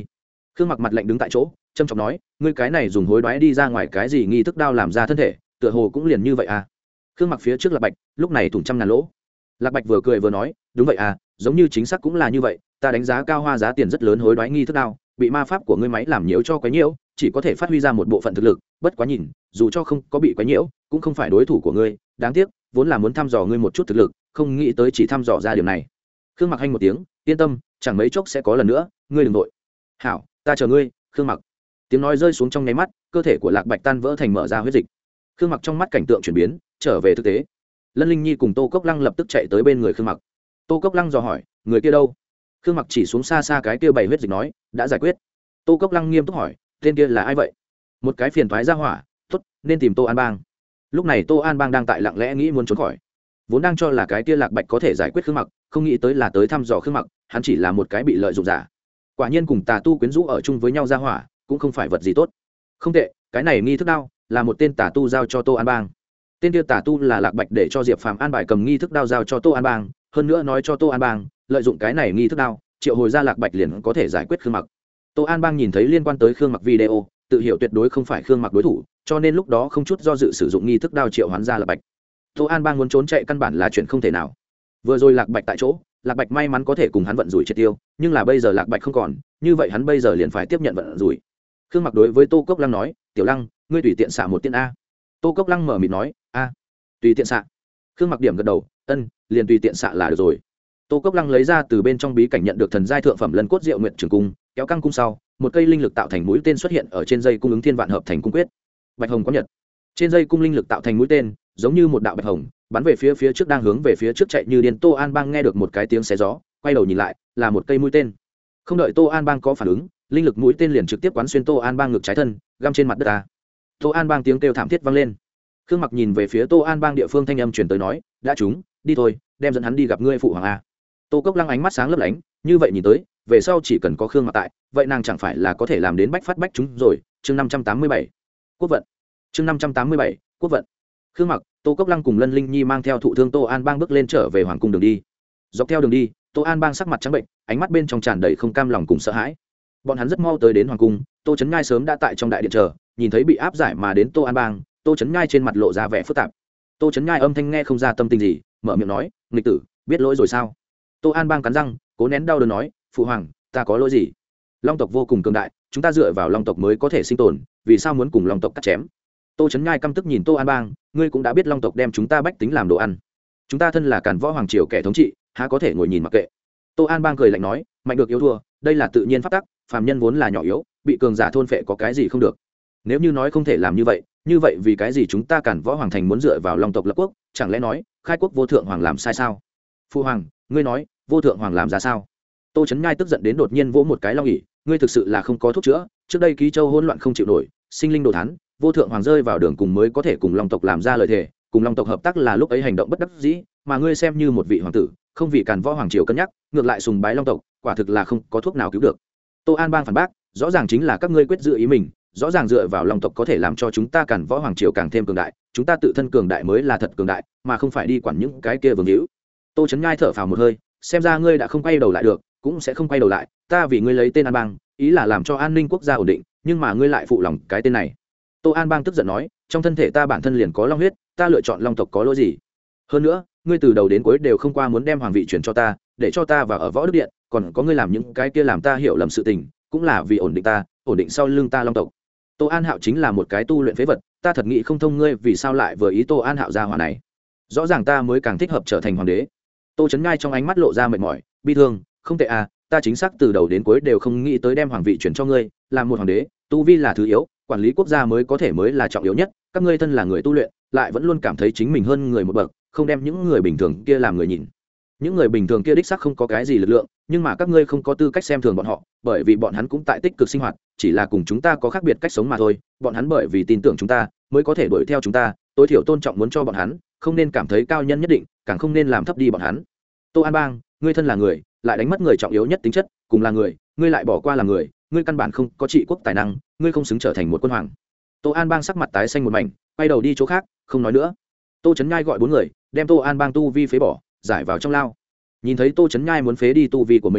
Khương Mặc mặt lạnh đứng tại chỗ, trầm trọng nói, ngươi cái này dùng hối đoái đi ra ngoài cái gì nghi thức đao làm ra thân thể, tựa hồ cũng liền như vậy à? Khương Mặc phía trước Lạc Bạch, lúc này thủng trăm ngàn lỗ. Lạc Bạch vừa cười vừa nói, đúng vậy à, giống như chính xác cũng là như vậy, ta đánh giá cao hoa giá tiền rất lớn hối đoái nghi thức đao, bị ma pháp của ngươi máy làm nhiễu cho quấy nhiễu, chỉ có thể phát huy ra một bộ phận thực lực, bất quá nhìn, dù cho không có bị quấy nhiễu, cũng không phải đối thủ của ngươi, đáng tiếc, vốn là muốn thăm dò ngươi một chút thực lực, không nghĩ tới chỉ thăm dò ra điều này. Khương Mặc hanh một tiếng, yên tâm, chẳng mấy chốc sẽ có lần nữa, ngươi đừng nội. Hảo, ta chờ ngươi. Khương Mặc tiếng nói rơi xuống trong nháy mắt, cơ thể của Lạc Bạch tan vỡ thành mở ra huyết dịch. Khương Mặc trong mắt cảnh tượng chuyển biến, trở về thực tế. Lân Linh Nhi cùng Tô Cốc Lăng lập tức chạy tới bên người Khương Mặc. Tô Cốc Lăng dò hỏi, người kia đâu? Khương Mặc chỉ xuống xa xa cái kia bảy huyết dịch nói, đã giải quyết. Tô Cốc Lăng nghiêm túc hỏi, tên kia là ai vậy? Một cái phiền toái ra hỏa, tốt, nên tìm Tô An Bang. Lúc này Tô An Bang đang tại lặng lẽ nghĩ muốn trốn khỏi, vốn đang cho là cái kia Lạc Bạch có thể giải quyết Khương Mặc, không nghĩ tới là tới thăm dò Khương Mặc, hắn chỉ là một cái bị lợi dụng giả. Quả nhiên cùng tà tu quyến rũ ở chung với nhau ra hỏa, cũng không phải vật gì tốt. Không tệ, cái này nghi thức đao là một tên tà tu giao cho Tô An Bang. Tên kia tà tu là Lạc Bạch để cho Diệp Phàm an bài cầm nghi thức đao giao cho Tô An Bang, hơn nữa nói cho Tô An Bang, lợi dụng cái này nghi thức đao, triệu hồi ra Lạc Bạch liền có thể giải quyết Khương Mặc. Tô An Bang nhìn thấy liên quan tới Khương Mặc video, tự hiểu tuyệt đối không phải Khương Mặc đối thủ, cho nên lúc đó không chút do dự sử dụng nghi thức đao triệu hoán ra Lạc Bạch. Tô An Bang muốn trốn chạy căn bản là chuyện không thể nào. Vừa rồi Lạc Bạch tại chỗ, Lạc Bạch may mắn có thể cùng hắn vận rủi triệt tiêu, nhưng là bây giờ Lạc Bạch không còn, như vậy hắn bây giờ liền phải tiếp nhận vận rủi. Khương Mặc đối với Tô Cốc Lăng nói, "Tiểu Lăng, ngươi tùy tiện xạ một tiên a." Tô Cốc Lăng mở miệng nói, "A, tùy tiện xạ." Khương Mặc điểm gật đầu, "Ân, liền tùy tiện xạ là được rồi." Tô Cốc Lăng lấy ra từ bên trong bí cảnh nhận được thần giai thượng phẩm Lân Cốt Diệu Nguyệt Trường Cung, kéo căng cung sau, một cây linh lực tạo thành mũi tên xuất hiện ở trên dây cung ứng thiên vạn hợp thành cung quyết. Bạch hồng có nhật. Trên dây cung linh lực tạo thành mũi tên, giống như một đạo bạch hồng, bắn về phía phía trước đang hướng về phía trước chạy như điên. Tô An Bang nghe được một cái tiếng xé gió, quay đầu nhìn lại, là một cây mũi tên. Không đợi Tô An Bang có phản ứng, linh lực mũi tên liền trực tiếp quán xuyên Tô An Bang ngực trái thân, găm trên mặt đất ta. Tô An Bang tiếng kêu thảm thiết vang lên. Khương Mặc nhìn về phía Tô An Bang địa phương, thanh âm truyền tới nói, đã trúng, đi thôi, đem dẫn hắn đi gặp ngươi phụ hoàng a. Tô Cốc Lăng ánh mắt sáng lấp lánh, như vậy nhìn tới, về sau chỉ cần có Khương Mặc tại, vậy nàng chẳng phải là có thể làm đến bách phát bách chúng rồi. Chương năm trăm tám mươi bảy, quốc vận. Chương năm trăm tám mươi bảy, quốc vận. Khương Mặc, Tô Cốc Lăng cùng Lân Linh Nhi mang theo thụ thương Tô An Bang bước lên trở về hoàng cung đường đi. Dọc theo đường đi, Tô An Bang sắc mặt trắng bệnh, ánh mắt bên trong tràn đầy không cam lòng cùng sợ hãi. Bọn hắn rất mau tới đến hoàng cung, Tô Chấn Nhai sớm đã tại trong đại điện chờ, nhìn thấy bị áp giải mà đến Tô An Bang, Tô Chấn Nhai trên mặt lộ ra vẻ phức tạp. Tô Chấn Nhai âm thanh nghe không ra tâm tình gì, mở miệng nói, "Nghịch tử, biết lỗi rồi sao?" Tô An Bang cắn răng, cố nén đau đớn nói, "Phụ hoàng, ta có lỗi gì? Long tộc vô cùng cường đại, chúng ta dựa vào Long tộc mới có thể sinh tồn, vì sao muốn cùng Long tộc cắt chém?" Tô Chấn Nhai căm tức nhìn Tô An Bang, "Ngươi cũng đã biết Long tộc đem chúng ta bách tính làm đồ ăn, chúng ta thân là Càn Võ hoàng triều kẻ thống trị, há có thể ngồi nhìn mặc kệ?" Tô An Bang cười lạnh nói, "Mạnh được yếu thua, đây là tự nhiên pháp tắc, phàm nhân vốn là nhỏ yếu, bị cường giả thôn phệ có cái gì không được. Nếu như nói không thể làm như vậy, như vậy vì cái gì chúng ta Càn Võ hoàng thành muốn dựa vào Long tộc lập quốc, chẳng lẽ nói khai quốc vô thượng hoàng làm sai sao?" "Phụ hoàng, ngươi nói vô thượng hoàng làm ra sao?" Tô Chấn Nhai tức giận đến đột nhiên vỗ một cái long ỉ, "Ngươi thực sự là không có thuốc chữa, trước đây Ký Châu hỗn loạn không chịu nổi, sinh linh đồ thán, vô thượng hoàng rơi vào đường cùng mới có thể cùng Long tộc làm ra lời thề, cùng Long tộc hợp tác là lúc ấy hành động bất đắc dĩ, mà ngươi xem như một vị hoàng tử, không vì Càn Võ hoàng triều cân nhắc, ngược lại sùng bái Long tộc, quả thực là không có thuốc nào cứu được." Tô An Bang phản bác, "Rõ ràng chính là các ngươi quyết giữ ý mình, rõ ràng dựa vào Long tộc có thể làm cho chúng ta Càn Võ hoàng triều càng thêm cường đại, chúng ta tự thân cường đại mới là thật cường đại, mà không phải đi quản những cái kia vương hữu." Tô Chấn Nhai thở phào một hơi, "Xem ra ngươi đã không quay đầu lại được, cũng sẽ không quay đầu lại, ta vì ngươi lấy tên An Bang, ý là làm cho an ninh quốc gia ổn định, nhưng mà ngươi lại phụ lòng cái tên này." Tô An Bang tức giận nói, "Trong thân thể ta bản thân liền có long huyết, ta lựa chọn Long tộc có lỗi gì? Hơn nữa, ngươi từ đầu đến cuối đều không qua muốn đem hoàng vị chuyển cho ta, để cho ta vào ở Võ Đức Điện, còn có ngươi làm những cái kia làm ta hiểu lầm sự tình, cũng là vì ổn định ta, ổn định sau lưng ta Long tộc. Tô An Hạo chính là một cái tu luyện phế vật, ta thật nghĩ không thông ngươi vì sao lại vừa ý Tô An Hạo ra hỏa này. Rõ ràng ta mới càng thích hợp trở thành hoàng đế." Tô Chấn Ngai trong ánh mắt lộ ra mệt mỏi, bi thương, "Không tệ à, ta chính xác từ đầu đến cuối đều không nghĩ tới đem hoàng vị chuyển cho ngươi, làm một hoàng đế, tu vi là thứ yếu, quản lý quốc gia mới có thể mới là trọng yếu nhất, các ngươi thân là người tu luyện, lại vẫn luôn cảm thấy chính mình hơn người một bậc, không đem những người bình thường kia làm người nhìn. Những người bình thường kia đích xác không có cái gì lực lượng, nhưng mà các ngươi không có tư cách xem thường bọn họ, bởi vì bọn hắn cũng tại tích cực sinh hoạt, chỉ là cùng chúng ta có khác biệt cách sống mà thôi, bọn hắn bởi vì tin tưởng chúng ta, mới có thể đuổi theo chúng ta, tối thiểu tôn trọng muốn cho bọn hắn, không nên cảm thấy cao nhân nhất định, càng không nên làm thấp đi bọn hắn. Tô An Bang, ngươi thân là người, lại đánh mất người trọng yếu nhất tính chất, cùng là người, ngươi lại bỏ qua là người, ngươi căn bản không có trị quốc tài năng, ngươi không xứng trở thành một quân hoàng." Tô An Bang sắc mặt tái xanh một mảnh, quay đầu đi chỗ khác, không nói nữa. Tô Chấn Nhai gọi bốn người, đem Tô An Bang tu vi phế bỏ, giải vào trong lao. Nhìn thấy Tô Chấn Nhai muốn phế đi tu vi của mình,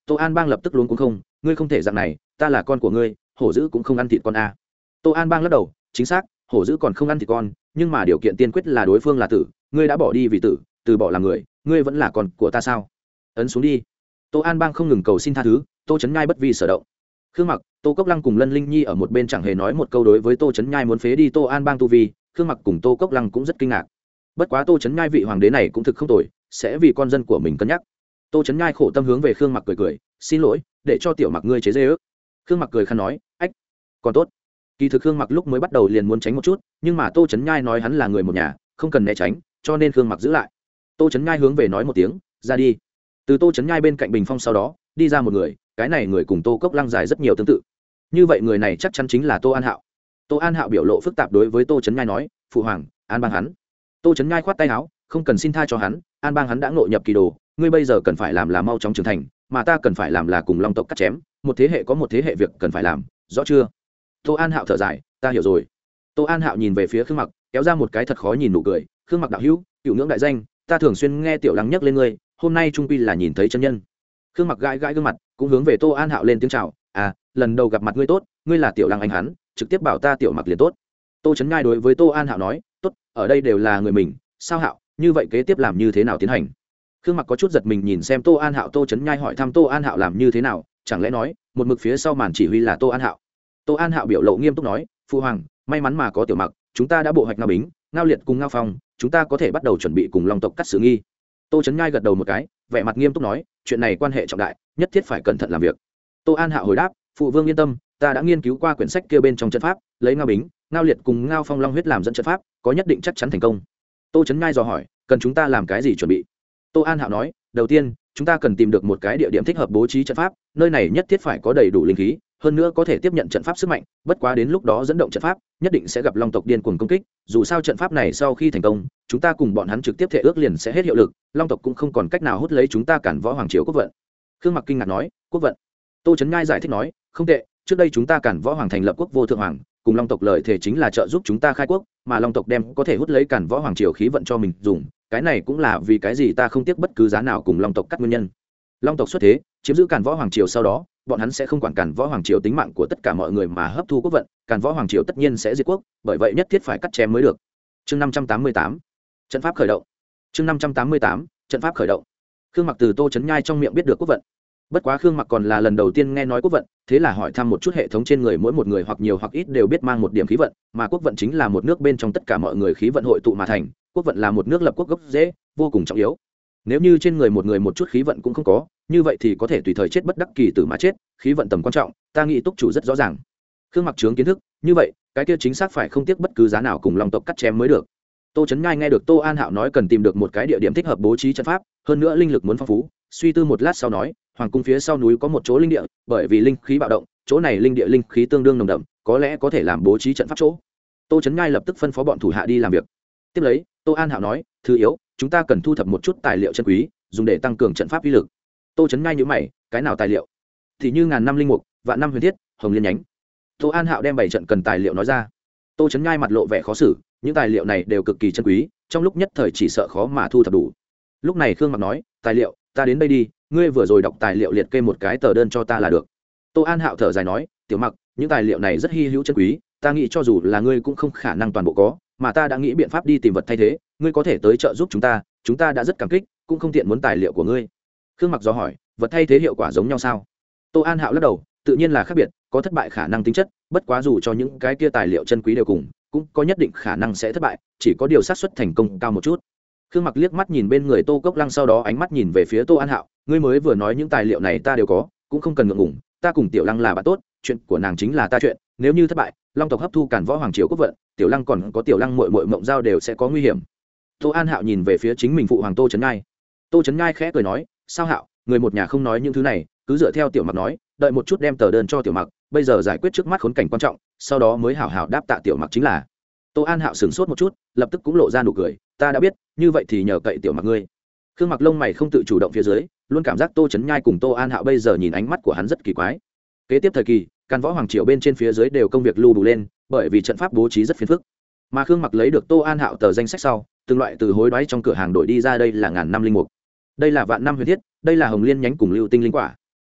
Tô An Bang lập tức luống cuống không, ngươi không thể dạng này, ta là con của ngươi, hổ dữ cũng không ăn thịt con a. Tô An Bang lắc đầu, chính xác, hổ dữ còn không ăn thịt con, nhưng mà điều kiện tiên quyết là đối phương là tử, ngươi đã bỏ đi vì tử, từ bỏ làm người, ngươi vẫn là con của ta sao? Ấn xuống đi. Tô An Bang không ngừng cầu xin tha thứ, Tô Chấn Nhai bất vi sở động. Khương Mặc, Tô Cốc Lăng cùng Lân Linh Nhi ở một bên chẳng hề nói một câu đối với Tô Chấn Nhai muốn phế đi Tô An Bang tu vi, Khương Mặc cùng Tô Cốc Lăng cũng rất kinh ngạc. Bất quá Tô Chấn Nhai vị hoàng đế này cũng thực không tồi, sẽ vì con dân của mình cân nhắc. Tô Chấn Nhai khổ tâm hướng về Khương Mặc cười cười, xin lỗi, để cho tiểu Mặc ngươi chế giễu. Khương Mặc cười khăn nói, ách, còn tốt. Kỳ thực Khương Mặc lúc mới bắt đầu liền muốn tránh một chút, nhưng mà Tô Chấn Nhai nói hắn là người một nhà, không cần né tránh, cho nên Khương Mặc giữ lại. Tô Chấn Nhai hướng về nói một tiếng, ra đi. Từ Tô Chấn Nhai bên cạnh bình phong sau đó đi ra một người, cái này người cùng Tô Cốc Lăng dài rất nhiều tương tự. Như vậy người này chắc chắn chính là Tô An Hạo. Tô An Hạo biểu lộ phức tạp đối với Tô Chấn Nhai nói, phụ hoàng, an bang hắn. Tô Chấn Nhai khoát tay áo, không cần xin tha cho hắn, an bang hắn đã ngộ nhập kỳ đồ, ngươi bây giờ cần phải làm là mau chóng trưởng thành, mà ta cần phải làm là cùng Long tộc cắt chém, một thế hệ có một thế hệ việc cần phải làm, rõ chưa? Tô An Hạo thở dài, ta hiểu rồi. Tô An Hạo nhìn về phía Khương Mặc, kéo ra một cái thật khó nhìn nụ cười, Khương Mặc đạo hữu, cựu ngưỡng đại danh, ta thường xuyên nghe tiểu Lăng nhắc lên ngươi, hôm nay trung quy là nhìn thấy chân nhân. Khương Mặc gãi gãi gương mặt, cũng hướng về Tô An Hạo lên tiếng chào, à, lần đầu gặp mặt ngươi tốt, ngươi là tiểu Lăng anh hắn, trực tiếp bảo ta tiểu Mặc liền tốt. Tô Chấn Nhai đối với Tô An Hạo nói, tốt, ở đây đều là người mình, sao Hạo, như vậy kế tiếp làm như thế nào tiến hành? Khương Mặc có chút giật mình nhìn xem Tô An Hạo, Tô Chấn Nhai hỏi thăm Tô An Hạo làm như thế nào, chẳng lẽ nói một mực phía sau màn chỉ huy là Tô An Hạo? Tô An Hạo biểu lộ nghiêm túc nói, phụ hoàng, may mắn mà có tiểu Mặc, chúng ta đã bộ hoạch Ngao Bính, Ngao Liệt cùng Ngao Phong, chúng ta có thể bắt đầu chuẩn bị cùng Long tộc cắt xử nghi. Tô Chấn Nhai gật đầu một cái, vẻ mặt nghiêm túc nói, chuyện này quan hệ trọng đại, nhất thiết phải cẩn thận làm việc. Tô An Hạo hồi đáp, phụ vương yên tâm, ta đã nghiên cứu qua quyển sách kia bên trong trận pháp, lấy Ngao Bính, Ngao Liệt cùng Ngao Phong long huyết làm dẫn trận pháp, có nhất định chắc chắn thành công. Tô Chấn Nhai dò hỏi, cần chúng ta làm cái gì chuẩn bị? Tô An Hạo nói, đầu tiên, chúng ta cần tìm được một cái địa điểm thích hợp bố trí trận pháp, nơi này nhất thiết phải có đầy đủ linh khí, hơn nữa có thể tiếp nhận trận pháp sức mạnh, bất quá đến lúc đó dẫn động trận pháp, nhất định sẽ gặp Long tộc điên cuồng công kích, dù sao trận pháp này sau khi thành công, chúng ta cùng bọn hắn trực tiếp thể ước liền sẽ hết hiệu lực, Long tộc cũng không còn cách nào hút lấy chúng ta cản võ hoàng triều quốc vận. Khương Mặc kinh ngạc nói, quốc vận? Tô Chấn Nhai giải thích nói, không tệ, trước đây chúng ta cản võ hoàng thành lập quốc vô thượng hoàng, cùng Long tộc lợi thể chính là trợ giúp chúng ta khai quốc, mà Long tộc đem có thể hút lấy cản võ hoàng triều khí vận cho mình dùng, cái này cũng là vì cái gì ta không tiếc bất cứ giá nào cùng Long tộc cắt nguyên nhân. Long tộc xuất thế, chiếm giữ cản võ hoàng triều sau đó, bọn hắn sẽ không quản cản võ hoàng triều tính mạng của tất cả mọi người mà hấp thu quốc vận, cản võ hoàng triều tất nhiên sẽ diệt quốc, bởi vậy nhất thiết phải cắt chém mới được. Chương năm trăm tám mươi tám, trận pháp khởi động. Chương năm trăm tám mươi tám, trận pháp khởi động. Khương Mặc từ Tô Chấn Nhai trong miệng biết được quốc vận. Bất quá Khương Mặc còn là lần đầu tiên nghe nói quốc vận, thế là hỏi thăm một chút hệ thống trên người mỗi một người hoặc nhiều hoặc ít đều biết mang một điểm khí vận, mà quốc vận chính là một nước bên trong tất cả mọi người khí vận hội tụ mà thành, quốc vận là một nước lập quốc gốc rễ, vô cùng trọng yếu. Nếu như trên người một người một chút khí vận cũng không có, như vậy thì có thể tùy thời chết bất đắc kỳ tử mà chết, khí vận tầm quan trọng, ta nghĩ túc chủ rất rõ ràng. Khương Mặc chướng kiến thức, như vậy, cái kia chính xác phải không tiếc bất cứ giá nào cùng Long tộc cắt chém mới được. Tô Chấn Nhai nghe được Tô An Hạo nói cần tìm được một cái địa điểm thích hợp bố trí trận pháp, hơn nữa linh lực muốn phong phú, suy tư một lát sau nói, hoàng cung phía sau núi có một chỗ linh địa, bởi vì linh khí bạo động, chỗ này linh địa linh khí tương đương nồng đậm, có lẽ có thể làm bố trí trận pháp chỗ. Tô Chấn Nhai lập tức phân phó bọn thủ hạ đi làm việc. Tiếp lấy, Tô An Hạo nói, thứ yếu, chúng ta cần thu thập một chút tài liệu chân quý, dùng để tăng cường trận pháp uy lực. Tô Chấn Nhai nhíu mày, cái nào tài liệu? Thì như ngàn năm linh mục, vạn năm huyền thiết, hồng liên nhánh. Tô An Hạo đem bảy trận cần tài liệu nói ra. Tô Chấn Nhai mặt lộ vẻ khó xử, những tài liệu này đều cực kỳ chân quý, trong lúc nhất thời chỉ sợ khó mà thu thập đủ. Lúc này Khương Mặc nói, tài liệu, ta đến đây đi, ngươi vừa rồi đọc tài liệu liệt kê một cái tờ đơn cho ta là được. Tô An Hạo thở dài nói, tiểu Mặc, những tài liệu này rất hi hữu chân quý, ta nghĩ cho dù là ngươi cũng không khả năng toàn bộ có, mà ta đã nghĩ biện pháp đi tìm vật thay thế, ngươi có thể tới trợ giúp chúng ta, chúng ta đã rất cảm kích, cũng không tiện muốn tài liệu của ngươi. Khương Mặc dò hỏi, vật thay thế hiệu quả giống nhau sao? Tô An Hạo lắc đầu, tự nhiên là khác biệt, có thất bại khả năng tính chất, bất quá dù cho những cái kia tài liệu chân quý đều cùng, cũng có nhất định khả năng sẽ thất bại, chỉ có điều xác suất thành công cao một chút. Khương Mặc liếc mắt nhìn bên người Tô Cốc Lăng, sau đó ánh mắt nhìn về phía Tô An Hạo, ngươi mới vừa nói những tài liệu này ta đều có, cũng không cần ngượng ngùng, ta cùng Tiểu Lăng là bạn tốt, chuyện của nàng chính là ta chuyện, nếu như thất bại, Long tộc hấp thu cản võ hoàng triều quốc vận, Tiểu Lăng còn có Tiểu Lăng muội muội Mộng Giao đều sẽ có nguy hiểm. Tô An Hạo nhìn về phía chính mình phụ hoàng Tô Chấn Nhai. Tô Chấn Nhai khẽ cười nói, sao Hạo, người một nhà không nói những thứ này, cứ dựa theo Tiểu Mặc nói, đợi một chút đem tờ đơn cho Tiểu Mặc, bây giờ giải quyết trước mắt khốn cảnh quan trọng, sau đó mới hảo hảo đáp tạ Tiểu Mặc chính là. Tô An Hạo sửng sốt một chút, lập tức cũng lộ ra nụ cười, ta đã biết, như vậy thì nhờ cậy Tiểu Mặc ngươi. Khương Mặc lông mày không tự chủ động phía dưới, luôn cảm giác Tô Chấn Nhai cùng Tô An Hạo bây giờ nhìn ánh mắt của hắn rất kỳ quái. Kế tiếp thời kỳ, Càn Võ hoàng triều bên trên phía dưới đều công việc lưu đủ lên, bởi vì trận pháp bố trí rất phiền phức. Mà Khương Mặc lấy được Tô An Hạo tờ danh sách sau, từng loại từ hối đoái trong cửa hàng đổi đi ra, đây là ngàn năm linh mục, đây là vạn năm huyền thiết, đây là hồng liên nhánh cùng lưu tinh linh quả.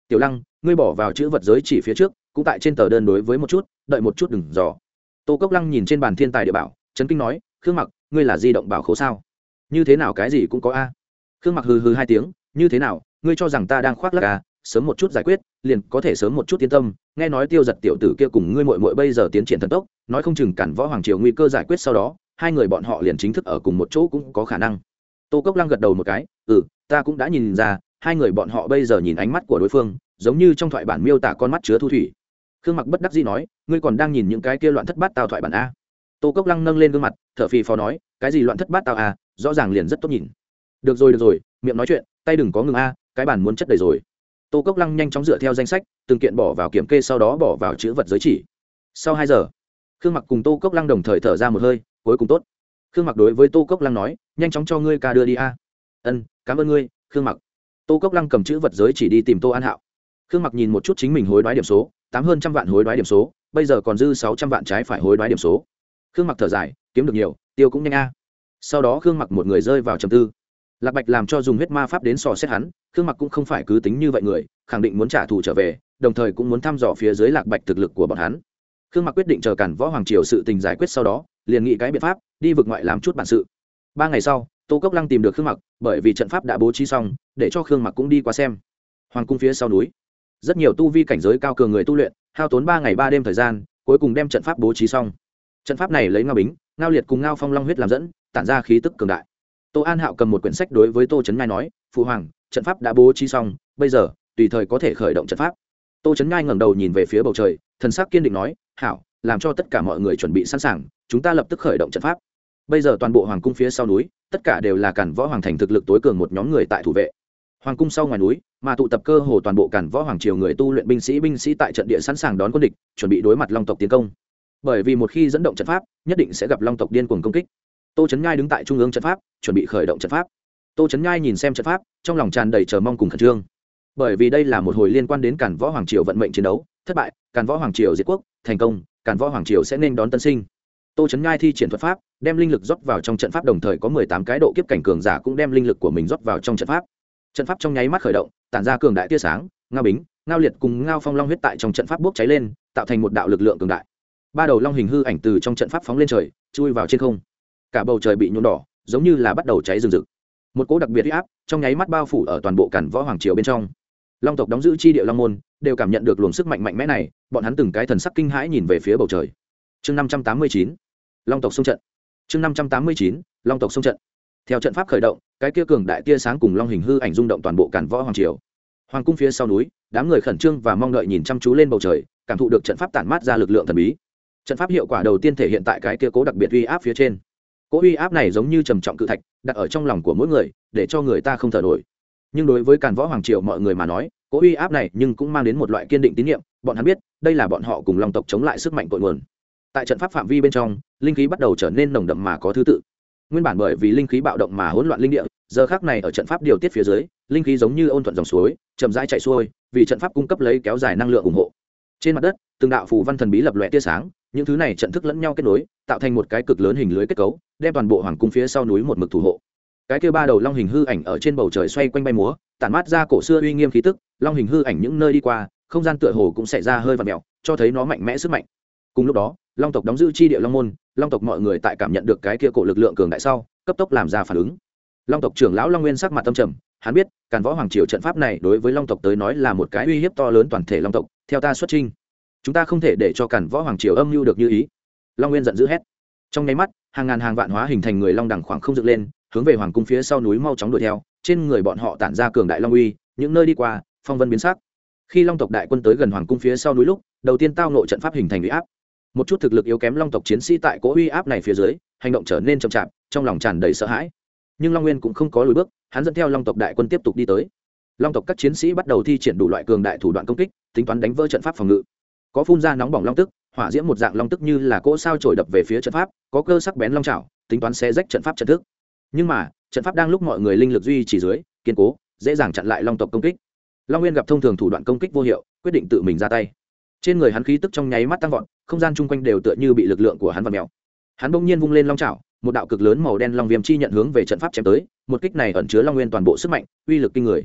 tiểu lăng, ngươi bỏ vào chữ vật giới chỉ phía trước cũng tại trên tờ đơn đối với một chút, đợi một chút đừng dò. Tô Cốc Lăng nhìn trên bàn thiên tài địa bảo, chấn kinh nói, khương mặc, ngươi là di động bảo khố sao? Như thế nào cái gì cũng có a? Khương mặc hừ hừ hai tiếng, như thế nào, ngươi cho rằng ta đang khoác lác à? Sớm một chút giải quyết liền có thể sớm một chút yên tâm. Nghe nói Tiêu Giật tiểu tử kia cùng ngươi muội muội bây giờ tiến triển thần tốc, nói không chừng cản võ hoàng triều nguy cơ giải quyết sau đó hai người bọn họ liền chính thức ở cùng một chỗ cũng có khả năng. Tô Cốc Lăng gật đầu một cái, ừ, ta cũng đã nhìn ra hai người bọn họ bây giờ nhìn ánh mắt của đối phương giống như trong thoại bản miêu tả con mắt chứa thu thủy. Khương mặc bất đắc dĩ nói, ngươi còn đang nhìn những cái kia loạn thất bát tao thoại bản a? Tô Cốc Lăng nâng lên gương mặt thở phì phò nói, cái gì loạn thất bát tao a, rõ ràng liền rất tốt nhìn. Được rồi được rồi, miệng nói chuyện tay đừng có ngừng a, cái bản muốn chất đầy rồi. Tô Cốc Lăng nhanh chóng dựa theo danh sách từng kiện bỏ vào kiểm kê, sau đó bỏ vào chữ vật giới chỉ. Sau hai giờ, Khương mặc cùng Tô Cốc Lăng đồng thời thở ra một hơi, cuối cùng tốt. Khương mặc đối với Tô Cốc Lăng nói, nhanh chóng cho ngươi ca đưa đi a. Ân, cảm ơn ngươi, Khương mặc. Tô Cốc Lăng cầm chữ vật giới chỉ đi tìm Tô An Hạo. Khương mặc nhìn một chút chính mình hối đoái điểm số, tám hơn trăm vạn hối đoái điểm số, bây giờ còn dư sáu trăm vạn trái phải hối đoái điểm số. Khương mặc thở dài, kiếm được nhiều tiêu cũng nhanh a. Sau đó Khương mặc một người rơi vào trầm tư. Lạc Bạch làm cho dùng huyết ma pháp đến sò xét hắn, Khương mặc cũng không phải cứ tính như vậy người, khẳng định muốn trả thù trở về, đồng thời cũng muốn thăm dò phía dưới Lạc Bạch thực lực của bọn hắn. Khương mặc quyết định chờ cản võ hoàng triều sự tình giải quyết sau đó liền nghĩ cái biện pháp đi vực ngoại làm chút bản sự. Ba ngày sau, Tô Cốc Lăng tìm được Khương mặc, bởi vì trận pháp đã bố trí xong, để cho Khương mặc cũng đi qua xem. Hoàng cung phía sau núi, rất nhiều tu vi cảnh giới cao cường người tu luyện, hao tốn ba ngày ba đêm thời gian, cuối cùng đem trận pháp bố trí xong. Trận pháp này lấy Ngao Bính, Ngao Liệt cùng Ngao Phong Long huyết làm dẫn, tản ra khí tức cường đại. Tô An Hạo cầm một quyển sách đối với Tô Chấn Nhai nói, phụ hoàng, trận pháp đã bố trí xong, bây giờ tùy thời có thể khởi động trận pháp. Tô Chấn Nhai ngẩng đầu nhìn về phía bầu trời, thần sắc kiên định nói, hảo, làm cho tất cả mọi người chuẩn bị sẵn sàng, chúng ta lập tức khởi động trận pháp. Bây giờ toàn bộ hoàng cung phía sau núi, tất cả đều là cản võ hoàng thành thực lực tối cường một nhóm người tại thủ vệ. Hoàng cung sau ngoài núi, mà tụ tập cơ hồ toàn bộ cản võ hoàng triều người tu luyện binh sĩ binh sĩ tại trận địa sẵn sàng đón quân địch, chuẩn bị đối mặt long tộc tiến công. Bởi vì một khi dẫn động trận pháp, nhất định sẽ gặp long tộc điên cuồng công kích. Tô Chấn Nhai đứng tại trung ương trận pháp, chuẩn bị khởi động trận pháp. Tô Chấn Nhai nhìn xem trận pháp, trong lòng tràn đầy chờ mong cùng khẩn trương. Bởi vì đây là một hồi liên quan đến cản võ hoàng triều vận mệnh chiến đấu, thất bại, cản võ hoàng triều diệt quốc, thành công, cản võ hoàng triều sẽ nên đón tân sinh. Tô Chấn Nhai thi triển thuật pháp, đem linh lực rót vào trong trận pháp, đồng thời có mười tám cái độ kiếp cảnh cường giả cũng đem linh lực của mình rót vào trong trận pháp. Trận pháp trong nháy mắt khởi động, tản ra cường đại tia sáng, Ngao Bính, Ngao Liệt cùng Ngao Phong Long huyết tại trong trận pháp bốc cháy lên, tạo thành một đạo lực lượng cường đại. Ba đầu long hình hư ảnh từ trong trận pháp phóng lên trời, chui vào trên không. Cả bầu trời bị nhuộm đỏ, giống như là bắt đầu cháy rừng rực. Một cỗ đặc biệt uy áp trong nháy mắt bao phủ ở toàn bộ cản võ hoàng triều bên trong. Long tộc đóng giữ chi địa Long môn đều cảm nhận được luồng sức mạnh mạnh mẽ này, bọn hắn từng cái thần sắc kinh hãi nhìn về phía bầu trời. Chương năm trăm tám mươi chín, Long tộc xung trận. Chương năm trăm tám mươi chín, Long tộc xung trận. Theo trận pháp khởi động, cái kia cường đại tia sáng cùng long hình hư ảnh rung động toàn bộ cản võ hoàng triều. Hoàng cung phía sau núi, đám người khẩn trương và mong đợi nhìn chăm chú lên bầu trời, cảm thụ được trận pháp tản mát ra lực lượng thần bí. Trận pháp hiệu quả đầu tiên thể hiện tại cái kia cố đặc biệt uy áp phía trên. Cố uy áp này giống như trầm trọng cự thạch, đặt ở trong lòng của mỗi người, để cho người ta không thở nổi. Nhưng đối với càn võ hoàng triều mọi người mà nói, cố uy áp này nhưng cũng mang đến một loại kiên định tín nhiệm, bọn hắn biết, đây là bọn họ cùng long tộc chống lại sức mạnh cội nguồn. Tại trận pháp phạm vi bên trong, linh khí bắt đầu trở nên nồng đậm mà có thứ tự. Nguyên bản bởi vì linh khí bạo động mà hỗn loạn linh địa, giờ khắc này ở trận pháp điều tiết phía dưới, linh khí giống như ôn thuận dòng suối, chậm rãi chảy xuôi, vì trận pháp cung cấp lấy kéo dài năng lượng ủng hộ. Trên mặt đất, từng đạo phù văn thần bí lập lòe tia sáng, những thứ này trận thức lẫn nhau kết nối, tạo thành một cái cực lớn hình lưới kết cấu, đem toàn bộ hoàng cung phía sau núi một mực thủ hộ. Cái kia ba đầu long hình hư ảnh ở trên bầu trời xoay quanh bay múa, tản mát ra cổ xưa uy nghiêm khí tức, long hình hư ảnh những nơi đi qua, không gian tựa hồ cũng xảy ra hơi vặn mèo, cho thấy nó mạnh mẽ sức mạnh. Cùng lúc đó, long tộc đóng giữ chi địa long môn, long tộc mọi người tại cảm nhận được cái kia cổ lực lượng cường đại sau, cấp tốc làm ra phản ứng. Long tộc trưởng lão Long Nguyên sắc mặt tâm trầm, hắn biết, càn võ hoàng triều trận pháp này đối với long tộc tới nói là một cái uy hiếp to lớn toàn thể long tộc, theo ta xuất chinh, chúng ta không thể để cho càn võ hoàng triều âm mưu được như ý. Long Nguyên giận dữ hét. Trong nháy mắt, hàng ngàn hàng vạn hóa hình thành người long đẳng khoảng không dựng lên, hướng về hoàng cung phía sau núi mau chóng đuổi theo, trên người bọn họ tản ra cường đại long uy, những nơi đi qua, phong vân biến sắc. Khi long tộc đại quân tới gần hoàng cung phía sau núi lúc, đầu tiên tao nội trận pháp hình thành uy áp. Một chút thực lực yếu kém long tộc chiến sĩ tại cỗ uy áp này phía dưới, hành động trở nên chậm chạp, trong lòng tràn đầy sợ hãi. Nhưng Long Nguyên cũng không có lùi bước, hắn dẫn theo long tộc đại quân tiếp tục đi tới. Long tộc các chiến sĩ bắt đầu thi triển đủ loại cường đại thủ đoạn công kích, tính toán đánh vỡ trận pháp phòng ngự. Có phun ra nóng bỏng long tức, hỏa diễm một dạng long tức như là cỗ sao trổi đập về phía trận pháp, có cơ sắc bén long chảo, tính toán xé rách trận pháp trận thức. Nhưng mà, trận pháp đang lúc mọi người linh lực duy trì dưới, kiên cố, dễ dàng chặn lại long tộc công kích. Long Nguyên gặp thông thường thủ đoạn công kích vô hiệu, quyết định tự mình ra tay. Trên người hắn khí tức trong nháy mắt tăng vọt, không gian chung quanh đều tựa như bị lực lượng của hắn vặn mèo. Hắn bỗng nhiên vung lên long chảo, một đạo cực lớn màu đen long viêm chi nhận hướng về trận pháp chém tới, một kích này ẩn chứa long nguyên toàn bộ sức mạnh, uy lực kinh người.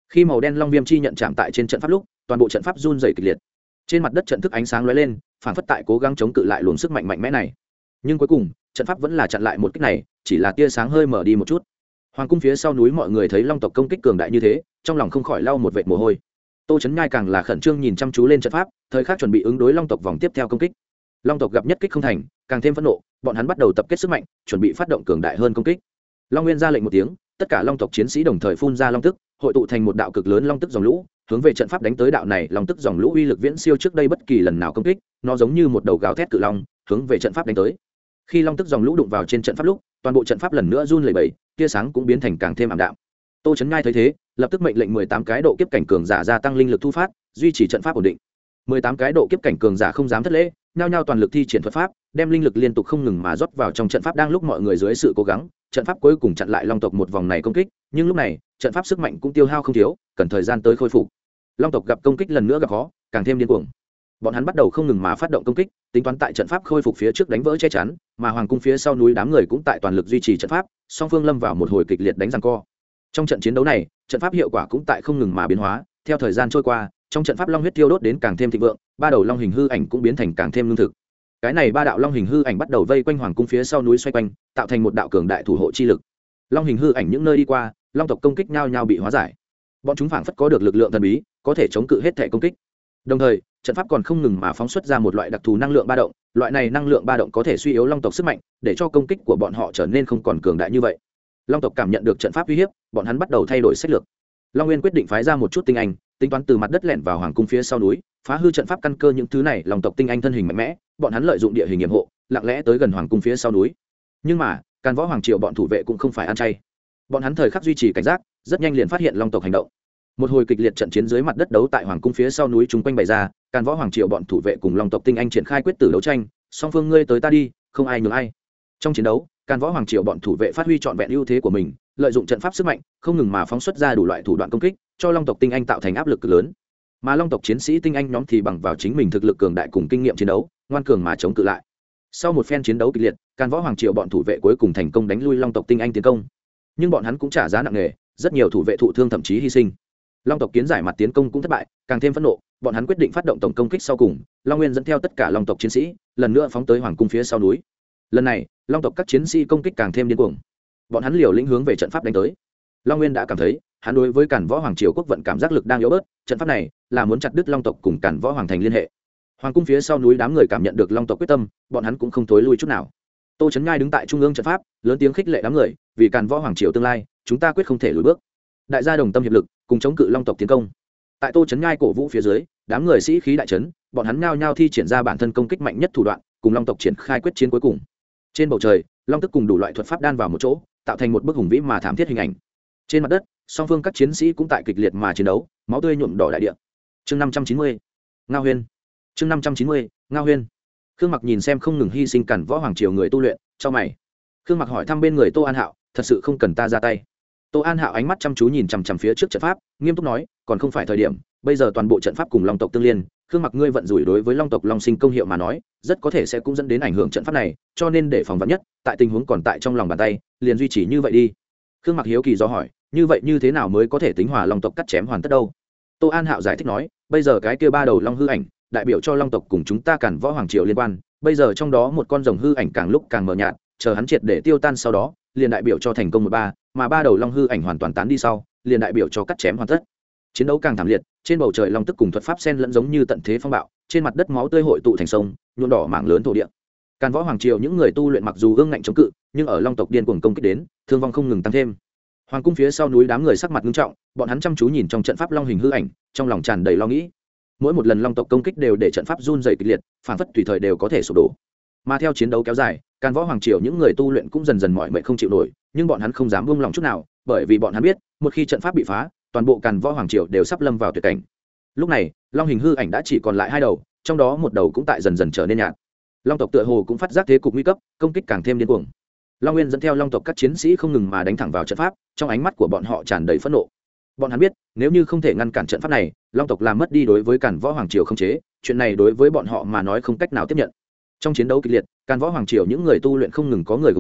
khi màu đen long viêm chi nhận chạm tại trên trận pháp lúc toàn bộ trận pháp run dày kịch liệt, trên mặt đất trận thức ánh sáng lóe lên, phản phất tại cố gắng chống cự lại luồng sức mạnh mạnh mẽ này, nhưng cuối cùng trận pháp vẫn là chặn lại một kích này, chỉ là tia sáng hơi mở đi một chút. Hoàng cung phía sau núi mọi người thấy long tộc công kích cường đại như thế, trong lòng không khỏi lau một vệt mồ hôi. Tô Chấn Nhai càng là khẩn trương nhìn chăm chú lên trận pháp, thời khắc chuẩn bị ứng đối long tộc vòng tiếp theo công kích. Long tộc gặp nhất kích không thành, càng thêm phẫn nộ, bọn hắn bắt đầu tập kết sức mạnh, chuẩn bị phát động cường đại hơn công kích. Long Nguyên ra lệnh một tiếng, tất cả long tộc chiến sĩ đồng thời phun ra long tức, hội tụ thành một đạo cực lớn long tức dòng lũ, hướng về trận pháp đánh tới. Đạo này long tức dòng lũ uy lực viễn siêu trước đây bất kỳ lần nào công kích, nó giống như một đầu gào thét cự long, hướng về trận pháp đánh tới. Khi long tức dòng lũ đụng vào trên trận pháp lúc, toàn bộ trận pháp lần nữa run lẩy bẩy, tia sáng cũng biến thành càng thêm ảm đạm. Tô Chấn Nhai thấy thế, lập tức mệnh lệnh mười tám cái độ kiếp cảnh cường giả gia tăng linh lực thu phát, duy trì trận pháp ổn định. mười tám cái độ kiếp cảnh cường giả không dám thất lễ, nhao nhao toàn lực thi triển thuật pháp, đem linh lực liên tục không ngừng mà rót vào trong trận pháp. Đang lúc mọi người dưới sự cố gắng, trận pháp cuối cùng chặn lại long tộc một vòng này công kích, nhưng lúc này, trận pháp sức mạnh cũng tiêu hao không thiếu, cần thời gian tới khôi phục. Long tộc gặp công kích lần nữa gặp khó, càng thêm điên cuồng. Bọn hắn bắt đầu không ngừng mà phát động công kích, tính toán tại trận pháp khôi phục phía trước đánh vỡ che chắn, mà hoàng cung phía sau núi đám người cũng tại toàn lực duy trì trận pháp, song phương lâm vào một hồi kịch liệt đánh giằng co. Trong trận chiến đấu này, trận pháp hiệu quả cũng tại không ngừng mà biến hóa, theo thời gian trôi qua, trong trận pháp long huyết tiêu đốt đến càng thêm thịnh vượng, ba đầu long hình hư ảnh cũng biến thành càng thêm lương thực. Cái này ba đạo long hình hư ảnh bắt đầu vây quanh hoàng cung phía sau núi xoay quanh, tạo thành một đạo cường đại thủ hộ chi lực. Long hình hư ảnh những nơi đi qua, long tộc công kích nhau nhau bị hóa giải. Bọn chúng phảng phất có được lực lượng thần bí, có thể chống cự hết thể công kích. Đồng thời, trận pháp còn không ngừng mà phóng xuất ra một loại đặc thù năng lượng ba động, loại này năng lượng ba động có thể suy yếu long tộc sức mạnh, để cho công kích của bọn họ trở nên không còn cường đại như vậy. Long tộc cảm nhận được trận pháp uy hiếp, bọn hắn bắt đầu thay đổi sách lược. Long Nguyên quyết định phái ra một chút tinh anh, tính toán từ mặt đất lẻn vào hoàng cung phía sau núi, phá hư trận pháp căn cơ. Những thứ này long tộc tinh anh thân hình mạnh mẽ, bọn hắn lợi dụng địa hình hiểm hộ, lặng lẽ tới gần hoàng cung phía sau núi. Nhưng mà, Càn Võ Hoàng triều bọn thủ vệ cũng không phải ăn chay. Bọn hắn thời khắc duy trì cảnh giác, rất nhanh liền phát hiện long tộc hành động. Một hồi kịch liệt trận chiến dưới mặt đất đấu tại hoàng cung phía sau núi chung quanh bày ra, Càn Võ Hoàng triều bọn thủ vệ cùng long tộc tinh anh triển khai quyết tử đấu tranh, song phương ngươi tới ta đi, không ai nhường ai. Trong chiến đấu, Càn Võ Hoàng triều bọn thủ vệ phát huy trọn vẹn ưu thế của mình, lợi dụng trận pháp sức mạnh, không ngừng mà phóng xuất ra đủ loại thủ đoạn công kích, cho long tộc tinh anh tạo thành áp lực cực lớn. Mà long tộc chiến sĩ tinh anh nhóm thì bằng vào chính mình thực lực cường đại cùng kinh nghiệm chiến đấu, ngoan cường mà chống cự lại. Sau một phen chiến đấu kịch liệt, Càn Võ Hoàng triều bọn thủ vệ cuối cùng thành công đánh lui long tộc tinh anh tiến công. Nhưng bọn hắn cũng trả giá nặng nề, rất nhiều thủ vệ thụ thương thậm chí hy sinh. Long tộc kiến giải mặt tiến công cũng thất bại, càng thêm phẫn nộ, bọn hắn quyết định phát động tổng công kích sau cùng. Long Nguyên dẫn theo tất cả long tộc chiến sĩ, lần nữa phóng tới hoàng cung phía sau núi. Lần này, long tộc các chiến sĩ công kích càng thêm điên cuồng. Bọn hắn liều lĩnh hướng về trận pháp đánh tới. Long Nguyên đã cảm thấy, hắn đối với Càn Võ Hoàng triều quốc vận cảm giác lực đang yếu bớt, trận pháp này là muốn chặt đứt long tộc cùng Càn Võ Hoàng thành liên hệ. Hoàng cung phía sau núi đám người cảm nhận được long tộc quyết tâm, bọn hắn cũng không thối lui chút nào. Tô Chấn Nhai đứng tại trung ương trận pháp, lớn tiếng khích lệ đám người, vì Càn Võ Hoàng triều tương lai, chúng ta quyết không thể lùi bước. Đại gia đồng tâm hiệp lực, cùng chống cự long tộc tiến công. Tại Tô Chấn Nhai cổ vũ phía dưới, đám người sĩ khí đại chấn, bọn hắn nhao nhao thi triển ra bản thân công kích mạnh nhất thủ đoạn, cùng long tộc triển khai quyết chiến cuối cùng. Trên bầu trời, long tức cùng đủ loại thuật pháp đan vào một chỗ, tạo thành một bức hùng vĩ mà thảm thiết hình ảnh. Trên mặt đất, song phương các chiến sĩ cũng tại kịch liệt mà chiến đấu, máu tươi nhuộm đỏ đại địa. Chương năm trăm chín mươi, Ngao Huyên. Chương năm trăm chín mươi, Ngao Huyên. Khương Mặc nhìn xem không ngừng hy sinh Càn Võ Hoàng triều người tu luyện, cho mày. Khương Mặc hỏi thăm bên người Tô An Hạo, thật sự không cần ta ra tay. Tô An Hạo ánh mắt chăm chú nhìn chằm chằm phía trước trận pháp, nghiêm túc nói, còn không phải thời điểm, bây giờ toàn bộ trận pháp cùng long tộc tương liên, Khương Mặc ngươi vận rủi đối với long tộc long sinh công hiệu mà nói, rất có thể sẽ cũng dẫn đến ảnh hưởng trận pháp này, cho nên để phòng vạn nhất, tại tình huống còn tại trong lòng bàn tay, liền duy trì như vậy đi. Khương Mặc hiếu kỳ do hỏi, như vậy như thế nào mới có thể tính hòa long tộc cắt chém hoàn tất đâu? Tô An Hạo giải thích nói, bây giờ cái kia ba đầu long hư ảnh, đại biểu cho long tộc cùng chúng ta Càn Võ Hoàng triều liên quan, bây giờ trong đó một con rồng hư ảnh càng lúc càng mờ nhạt, chờ hắn triệt để tiêu tan sau đó, liền đại biểu cho thành công một ba, mà ba đầu long hư ảnh hoàn toàn tán đi sau, liền đại biểu cho cắt chém hoàn tất. Chiến đấu càng thảm liệt, trên bầu trời long tức cùng thuật pháp sen lẫn giống như tận thế phong bạo, trên mặt đất máu tươi hội tụ thành sông, nhuộm đỏ mảng lớn thổ địa. Càn Võ Hoàng triều những người tu luyện mặc dù ương ngạnh chống cự, nhưng ở long tộc điên cuồng công kích đến, thương vong không ngừng tăng thêm. Hoàng cung phía sau núi đám người sắc mặt nghiêm trọng, bọn hắn chăm chú nhìn trong trận pháp long hình hư ảnh, trong lòng tràn đầy lo nghĩ. Mỗi một lần long tộc công kích đều để trận pháp run rẩy kịch liệt, phản phất tùy thời đều có thể sụp đổ. Mà theo chiến đấu kéo dài, Càn Võ Hoàng triều những người tu luyện cũng dần dần mỏi mệt không chịu nổi, nhưng bọn hắn không dám buông lòng chút nào, bởi vì bọn hắn biết, một khi trận pháp bị phá, toàn bộ Càn Võ Hoàng triều đều sắp lâm vào tuyệt cảnh. Lúc này, long hình hư ảnh đã chỉ còn lại hai đầu, trong đó một đầu cũng tại dần dần trở nên nhạt. Long tộc tựa hồ cũng phát giác thế cục nguy cấp, công kích càng thêm điên cuồng. Long Nguyên dẫn theo long tộc các chiến sĩ không ngừng mà đánh thẳng vào trận pháp, trong ánh mắt của bọn họ tràn đầy phẫn nộ. Bọn hắn biết, nếu như không thể ngăn cản trận pháp này, long tộc làm mất đi đối với Càn Võ Hoàng triều không chế, chuyện này đối với bọn họ mà nói không cách nào tiếp nhận. Trong chiến đấu kịch liệt, Càn Võ Hoàng triều những người tu luyện không ngừng có người gục xuống,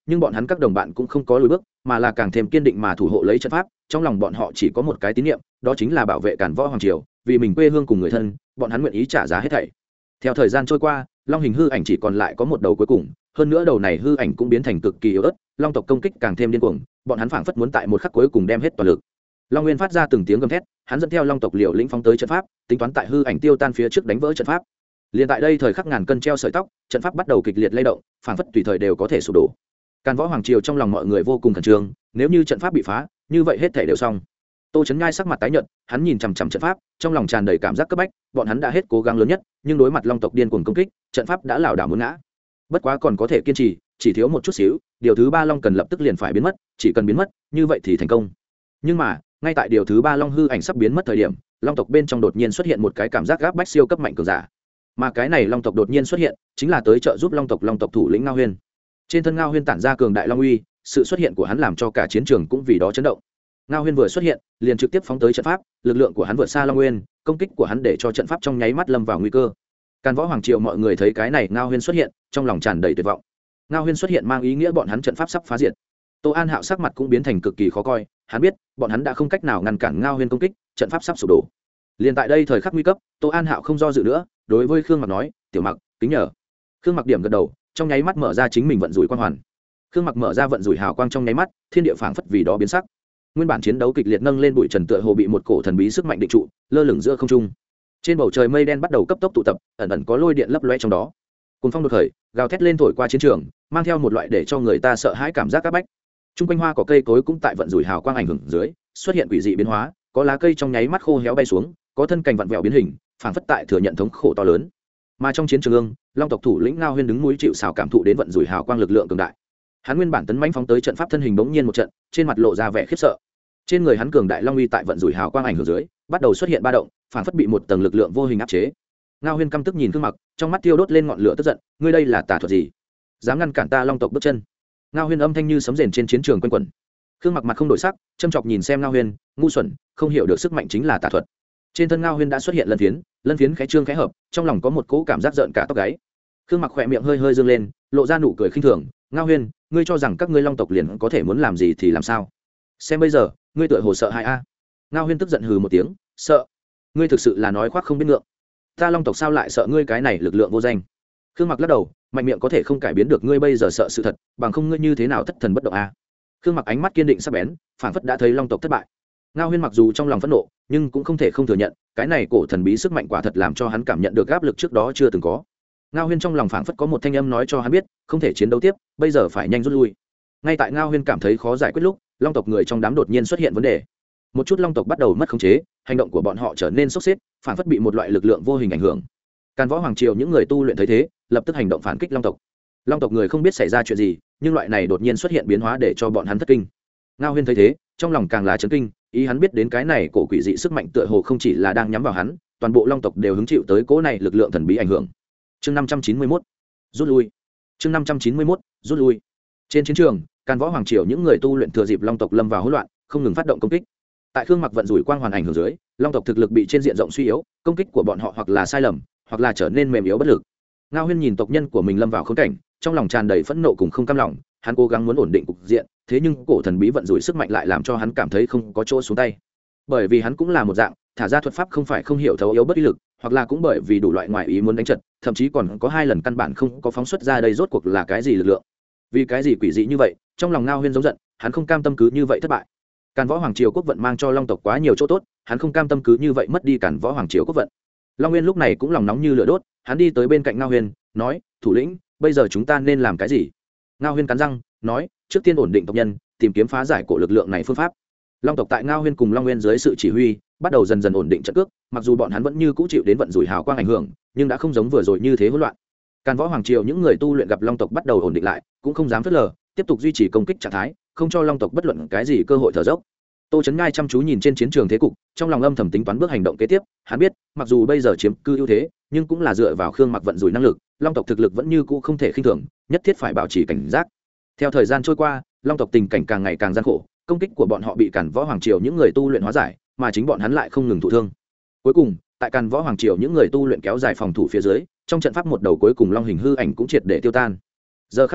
nhưng bọn hắn các đồng bạn cũng không có lùi bước mà là càng thêm kiên định mà thủ hộ lấy trận pháp. Trong lòng bọn họ chỉ có một cái tín nhiệm, đó chính là bảo vệ Càn Võ Hoàng Triều, vì mình quê hương cùng người thân, bọn hắn nguyện ý trả giá hết thảy. Theo thời gian trôi qua, long hình hư ảnh chỉ còn lại có một đầu cuối cùng, hơn nữa đầu này hư ảnh cũng biến thành cực kỳ yếu ớt, long tộc công kích càng thêm điên cuồng, bọn hắn phảng phất muốn tại một khắc cuối cùng đem hết toàn lực. Long Nguyên phát ra từng tiếng gầm thét, hắn dẫn theo long tộc liều lĩnh phóng tới trận pháp, tính toán tại hư ảnh tiêu tan phía trước đánh vỡ trận pháp. Liên tại đây thời khắc ngàn cân treo sợi tóc, trận pháp bắt đầu kịch liệt lay động, phảng phất tùy thời đều có thể sụp đổ. Càn Võ Hoàng Triều trong lòng mọi người vô cùng khẩn trương, nếu như trận pháp bị phá, như vậy hết thảy đều xong. Tô Chấn Nhai sắc mặt tái nhợt, hắn nhìn chằm chằm trận pháp, trong lòng tràn đầy cảm giác cấp bách, bọn hắn đã hết cố gắng lớn nhất, nhưng đối mặt long tộc điên cuồng công kích, trận pháp đã lảo đảo muốn ngã. Bất quá còn có thể kiên trì, chỉ thiếu một chút xíu, điều thứ ba long cần lập tức liền phải biến mất, chỉ cần biến mất, như vậy thì thành công. Nhưng mà, ngay tại điều thứ ba long hư ảnh sắp biến mất thời điểm, long tộc bên trong đột nhiên xuất hiện một cái cảm giác gáp bách siêu cấp mạnh cường giả. Mà cái này long tộc đột nhiên xuất hiện, chính là tới trợ giúp long tộc long tộc thủ lĩnh Ngao Huyên. Trên thân Ngao Huyên tản ra cường đại long uy, sự xuất hiện của hắn làm cho cả chiến trường cũng vì đó chấn động. Ngao Huyên vừa xuất hiện, liền trực tiếp phóng tới trận pháp, lực lượng của hắn vượt xa Long Nguyên, công kích của hắn để cho trận pháp trong nháy mắt lâm vào nguy cơ. Càn Võ Hoàng Triều mọi người thấy cái này Ngao Huyên xuất hiện, trong lòng tràn đầy tuyệt vọng. Ngao Huyên xuất hiện mang ý nghĩa bọn hắn trận pháp sắp phá diệt. Tô An Hạo sắc mặt cũng biến thành cực kỳ khó coi, hắn biết, bọn hắn đã không cách nào ngăn cản Ngao Huyên công kích, trận pháp sắp sụp đổ. Liên tại đây thời khắc nguy cấp, Tô An Hạo không do dự nữa, đối với Khương Mặc nói, "Tiểu Mặc, kính nhờ." Khương Mặc điểm gật đầu, trong nháy mắt mở ra chính mình vận rủi quang hoàn. Khương Mặc mở ra vận rủi hào quang trong nháy mắt, thiên địa phảng phất vì đó biến sắc. Nguyên bản chiến đấu kịch liệt nâng lên bụi trần tựa hồ bị một cổ thần bí sức mạnh định trụ, lơ lửng giữa không trung. Trên bầu trời mây đen bắt đầu cấp tốc tụ tập, ẩn ẩn có lôi điện lấp loé trong đó. Cuồng phong đột khởi, gào thét lên thổi qua chiến trường, mang theo một loại để cho người ta sợ hãi cảm giác áp bách. Trung quanh hoa cỏ cây cối cũng tại vận rủi hào quang ảnh hưởng dưới, xuất hiện quỷ dị biến hóa, có lá cây trong nháy mắt khô héo bay xuống, có thân cành vặn vẹo biến hình, phảng phất tại thừa nhận thống khổ to lớn. Mà trong chiến trường ương, long tộc thủ lĩnh Ngao Huyên đứng núi chịu sào cảm thụ đến vận rủi hào quang lực lượng cường đại. Hắn nguyên bản tấn mãnh phóng tới trận pháp thân hình bỗng nhiên một trận, trên mặt lộ ra vẻ khiếp sợ. Trên người hắn cường đại long uy tại vận rủi hào quang ảnh hưởng dưới, bắt đầu xuất hiện ba động, phảng phất bị một tầng lực lượng vô hình áp chế. Ngao Huyên căm tức nhìn Khương Mặc, trong mắt thiêu đốt lên ngọn lửa tức giận, ngươi đây là tà thuật gì? Dám ngăn cản ta long tộc bước chân? Ngao Huyên âm thanh như sấm rền trên chiến trường quanh quẩn. Khương Mặc mặt không đổi sắc, châm chọc nhìn xem Ngao Huyên, ngu xuẩn, không hiểu được sức mạnh chính là tà thuật. Trên thân Ngao Huyên đã xuất hiện lân phiến, lân phiến khẽ trương khẽ hợp, trong lòng có một cỗ cảm giác giận cả tóc gáy. Khương Mặc khỏe miệng hơi hơi dương lên, lộ ra nụ cười khinh thường, Ngao Huyên, ngươi cho rằng các ngươi long tộc liền có thể muốn làm gì thì làm sao? Xem bây giờ, ngươi tựa hồ sợ hãi a? Ngao Huyên tức giận hừ một tiếng, sợ? Ngươi thực sự là nói khoác không biết ngượng. Ta long tộc sao lại sợ ngươi cái này lực lượng vô danh? Khương Mặc lắc đầu, mạnh miệng có thể không cải biến được ngươi bây giờ sợ sự thật, bằng không ngươi như thế nào thất thần bất động a? Khương Mặc ánh mắt kiên định sắc bén, phảng phất đã thấy long tộc thất bại. Ngao Huyên mặc dù trong lòng phẫn nộ, nhưng cũng không thể không thừa nhận, cái này cổ thần bí sức mạnh quả thật làm cho hắn cảm nhận được áp lực trước đó chưa từng có. Ngao Huyên trong lòng phảng phất có một thanh âm nói cho hắn biết, không thể chiến đấu tiếp, bây giờ phải nhanh rút lui. Ngay tại Ngao Huyên cảm thấy khó giải quyết lúc, long tộc người trong đám đột nhiên xuất hiện vấn đề. Một chút long tộc bắt đầu mất khống chế, hành động của bọn họ trở nên sốc xếp, phảng phất bị một loại lực lượng vô hình ảnh hưởng. Càn Võ Hoàng Triều những người tu luyện thấy thế, lập tức hành động phản kích long tộc. Long tộc người không biết xảy ra chuyện gì, nhưng loại này đột nhiên xuất hiện biến hóa để cho bọn hắn thất kinh. Ngao Huyên thấy thế, trong lòng càng là chấn kinh, ý hắn biết đến cái này cổ quỷ dị sức mạnh tựa hồ không chỉ là đang nhắm vào hắn, toàn bộ long tộc đều hứng chịu tới cỗ này lực lượng thần bí ảnh hưởng. Chương năm trăm chín mươi mốt, rút lui. Chương năm trăm chín mươi mốt, rút lui. Trên chiến trường, Càn Võ Hoàng Triều những người tu luyện thừa dịp long tộc lâm vào hỗn loạn, không ngừng phát động công kích. Tại Khương Mặc vận rủi quang hoàn ảnh hưởng dưới, long tộc thực lực bị trên diện rộng suy yếu, công kích của bọn họ hoặc là sai lầm, hoặc là trở nên mềm yếu bất lực. Ngao Huyên nhìn tộc nhân của mình lâm vào khốn cảnh, trong lòng tràn đầy phẫn nộ cùng không cam lòng, hắn cố gắng muốn ổn định cục diện, thế nhưng cổ thần bí vận rủi sức mạnh lại làm cho hắn cảm thấy không có chỗ xuống tay. Bởi vì hắn cũng là một dạng, thả ra thuật pháp không phải không hiểu thấu yếu bất ý lực, hoặc là cũng bởi vì đủ loại ngoại ý muốn đánh trận, thậm chí còn có hai lần căn bản không có phóng xuất ra đây rốt cuộc là cái gì lực lượng. Vì cái gì quỷ dị như vậy, trong lòng Ngao Huyên giống giận, hắn không cam tâm cứ như vậy thất bại. Càn Võ Hoàng Triều quốc vận mang cho long tộc quá nhiều chỗ tốt, hắn không cam tâm cứ như vậy mất đi Càn Võ Hoàng Triều quốc vận. Long Nguyên lúc này cũng lòng nóng như lửa đốt, hắn đi tới bên cạnh Ngao Huyên, nói, thủ lĩnh, bây giờ chúng ta nên làm cái gì? Ngao Huyên cắn răng, nói, trước tiên ổn định tộc nhân, tìm kiếm phá giải cổ lực lượng này phương pháp. Long tộc tại Ngao Huyên cùng Long Nguyên dưới sự chỉ huy, bắt đầu dần dần ổn định trận cước, mặc dù bọn hắn vẫn như cũ chịu đến vận rủi hào quang ảnh hưởng, nhưng đã không giống vừa rồi như thế hỗn loạn. Càn Võ Hoàng Triều những người tu luyện gặp long tộc bắt đầu ổn định lại, cũng không dám phớt lờ, tiếp tục duy trì công kích trạng thái, không cho long tộc bất luận cái gì cơ hội thở dốc. Tô Chấn Ngai chăm chú nhìn trên chiến trường thế cục, trong lòng âm thầm tính toán bước hành động kế tiếp, hắn biết, mặc dù bây giờ chiếm cư ưu thế, nhưng cũng là dựa vào Khương Mặc vận rủi năng lực, long tộc thực lực vẫn như cũ không thể khinh thường, nhất thiết phải bảo trì cảnh giác. Theo thời gian trôi qua, long tộc tình cảnh càng ngày càng gian khổ, công kích của bọn họ bị Càn Võ Hoàng Triều những người tu luyện hóa giải, mà chính bọn hắn lại không ngừng thụ thương. Cuối cùng, tại Càn Võ Hoàng Triều những người tu luyện kéo dài phòng thủ phía dưới, trong trận pháp một đầu cuối cùng long hình hư ảnh cũng triệt để tiêu tan. Giờ khắc này,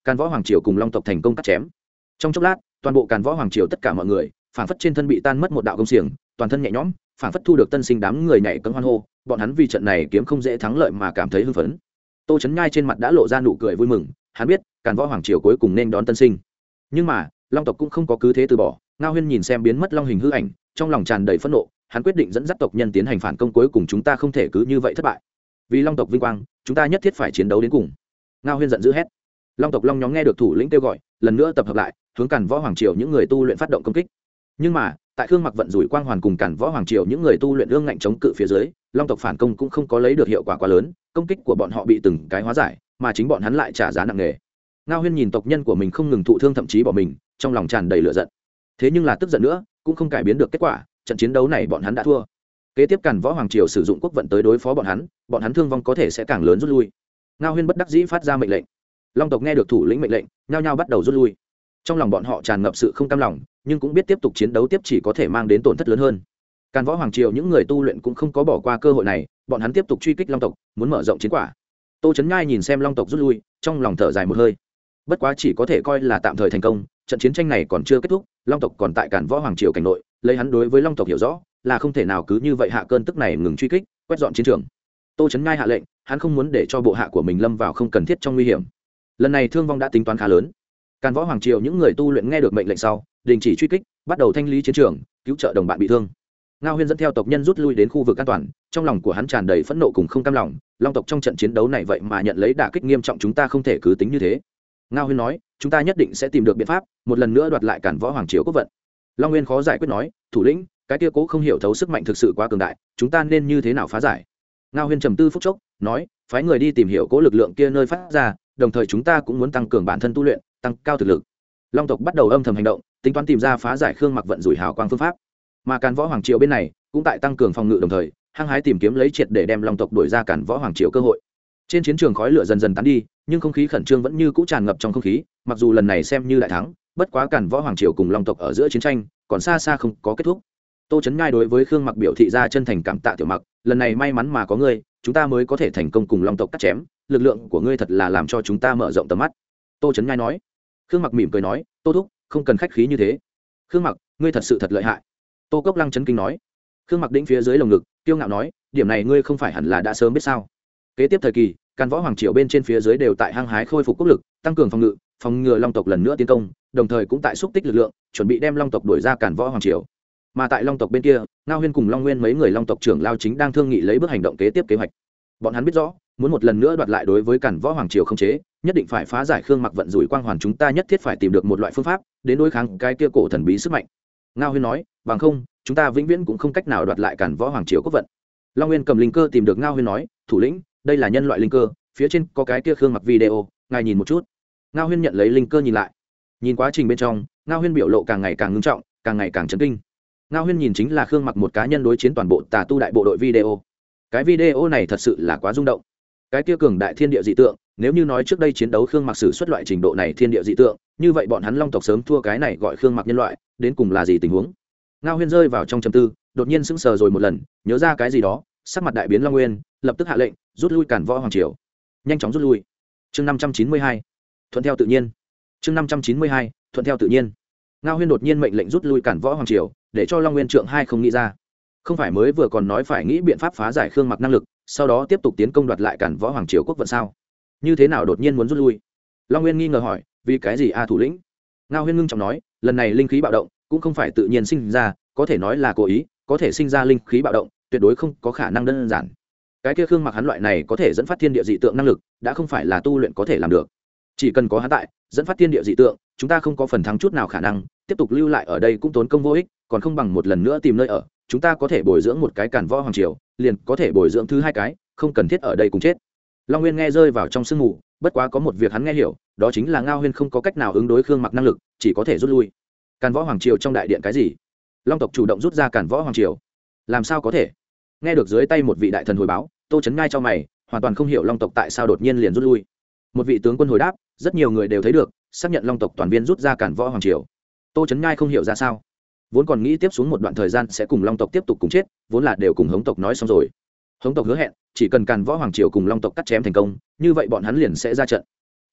Càn Võ Hoàng triều cùng Long tộc thành công cắt chém. Trong chốc lát, toàn bộ Càn Võ Hoàng triều tất cả mọi người, phảng phất trên thân bị tan mất một đạo công xiềng, toàn thân nhẹ nhõm, phảng phất thu được tân sinh, đám người nhảy cẫng hoan hô, bọn hắn vì trận này kiếm không dễ thắng lợi mà cảm thấy hưng phấn. Tô Chấn Nhai trên mặt đã lộ ra nụ cười vui mừng, hắn biết, Càn Võ Hoàng triều cuối cùng nên đón tân sinh. Nhưng mà, Long tộc cũng không có cứ thế từ bỏ. Ngao Huyên nhìn xem biến mất long hình hư ảnh, trong lòng tràn đầy phẫn nộ, hắn quyết định dẫn dắt tộc nhân tiến hành phản công, cuối cùng chúng ta không thể cứ như vậy thất bại. Vì Long tộc vinh quang, chúng ta nhất thiết phải chiến đấu đến cùng. Ngao Huyên giận dữ hét. Long tộc long nhóm nghe được thủ lĩnh kêu gọi, lần nữa tập hợp lại, hướng Càn Võ Hoàng triều những người tu luyện phát động công kích. Nhưng mà, tại Khương Mặc vận rủi quang hoàn cùng Càn Võ Hoàng triều những người tu luyện ương ngạnh chống cự phía dưới, Long tộc phản công cũng không có lấy được hiệu quả quá lớn, công kích của bọn họ bị từng cái hóa giải, mà chính bọn hắn lại trả giá nặng nề. Ngao Huyên nhìn tộc nhân của mình không ngừng thụ thương, thậm chí bỏ mình, trong lòng tràn đầy lửa giận. Thế nhưng là tức giận nữa, cũng không cải biến được kết quả, trận chiến đấu này bọn hắn đã thua. Kế tiếp Càn Võ Hoàng triều sử dụng quốc vận tới đối phó bọn hắn, bọn hắn thương vong có thể sẽ càng lớn, rút lui. Ngao Huyên bất đắc dĩ phát ra mệnh lệnh. Long tộc nghe được thủ lĩnh mệnh lệnh, nhao nhao bắt đầu rút lui. Trong lòng bọn họ tràn ngập sự không cam lòng, nhưng cũng biết tiếp tục chiến đấu tiếp chỉ có thể mang đến tổn thất lớn hơn. Càn Võ Hoàng triều những người tu luyện cũng không có bỏ qua cơ hội này, bọn hắn tiếp tục truy kích Long tộc, muốn mở rộng chiến quả. Tô Chấn Nhai nhìn xem Long tộc rút lui, trong lòng thở dài một hơi. Bất quá chỉ có thể coi là tạm thời thành công, trận chiến tranh này còn chưa kết thúc, Long tộc còn tại Càn Võ Hoàng triều cảnh nội, lấy hắn đối với Long tộc hiểu rõ, là không thể nào cứ như vậy hạ cơn tức này ngừng truy kích, quét dọn chiến trường. Tô Chấn Nhai hạ lệnh, hắn không muốn để cho bộ hạ của mình lâm vào không cần thiết trong nguy hiểm. Lần này thương vong đã tính toán khá lớn. Càn Võ Hoàng triều những người tu luyện nghe được mệnh lệnh sau, đình chỉ truy kích, bắt đầu thanh lý chiến trường, cứu trợ đồng bạn bị thương. Ngao Huyên dẫn theo tộc nhân rút lui đến khu vực an toàn, trong lòng của hắn tràn đầy phẫn nộ cùng không cam lòng, Long tộc trong trận chiến đấu này vậy mà nhận lấy đả kích nghiêm trọng, chúng ta không thể cứ tính như thế. Ngao Huyên nói, chúng ta nhất định sẽ tìm được biện pháp, một lần nữa đoạt lại Càn Võ Hoàng triều quốc vận. Long Nguyên khó giải quyết nói, thủ lĩnh, cái kia cố không hiểu thấu sức mạnh thực sự quá cường đại, chúng ta nên như thế nào phá giải? Ngao Huyên trầm tư phút chốc, nói, phái người đi tìm hiểu cố lực lượng kia nơi phát ra, đồng thời chúng ta cũng muốn tăng cường bản thân tu luyện, tăng cao thực lực. Long tộc bắt đầu âm thầm hành động, tính toán tìm ra phá giải Khương Mặc vận rủi hào quang phương pháp. Mà Càn Võ Hoàng triều bên này cũng tại tăng cường phòng ngự, đồng thời hăng hái tìm kiếm lấy triệt để đem Long tộc đuổi ra Càn Võ Hoàng triều cơ hội. Trên chiến trường khói lửa dần dần tán đi, nhưng không khí khẩn trương vẫn như cũ tràn ngập trong không khí, mặc dù lần này xem như đại thắng, bất quá Càn Võ Hoàng triều cùng Long tộc ở giữa chiến tranh còn xa xa không có kết thúc. Tô Chấn Nhai đối với Khương Mặc biểu thị ra chân thành cảm tạ, tiểu Mặc, lần này may mắn mà có ngươi, chúng ta mới có thể thành công cùng Long tộc cắt chém, lực lượng của ngươi thật là làm cho chúng ta mở rộng tầm mắt. Tô Chấn Nhai nói. Khương Mặc mỉm cười nói, Tô thúc, không cần khách khí như thế. Khương Mặc, ngươi thật sự thật lợi hại. Tô Cốc Lăng chấn kinh nói. Khương Mặc đĩnh phía dưới lồng ngực, kiêu ngạo nói, điểm này ngươi không phải hẳn là đã sớm biết sao? Kế tiếp thời kỳ, Càn Võ Hoàng triều bên trên phía dưới đều tại hăng hái khôi phục quốc lực, tăng cường phòng ngự, phòng ngừa Long tộc lần nữa tiến công, đồng thời cũng tại xúc tích lực lượng, chuẩn bị đem Long tộc đuổi ra Càn Võ Hoàng triều. Mà tại Long tộc bên kia, Ngao Huyên cùng Long Nguyên mấy người Long tộc trưởng lao chính đang thương nghị lấy bước hành động kế tiếp kế hoạch. Bọn hắn biết rõ, muốn một lần nữa đoạt lại đối với Càn Võ Hoàng triều không chế, nhất định phải phá giải Khương Mặc vận rủi quang hoàn, chúng ta nhất thiết phải tìm được một loại phương pháp đến đối kháng cái kia cổ thần bí sức mạnh. Ngao Huyên nói, bằng không, chúng ta vĩnh viễn cũng không cách nào đoạt lại Càn Võ Hoàng triều quốc vận. Long Nguyên cầm linh cơ tìm được Ngao Huyên nói, thủ lĩnh, đây là nhân loại linh cơ, phía trên có cái kia Khương Mặc video, ngài nhìn một chút. Ngao Huyên nhận lấy linh cơ nhìn lại, nhìn quá trình bên trong, Ngao Huyên biểu lộ càng ngày càng ngưng trọng, càng ngày càng chấn kinh. Ngao Huyên nhìn chính là Khương Mặc một cá nhân đối chiến toàn bộ Tà Tu đại bộ đội video. Cái video này thật sự là quá rung động. Cái kia cường đại thiên địa dị tượng, nếu như nói trước đây chiến đấu Khương Mặc sử xuất loại trình độ này thiên địa dị tượng, như vậy bọn hắn Long tộc sớm thua cái này gọi Khương Mặc nhân loại, đến cùng là gì tình huống? Ngao Huyên rơi vào trong trầm tư, đột nhiên sững sờ rồi một lần, nhớ ra cái gì đó, sắc mặt đại biến. Long Nguyên lập tức hạ lệnh rút lui Càn Võ Hoàng triều, nhanh chóng rút lui. Chương năm trăm chín mươi hai, thuận theo tự nhiên. Chương năm trăm chín mươi hai, thuận theo tự nhiên. Ngao Huyên đột nhiên mệnh lệnh rút lui Càn Võ Hoàng triều, để cho Long Nguyên trượng hai không nghĩ ra. Không phải mới vừa còn nói phải nghĩ biện pháp phá giải Khương Mặc năng lực, sau đó tiếp tục tiến công đoạt lại Càn Võ Hoàng triều quốc vận sao? Như thế nào đột nhiên muốn rút lui? Long Nguyên nghi ngờ hỏi, vì cái gì a thủ lĩnh? Ngao Huyên ngưng trọng nói, lần này linh khí bạo động cũng không phải tự nhiên sinh ra, có thể nói là cố ý, có thể sinh ra linh khí bạo động, tuyệt đối không có khả năng đơn giản. Cái kia Khương Mặc hắn loại này có thể dẫn phát thiên địa dị tượng năng lực, đã không phải là tu luyện có thể làm được. Chỉ cần có hắn tại, dẫn phát thiên địa dị tượng, chúng ta không có phần thắng chút nào khả năng, tiếp tục lưu lại ở đây cũng tốn công vô ích, còn không bằng một lần nữa tìm nơi ở, chúng ta có thể bồi dưỡng một cái Càn Võ Hoàng triều, liền có thể bồi dưỡng thứ hai cái, không cần thiết ở đây cùng chết. Long Nguyên nghe rơi vào trong sương mù, bất quá có một việc hắn nghe hiểu, đó chính là Ngao Huyên không có cách nào ứng đối Khương Mặc năng lực, chỉ có thể rút lui. Càn Võ Hoàng triều trong đại điện cái gì? Long tộc chủ động rút ra Càn Võ Hoàng triều? Làm sao có thể? Nghe được dưới tay một vị đại thần hồi báo, Tô Chấn Ngai cho mày, hoàn toàn không hiểu Long tộc tại sao đột nhiên liền rút lui. Một vị tướng quân hồi đáp, rất nhiều người đều thấy được, xác nhận Long tộc toàn viên rút ra Càn Võ Hoàng triều. Tô Chấn Ngai không hiểu ra sao, vốn còn nghĩ tiếp xuống một đoạn thời gian sẽ cùng Long tộc tiếp tục cùng chết, vốn là đều cùng Hống tộc nói xong rồi. Hống tộc hứa hẹn, chỉ cần Càn Võ Hoàng triều cùng Long tộc cắt chém thành công, như vậy bọn hắn liền sẽ ra trận.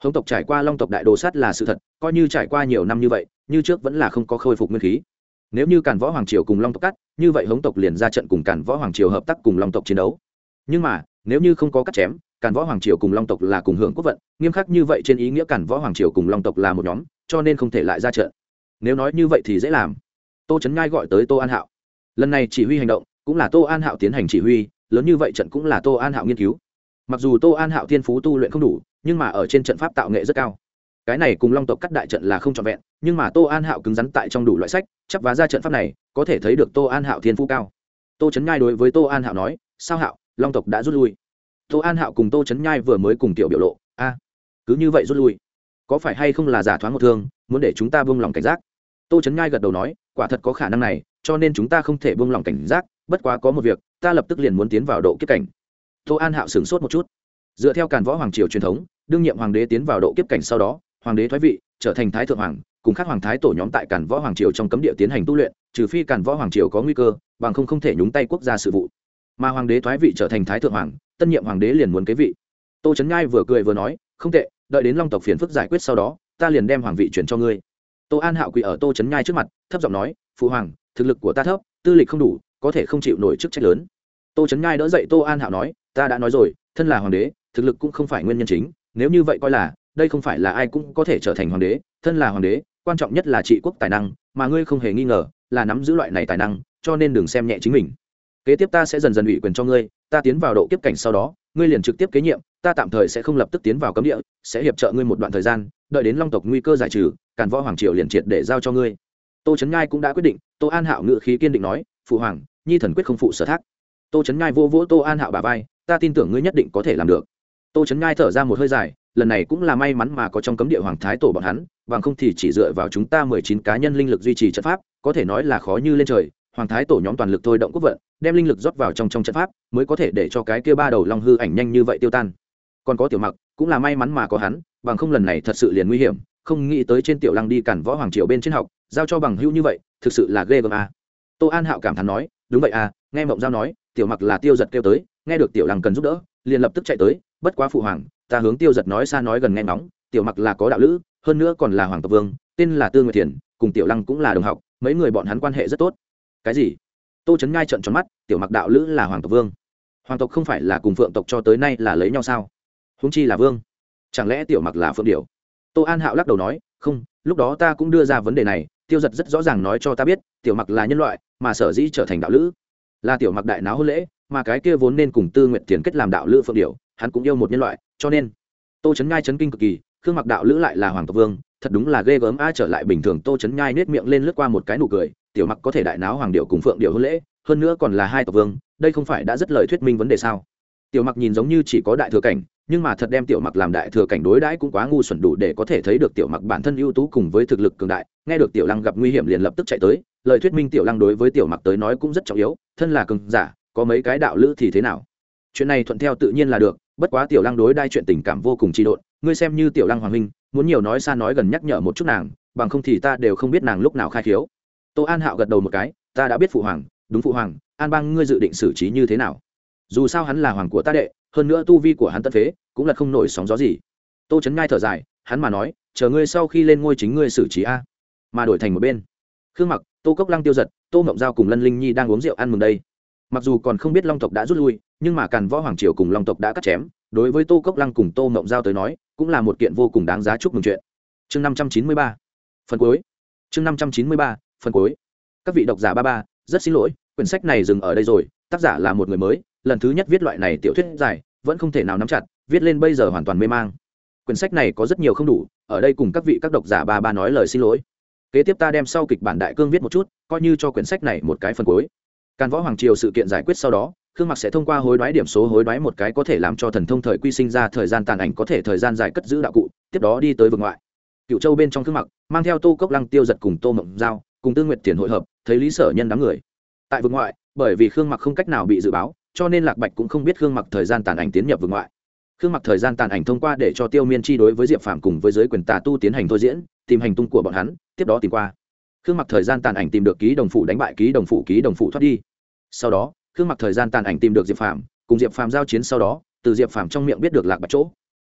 hống tộc trải qua long tộc đại đồ sát là sự thật, coi như trải qua nhiều năm như vậy như trước vẫn là không có khôi phục nguyên khí. Nếu như Càn Võ Hoàng triều cùng long tộc cắt, như vậy hống tộc liền ra trận cùng Càn Võ Hoàng triều hợp tác cùng long tộc chiến đấu. Nhưng mà nếu như không có cắt chém, Càn Võ Hoàng triều cùng long tộc là cùng hưởng quốc vận, nghiêm khắc như vậy trên ý nghĩa Càn Võ Hoàng triều cùng long tộc là một nhóm, cho nên không thể lại ra trận. Nếu nói như vậy thì dễ làm. Tô Chấn Nhai gọi tới Tô An Hạo, lần này chỉ huy hành động cũng là Tô An Hạo tiến hành chỉ huy, lớn như vậy trận cũng là Tô An Hạo nghiên cứu. Mặc dù Tô An Hạo thiên phú tu luyện không đủ, nhưng mà ở trên trận pháp tạo nghệ rất cao. Cái này cùng long tộc cắt đại trận là không trọn vẹn, nhưng mà Tô An Hạo cứng rắn tại trong đủ loại sách chắp vá ra trận pháp này, có thể thấy được Tô An Hạo thiên phú cao. Tô Chấn Nhai đối với Tô An Hạo nói: sao Hạo, long tộc đã rút lui. Tô An Hạo cùng Tô Chấn Nhai vừa mới cùng tiểu biểu lộ: a, cứ như vậy rút lui, có phải hay không là giả thoáng một thương, muốn để chúng ta buông lòng cảnh giác? Tô Chấn Nhai gật đầu nói: quả thật có khả năng này, cho nên chúng ta không thể buông lòng cảnh giác, bất quá có một việc, ta lập tức liền muốn tiến vào độ kiếp cảnh. Tô An Hạo sửng sốt một chút. Dựa theo Càn Võ Hoàng triều truyền thống, đương nhiệm hoàng đế tiến vào độ kiếp cảnh sau đó, hoàng đế thoái vị, trở thành thái thượng hoàng, cùng các hoàng thái tổ nhóm tại Càn Võ Hoàng triều trong cấm địa tiến hành tu luyện, trừ phi Càn Võ Hoàng triều có nguy cơ, bằng không không thể nhúng tay quốc gia sự vụ. Mà hoàng đế thoái vị trở thành thái thượng hoàng, tân nhiệm hoàng đế liền muốn kế vị. Tô Chấn Nhai vừa cười vừa nói: không tệ, đợi đến long tộc phiền phức giải quyết sau đó, ta liền đem hoàng vị chuyển cho ngươi. Tô An Hạo quỳ ở Tô Chấn Nhai trước mặt, thấp giọng nói: phụ hoàng, thực lực của ta thấp, tư lịch không đủ, có thể không chịu nổi chức trách lớn. Tô Chấn Nhai đỡ dậy Tô An Hạo nói: ta đã nói rồi, thân là hoàng đế, thực lực cũng không phải nguyên nhân chính, nếu như vậy coi là, đây không phải là ai cũng có thể trở thành hoàng đế, thân là hoàng đế, quan trọng nhất là trị quốc tài năng, mà ngươi không hề nghi ngờ là nắm giữ loại này tài năng, cho nên đừng xem nhẹ chính mình. Kế tiếp ta sẽ dần dần ủy quyền cho ngươi, ta tiến vào độ kiếp cảnh sau đó, ngươi liền trực tiếp kế nhiệm, ta tạm thời sẽ không lập tức tiến vào cấm địa, sẽ hiệp trợ ngươi một đoạn thời gian, đợi đến long tộc nguy cơ giải trừ, Càn Võ Hoàng triều liền triệt để giao cho ngươi. Tô Chấn Nhai cũng đã quyết định. Tô An Hạo ngự khí kiên định nói: phụ hoàng, nhi thần quyết không phụ sở thác. Tô Chấn Nhai vô vỗ Tô An Hạo bả vai: ta tin tưởng ngươi nhất định có thể làm được. Tô Chấn Nhai thở ra một hơi dài, lần này cũng là may mắn mà có trong cấm địa hoàng thái tổ bọn hắn, bằng không thì chỉ dựa vào chúng ta mười chín cá nhân linh lực duy trì trận pháp, có thể nói là khó như lên trời. Hoàng thái tổ nhóm toàn lực thôi động quốc vận, đem linh lực rót vào trong trong trận pháp, mới có thể để cho cái kia ba đầu long hư ảnh nhanh như vậy tiêu tan. Còn có Tiểu Mặc, cũng là may mắn mà có hắn, bằng không lần này thật sự liền nguy hiểm, không nghĩ tới trên Tiểu Lăng đi Càn Võ Hoàng triều bên trên học, giao cho bằng hữu như vậy, thực sự là ghê gớm a. Tô An Hạo cảm thán nói: đúng vậy à, nghe Mộng Giao nói, Tiểu Mặc là Tiêu Giật kêu tới, nghe được Tiểu Lăng cần giúp đỡ, liền lập tức chạy tới, bất quá phụ hoàng, ta hướng Tiêu Giật nói xa nói gần nghe ngóng, Tiểu Mặc là có đạo lữ, hơn nữa còn là hoàng tộc vương, tên là Tư Nguyệt Thiền, cùng Tiểu Lăng cũng là đồng học, mấy người bọn hắn quan hệ rất tốt. Cái gì? Tô Chấn Nhai trợn tròn mắt, Tiểu Mặc đạo lữ là hoàng tộc vương? Hoàng tộc không phải là cùng phượng tộc cho tới nay là lấy nhau sao? Huống chi là vương, chẳng lẽ Tiểu Mặc là phượng điểu? Tô An Hạo lắc đầu nói: không, lúc đó ta cũng đưa ra vấn đề này, Tiêu Giật rất rõ ràng nói cho ta biết, Tiểu Mặc là nhân loại, mà sở dĩ trở thành đạo lữ là Tiểu Mặc đại náo hôn lễ, mà cái kia vốn nên cùng Tư Nguyệt Thiền kết làm đạo lữ phượng điểu, hắn cũng yêu một nhân loại, cho nên Tô Chấn Nhai chấn kinh cực kỳ, Khương Mặc đạo lữ lại là hoàng tộc vương, thật đúng là ghê gớm a. Trở lại bình thường, Tô Chấn Nhai nết miệng lên lướt qua một cái nụ cười, Tiểu Mặc có thể đại náo hoàng điểu cùng phượng điểu hôn lễ, hơn nữa còn là hai tộc vương, đây không phải đã rất lời thuyết minh vấn đề sao? Tiểu Mặc nhìn giống như chỉ có đại thừa cảnh, nhưng mà thật đem Tiểu Mặc làm đại thừa cảnh đối đãi cũng quá ngu xuẩn, đủ để có thể thấy được Tiểu Mặc bản thân ưu tú cùng với thực lực cường đại. Nghe được Tiểu Lăng gặp nguy hiểm liền lập tức chạy tới, lời thuyết minh Tiểu Lăng đối với Tiểu Mặc tới nói cũng rất trọng yếu, thân là cường giả, có mấy cái đạo lữ thì thế nào? Chuyện này thuận theo tự nhiên là được, bất quá Tiểu Lăng đối đai chuyện tình cảm vô cùng chi độn, ngươi xem như Tiểu Lăng hoàng huynh, muốn nhiều nói xa nói gần nhắc nhở một chút nàng, bằng không thì ta đều không biết nàng lúc nào khai khiếu. Tô An Hạo gật đầu một cái: ta đã biết phụ hoàng. Đúng phụ hoàng, An Bang ngươi dự định xử trí như thế nào? Dù sao hắn là hoàng của ta đệ, hơn nữa tu vi của hắn tận phế, cũng là không nổi sóng gió gì. Tô Chấn Nhai thở dài, hắn mà nói, chờ ngươi sau khi lên ngôi chính ngươi xử trí a. Mà đổi thành một bên, Khương Mặc, Tô Cốc Lăng, Tiêu Giật, Tô Mộng Giao cùng Lân Linh Nhi đang uống rượu ăn mừng đây. Mặc dù còn không biết long tộc đã rút lui, nhưng mà Càn Võ Hoàng triều cùng long tộc đã cắt chém, đối với Tô Cốc Lăng cùng Tô Mộng Giao tới nói, cũng là một kiện vô cùng đáng giá chúc mừng chuyện. Chương năm trăm chín mươi ba, phần cuối. Chương năm trăm chín mươi ba, phần cuối. Các vị độc giả ba ba, rất xin lỗi, quyển sách này dừng ở đây rồi, tác giả là một người mới, lần thứ nhất viết loại này tiểu thuyết dài, vẫn không thể nào nắm chặt, viết lên bây giờ hoàn toàn mê mang. Quyển sách này có rất nhiều không đủ, ở đây cùng các vị các độc giả ba ba nói lời xin lỗi. Kế tiếp ta đem sau kịch bản đại cương viết một chút, coi như cho quyển sách này một cái phần cuối. Càn Võ Hoàng triều sự kiện giải quyết sau đó, Khương Mặc sẽ thông qua hối đoái điểm số hối đoái một cái có thể làm cho thần thông thời quy sinh ra thời gian tàn ảnh, có thể thời gian dài cất giữ đạo cụ, tiếp đó đi tới vực ngoại. Cựu Châu bên trong Khương Mặc mang theo Tô Cốc Lăng, Tiêu Giật cùng Tô Mộng Giao, cùng Tư Nguyệt Thiền hội hợp, thấy Lý Sở Nhân đám người. Tại vực ngoại, bởi vì Khương Mặc không cách nào bị dự báo, cho nên Lạc Bạch cũng không biết Khương Mặc thời gian tàn ảnh tiến nhập vực ngoại. Khương Mặc thời gian tàn ảnh thông qua để cho Tiêu Miên chi đối với Diệp Phàm cùng với giới quyền tà tu tiến hành thôi diễn, tìm hành tung của bọn hắn, tiếp đó tìm qua. Khương Mặc thời gian tàn ảnh tìm được ký đồng phụ đánh bại ký đồng phụ, ký đồng phụ thoát đi. Sau đó, Khương Mặc thời gian tàn ảnh tìm được Diệp Phàm, cùng Diệp Phàm giao chiến sau đó, từ Diệp Phàm trong miệng biết được Lạc Bạch chỗ.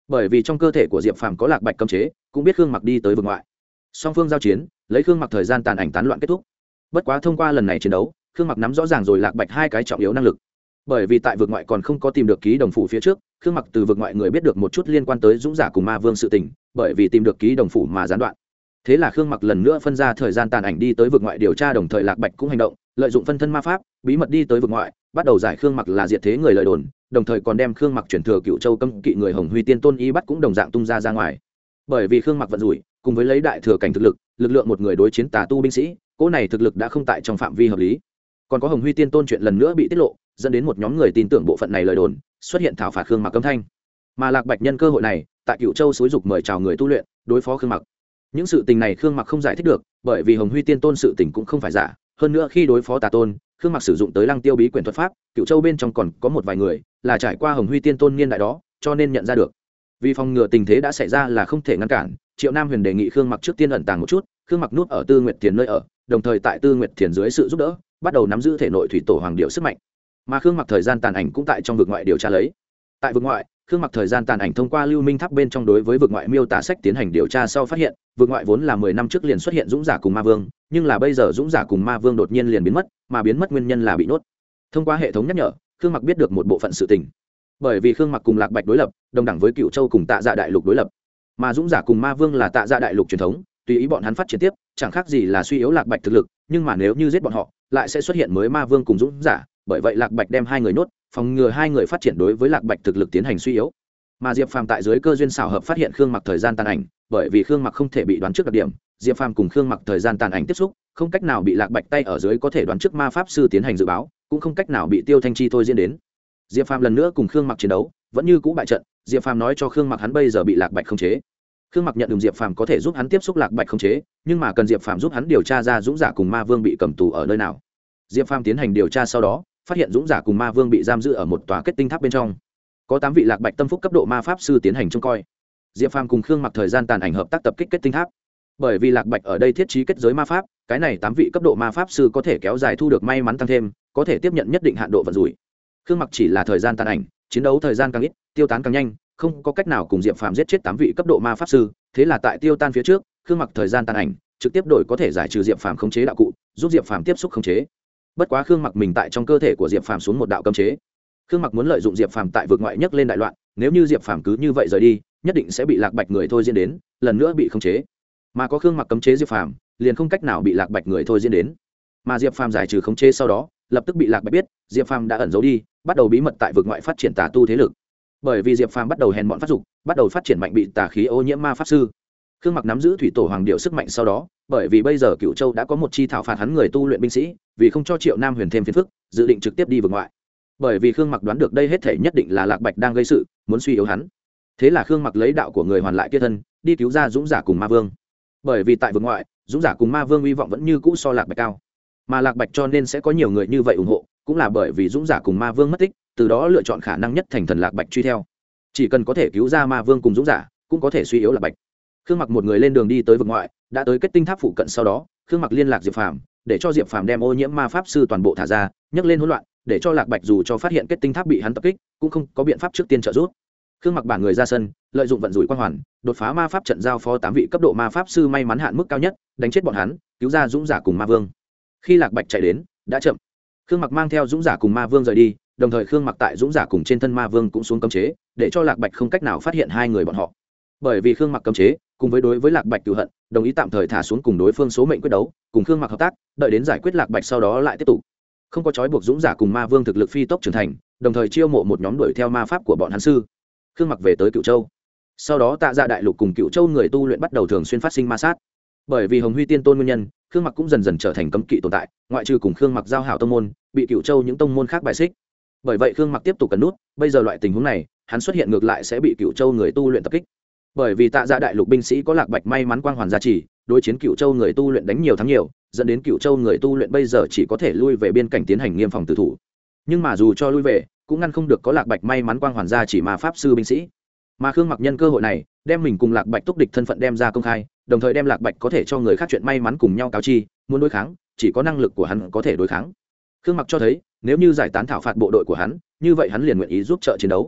bởi vì trong cơ thể của diệp phàm có lạc bạch cấm chế, cũng biết khương mặc đi tới vực ngoại. Song phương giao chiến, lấy khương mặc thời gian tàn ảnh tán loạn kết thúc. Bất quá thông qua lần này chiến đấu, khương mặc nắm rõ ràng rồi lạc bạch hai cái trọng yếu năng lực. Bởi vì tại vực ngoại còn không có tìm được ký đồng phủ phía trước, khương mặc từ vực ngoại người biết được một chút liên quan tới dũng giả cùng ma vương sự tình, bởi vì tìm được ký đồng phủ mà gián đoạn. Thế là khương mặc lần nữa phân ra thời gian tàn ảnh đi tới vực ngoại điều tra, đồng thời lạc bạch cũng hành động, lợi dụng phân thân ma pháp bí mật đi tới vực ngoại, bắt đầu giải khương mặc là diệt thế người lời đồn, đồng thời còn đem khương mặc chuyển thừa cựu châu cấm kỵ người hồng huy tiên tôn y bắt cũng đồng dạng tung ra ra ngoài. Bởi vì khương mặc vận rủi cùng với lấy đại thừa cảnh thực lực, lực lượng một người đối chiến tà tu binh sĩ, cỗ này thực lực đã không tại trong phạm vi hợp lý. Còn có hồng huy tiên tôn chuyện lần nữa bị tiết lộ, dẫn đến một nhóm người tin tưởng bộ phận này lời đồn, xuất hiện thảo phạt khương mặc âm thanh. Mà lạc bạch nhân cơ hội này tại cựu châu xúi dục mời chào người tu luyện đối phó khương mặc. Những sự tình này khương mặc không giải thích được, bởi vì hồng huy tiên tôn sự tình cũng không phải giả. Hơn nữa khi đối phó tà tôn, khương mặc sử dụng tới lăng tiêu bí quyển thuật pháp, cựu châu bên trong còn có một vài người là trải qua hồng huy tiên tôn niên đại đó, cho nên nhận ra được. Vì phòng ngừa tình thế đã xảy ra là không thể ngăn cản, Triệu Nam Huyền đề nghị khương mặc trước tiên ẩn tàng một chút. Khương mặc núp ở Tư Nguyệt Thiền nơi ở, đồng thời tại Tư Nguyệt Thiền dưới sự giúp đỡ, bắt đầu nắm giữ thể nội thủy tổ hoàng điệu sức mạnh. Mà khương mặc thời gian tàn ảnh cũng tại trong vực ngoại điều tra lấy. Tại vực ngoại, khương mặc thời gian tàn ảnh thông qua lưu minh tháp bên trong đối với vực ngoại miêu tả sách tiến hành điều tra, sau phát hiện vực ngoại vốn là mười năm trước liền xuất hiện dũng giả cùng ma vương, nhưng là bây giờ dũng giả cùng ma vương đột nhiên liền biến mất, mà biến mất nguyên nhân là bị nuốt. Thông qua hệ thống nhắc nhở, khương mặc biết được một bộ phận sự tình. Bởi vì khương mặc cùng lạc bạch đối lập, đồng đẳng với cựu châu cùng tạ dạ đại lục đối lập, mà dũng giả cùng ma vương là tạ dạ đại lục truyền thống, tùy ý bọn hắn phát triển tiếp, chẳng khác gì là suy yếu lạc bạch thực lực, nhưng mà nếu như giết bọn họ, lại sẽ xuất hiện mới ma vương cùng dũng giả, bởi vậy lạc bạch đem hai người nốt, phòng ngừa hai người phát triển đối với lạc bạch thực lực tiến hành suy yếu. Mà diệp phàm tại dưới cơ duyên xảo hợp phát hiện khương mặc thời gian tàn ảnh, bởi vì khương mặc không thể bị đoán trước đặc điểm, diệp phàm cùng khương mặc thời gian tàn ảnh tiếp xúc, không cách nào bị lạc bạch tay ở dưới có thể đoán trước ma pháp sư tiến hành dự báo, cũng không cách nào bị tiêu thanh chi thôi diễn đến. Diệp phàm lần nữa cùng khương mặc chiến đấu, vẫn như cũ bại trận. Diệp phàm nói cho khương mặc hắn bây giờ bị lạc bạch khống chế. Khương mặc nhận được diệp phàm có thể giúp hắn tiếp xúc lạc bạch khống chế, nhưng mà cần diệp phàm giúp hắn điều tra ra dũng giả cùng ma vương bị cầm tù ở nơi nào. Diệp phàm tiến hành điều tra sau đó, phát hiện dũng giả cùng ma vương bị giam giữ ở một tòa kết tinh tháp bên trong, có tám vị lạc bạch tâm phúc cấp độ ma pháp sư tiến hành trông coi. Diệp phàm cùng khương mặc thời gian tàn ảnh hợp tác tập kích kết tinh tháp. Bởi vì lạc bạch ở đây thiết trí kết giới ma pháp, cái này tám vị cấp độ ma pháp sư có thể kéo dài thu được may mắn tăng thêm, có thể tiếp nhận nhất định hạn độ vận rủi. Khương mặc chỉ là thời gian tàn ảnh, chiến đấu thời gian càng ít, tiêu tán càng nhanh, không có cách nào cùng diệp phàm giết chết tám vị cấp độ ma pháp sư. Thế là tại tiêu tan phía trước, khương mặc thời gian tàn ảnh trực tiếp đổi có thể giải trừ diệp phàm khống chế đạo cụ, giúp diệp phàm tiếp xúc khống chế. Bất quá khương mặc mình tại trong cơ thể của diệp phàm xuống một đạo cấm chế. Khương mặc muốn lợi dụng diệp phàm tại vực ngoại nhấc lên đại loạn, nếu như diệp phàm cứ như vậy rời đi, nhất định sẽ bị lạc bạch người thôi diễn đến, lần nữa bị khống chế. Mà có khương mặc cấm chế diệp phàm, liền không cách nào bị lạc bạch người thôi diễn đến. Mà diệp phàm giải trừ khống chế sau đó, lập tức bị lạc bạch biết diệp phàm đã ẩn giấu đi, bắt đầu bí mật tại vực ngoại phát triển tà tu thế lực. Bởi vì diệp phàm bắt đầu hèn mọn phát dục, bắt đầu phát triển mạnh bị tà khí ô nhiễm ma pháp sư. Khương mặc nắm giữ thủy tổ hoàng điệu sức mạnh sau đó, bởi vì bây giờ cựu châu đã có một chi thảo phạt hắn người tu luyện binh sĩ, vì không cho Triệu Nam Huyền thêm phiền phức, dự định trực tiếp đi vực ngoại. Bởi vì khương mặc đoán được đây hết thể nhất định là lạc bạch đang gây sự, muốn suy yếu hắn. Thế là khương mặc lấy đạo của người hoàn lại kia thân, đi cứu ra dũng giả cùng ma vương. Bởi vì tại vực ngoại, dũng giả cùng ma vương hy vọng vẫn như cũ so lạc bạch cao, mà lạc bạch cho nên sẽ có nhiều người như vậy ủng hộ, cũng là bởi vì dũng giả cùng ma vương mất tích, từ đó lựa chọn khả năng nhất thành thần lạc bạch truy theo. Chỉ cần có thể cứu ra ma vương cùng dũng giả, cũng có thể suy yếu lạc bạch. Khương mặc một người lên đường đi tới vực ngoại, đã tới kết tinh tháp phụ cận sau đó, khương mặc liên lạc diệp phàm, để cho diệp phàm đem ô nhiễm ma pháp sư toàn bộ thả ra, nhấc lên hỗn loạn, để cho lạc bạch dù cho phát hiện kết tinh tháp bị hắn tập kích, cũng không có biện pháp trước tiên trợ giúp. Khương mặc bản người ra sân, lợi dụng vận rủi quan hoàn, đột phá ma pháp trận, giao phó tám vị cấp độ ma pháp sư may mắn hạn mức cao nhất, đánh chết bọn hắn, cứu ra dũng giả cùng ma vương. Khi lạc bạch chạy đến, đã chậm. Khương mặc mang theo dũng giả cùng ma vương rời đi, đồng thời khương mặc tại dũng giả cùng trên thân ma vương cũng xuống cấm chế, để cho lạc bạch không cách nào phát hiện hai người bọn họ. Bởi vì khương mặc cấm chế, cùng với đối với lạc bạch cựu hận, đồng ý tạm thời thả xuống cùng đối phương số mệnh quyết đấu, cùng khương mặc hợp tác, đợi đến giải quyết lạc bạch sau đó lại tiếp tục. Không có trói buộc dũng giả cùng ma vương thực lực phi tốc trưởng thành, đồng thời chiêu mộ một nhóm đuổi theo ma pháp của bọn hắn sư. Khương mặc về tới Cựu Châu, sau đó Tạ Dạ đại lục cùng Cựu Châu người tu luyện bắt đầu thường xuyên phát sinh ma sát. Bởi vì Hồng Huy Tiên Tôn nguyên nhân, Khương mặc cũng dần dần trở thành cấm kỵ tồn tại, ngoại trừ cùng Khương mặc giao hảo tông môn, bị Cựu Châu những tông môn khác bài xích. Bởi vậy Khương mặc tiếp tục cấn nút, bây giờ loại tình huống này, hắn xuất hiện ngược lại sẽ bị Cựu Châu người tu luyện tập kích. Bởi vì Tạ Dạ đại lục binh sĩ có lạc bạch may mắn quang hoàn gia trì, đối chiến Cựu Châu người tu luyện đánh nhiều thắng nhiều, dẫn đến Cựu Châu người tu luyện bây giờ chỉ có thể lui về biên cảnh tiến hành nghiêm phòng tử thủ. Nhưng mà dù cho lui về, cũng ngăn không được có lạc bạch may mắn quang hoàn gia chỉ mà pháp sư binh sĩ. Mà Khương mặc nhân cơ hội này, đem mình cùng lạc bạch túc địch thân phận đem ra công khai, đồng thời đem lạc bạch có thể cho người khác chuyện may mắn cùng nhau cáo chi, muốn đối kháng, chỉ có năng lực của hắn có thể đối kháng. Khương mặc cho thấy, nếu như giải tán thảo phạt bộ đội của hắn, như vậy hắn liền nguyện ý giúp trợ chiến đấu.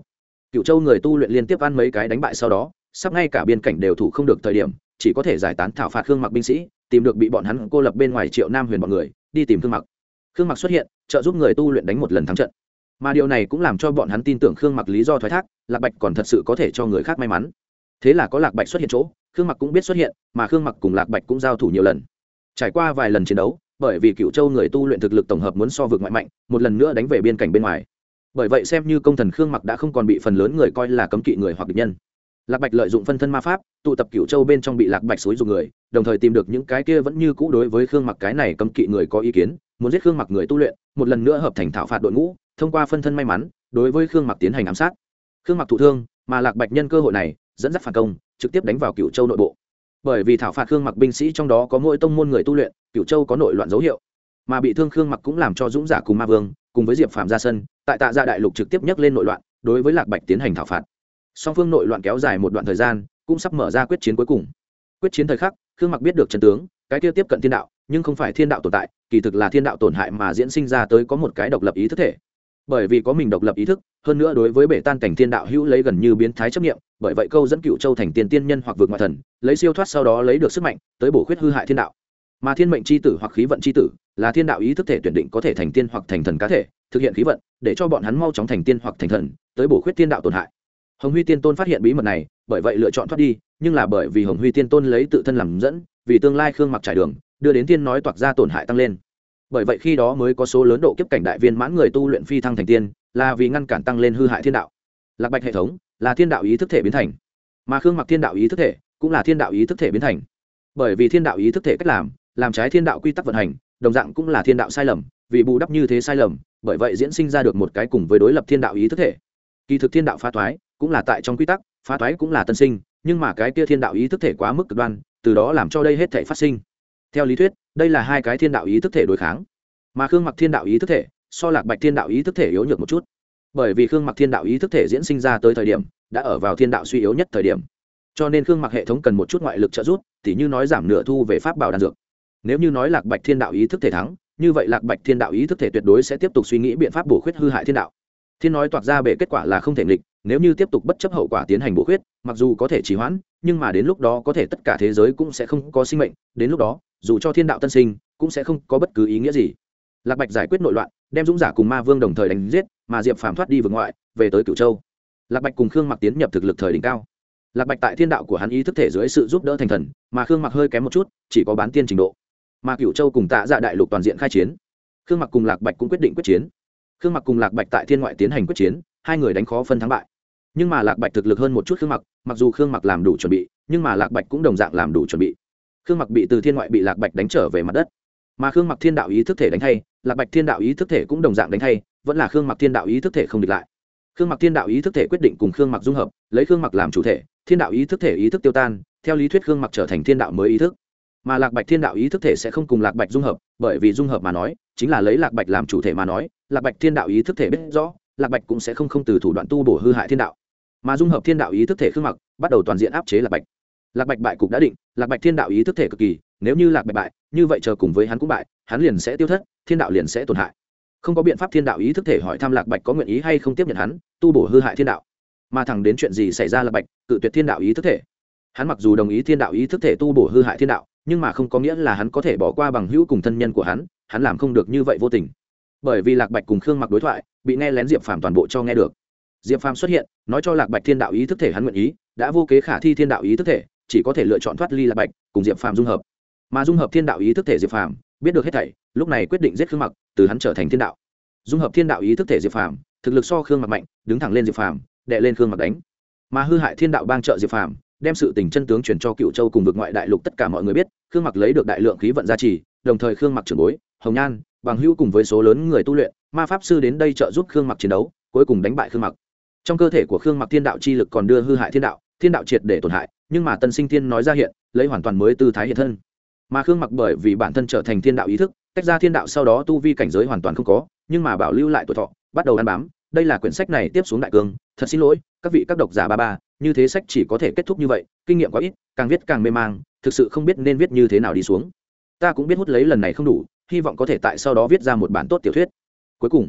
Cựu Châu người tu luyện liên tiếp ăn mấy cái đánh bại sau đó, sắp ngay cả biên cảnh đều thủ không được thời điểm, chỉ có thể giải tán thảo phạt Khương Mặc binh sĩ, tìm được bị bọn hắn cô lập bên ngoài Triệu Nam Huyền bọn người, đi tìm Khương Mặc. Khương Mặc xuất hiện, trợ giúp người tu luyện đánh một lần thắng trận. Mà điều này cũng làm cho bọn hắn tin tưởng Khương Mặc lý do thoái thác, Lạc Bạch còn thật sự có thể cho người khác may mắn. Thế là có Lạc Bạch xuất hiện chỗ, Khương Mặc cũng biết xuất hiện, mà Khương Mặc cùng Lạc Bạch cũng giao thủ nhiều lần. Trải qua vài lần chiến đấu, bởi vì Cựu Châu người tu luyện thực lực tổng hợp muốn so vực ngoại mạnh, một lần nữa đánh về biên cảnh bên ngoài. Bởi vậy xem như công thần Khương Mặc đã không còn bị phần lớn người coi là cấm kỵ người hoặc địch nhân. Lạc Bạch lợi dụng phân thân ma pháp, tụ tập Cựu Châu bên trong bị Lạc Bạch xúi dục người, đồng thời tìm được những cái kia vẫn như cũ đối với Khương Mặc cái này cấm kỵ người có ý kiến, muốn giết Khương Mặc người tu luyện, một lần nữa hợp thành thảo phạt đội ngũ, thông qua phân thân may mắn, đối với Khương Mặc tiến hành ám sát. Khương Mặc thụ thương, mà Lạc Bạch nhân cơ hội này, dẫn dắt phản công, trực tiếp đánh vào Cựu Châu nội bộ. Bởi vì thảo phạt Khương Mặc binh sĩ trong đó có mỗi tông môn người tu luyện, Cựu Châu có nội loạn dấu hiệu, mà bị thương Khương Mặc cũng làm cho dũng giả cùng ma vương, cùng với Diệp Phàm ra sân, tại Tạ Gia đại lục trực tiếp nhấc lên nội loạn, đối với Lạc Bạch tiến hành thảo phạt. Song phương nội loạn kéo dài một đoạn thời gian, cũng sắp mở ra quyết chiến cuối cùng. Quyết chiến thời khắc, Khương Mặc biết được chân tướng, cái kia tiếp cận thiên đạo, nhưng không phải thiên đạo tồn tại, kỳ thực là thiên đạo tổn hại mà diễn sinh ra tới có một cái độc lập ý thức thể. Bởi vì có mình độc lập ý thức, hơn nữa đối với bể tan cảnh thiên đạo hữu lấy gần như biến thái chấp niệm, bởi vậy câu dẫn Cựu Châu thành tiên tiên nhân hoặc vượt ngoại thần, lấy siêu thoát sau đó lấy được sức mạnh, tới bổ khuyết hư hại thiên đạo. Mà thiên mệnh chi tử hoặc khí vận chi tử, là thiên đạo ý thức thể tuyển định có thể thành tiên hoặc thành thần cá thể, thực hiện khí vận, để cho bọn hắn mau chóng thành tiên hoặc thành thần, tới bổ khuyết thiên đạo tổn hại. Hồng Huy Tiên Tôn phát hiện bí mật này, bởi vậy lựa chọn thoát đi, nhưng là bởi vì Hồng Huy Tiên Tôn lấy tự thân làm dẫn, vì tương lai Khương Mặc trải đường, đưa đến tiên nói toạc ra tổn hại tăng lên. Bởi vậy khi đó mới có số lớn độ kiếp cảnh đại viên mãn người tu luyện phi thăng thành tiên, là vì ngăn cản tăng lên hư hại thiên đạo. Lạc Bạch hệ thống là thiên đạo ý thức thể biến thành, mà Khương Mặc thiên đạo ý thức thể cũng là thiên đạo ý thức thể biến thành. Bởi vì thiên đạo ý thức thể cách làm, làm trái thiên đạo quy tắc vận hành, đồng dạng cũng là thiên đạo sai lầm, vì bù đắp như thế sai lầm, bởi vậy diễn sinh ra được một cái cùng với đối lập thiên đạo ý thức thể. Kỳ thực thiên đạo phá toái cũng là tại trong quy tắc, phá toái cũng là tân sinh, nhưng mà cái kia thiên đạo ý thức thể quá mức cực đoan, từ đó làm cho đây hết thể phát sinh. Theo lý thuyết, đây là hai cái thiên đạo ý thức thể đối kháng, mà Khương Mặc thiên đạo ý thức thể so Lạc Bạch thiên đạo ý thức thể yếu nhược một chút, bởi vì Khương Mặc thiên đạo ý thức thể diễn sinh ra tới thời điểm đã ở vào thiên đạo suy yếu nhất thời điểm, cho nên Khương Mặc hệ thống cần một chút ngoại lực trợ giúp, tỉ như nói giảm nửa thu về pháp bảo đan dược. Nếu như nói Lạc Bạch thiên đạo ý thức thể thắng, như vậy Lạc Bạch thiên đạo ý thức thể tuyệt đối sẽ tiếp tục suy nghĩ biện pháp bổ khuyết hư hại thiên đạo. Thiên nói toạc ra bể kết quả là không thể nghịch, nếu như tiếp tục bất chấp hậu quả tiến hành bổ khuyết, mặc dù có thể trì hoãn, nhưng mà đến lúc đó có thể tất cả thế giới cũng sẽ không có sinh mệnh, đến lúc đó dù cho thiên đạo tân sinh cũng sẽ không có bất cứ ý nghĩa gì. Lạc Bạch giải quyết nội loạn, đem dũng giả cùng ma vương đồng thời đánh giết, mà Diệp Phàm thoát đi vực ngoại, về tới Cửu Châu. Lạc Bạch cùng Khương Mặc tiến nhập thực lực thời đỉnh cao. Lạc Bạch tại thiên đạo của hắn ý thức thể dưới sự giúp đỡ thành thần, mà Khương Mặc hơi kém một chút, chỉ có bán tiên trình độ. Mà Cửu Châu cùng Tạ Dạ đại lục toàn diện khai chiến. Khương Mặc cùng Lạc Bạch cũng quyết định quyết chiến. Khương Mặc cùng Lạc Bạch tại thiên ngoại tiến hành quyết chiến, hai người đánh khó phân thắng bại. Nhưng mà Lạc Bạch thực lực hơn một chút Khương Mặc, mặc dù Khương Mặc làm đủ chuẩn bị, nhưng mà Lạc Bạch cũng đồng dạng làm đủ chuẩn bị. Khương Mặc bị từ thiên ngoại bị Lạc Bạch đánh trở về mặt đất, mà Khương Mặc thiên đạo ý thức thể đánh thay, Lạc Bạch thiên đạo ý thức thể cũng đồng dạng đánh thay, vẫn là Khương Mặc thiên đạo ý thức thể không địch lại. Khương Mặc thiên đạo ý thức thể quyết định cùng Khương Mặc dung hợp, lấy Khương Mặc làm chủ thể, thiên đạo ý thức thể ý thức tiêu tan, theo lý thuyết Khương Mặc trở thành thiên đạo mới ý thức. Mà Lạc Bạch thiên đạo ý thức thể sẽ không cùng Lạc Bạch dung hợp, bởi vì dung hợp mà nói, chính là lấy Lạc Bạch làm chủ thể mà nói, Lạc Bạch thiên đạo ý thức thể biết rõ, Lạc Bạch cũng sẽ không không từ thủ đoạn tu bổ hư hại thiên đạo. Mà dung hợp thiên đạo ý thức thể Khương Mặc, bắt đầu toàn diện áp chế Lạc Bạch. Lạc Bạch bại cục đã định, Lạc Bạch thiên đạo ý thức thể cực kỳ, nếu như Lạc Bạch bại, như vậy chờ cùng với hắn cũng bại, hắn liền sẽ tiêu thất, thiên đạo liền sẽ tổn hại. Không có biện pháp, thiên đạo ý thức thể hỏi thăm Lạc Bạch có nguyện ý hay không tiếp nhận hắn tu bổ hư hại thiên đạo. Mà thẳng đến chuyện gì xảy ra, Lạc Bạch cự tuyệt thiên đạo ý thức thể. Hắn mặc dù đồng ý thiên đạo ý thức thể tu bổ hư hại thiên đạo, nhưng mà không có nghĩa là hắn có thể bỏ qua bằng hữu cùng thân nhân của hắn, hắn làm không được như vậy vô tình. Bởi vì Lạc Bạch cùng Khương Mặc đối thoại bị nghe lén Diệp Phàm toàn bộ cho nghe được. Diệp Phàm xuất hiện, nói cho Lạc Bạch thiên đạo ý thức thể hắn nguyện ý, đã vô kế khả thi thiên đạo ý thức thể, chỉ có thể lựa chọn thoát ly Lạc Bạch, cùng Diệp Phàm dung hợp. Mà dung hợp thiên đạo ý thức thể Diệp Phàm biết được hết thảy, lúc này quyết định giết Khương Mặc, từ hắn trở thành thiên đạo. Dung hợp thiên đạo ý thức thể Diệp Phàm thực lực so Khương Mặc mạnh, đứng thẳng lên Diệp Phàm, đè lên Khương Mặc đánh. Mà hư hại thiên đạo bang trợ Diệp Phàm, đem sự tình chân tướng truyền cho Cựu Châu cùng vực ngoại đại lục tất cả mọi người biết, Khương Mặc lấy được đại lượng khí vận gia trì, đồng thời Khương Mặc trưởng bối, Hồng Nhan, bằng hữu cùng với số lớn người tu luyện, ma pháp sư đến đây trợ giúp Khương Mặc chiến đấu, cuối cùng đánh bại Khương Mặc. Trong cơ thể của Khương Mặc thiên đạo chi lực còn đưa hư hại thiên đạo, thiên đạo triệt để tổn hại, nhưng mà tân sinh thiên nói ra hiện, lấy hoàn toàn mới tư thái hiện thân. Mà Khương Mặc bởi vì bản thân trở thành thiên đạo ý thức, tách ra thiên đạo sau đó tu vi cảnh giới hoàn toàn không có, nhưng mà bảo lưu lại tuổi thọ, bắt đầu ăn bám. Đây là quyển sách này tiếp xuống đại cương, thật xin lỗi các vị các độc giả ba ba, như thế sách chỉ có thể kết thúc như vậy, kinh nghiệm quá ít, càng viết càng mê mang, thực sự không biết nên viết như thế nào đi xuống. Ta cũng biết hút lấy lần này không đủ, hy vọng có thể tại sau đó viết ra một bản tốt tiểu thuyết. Cuối cùng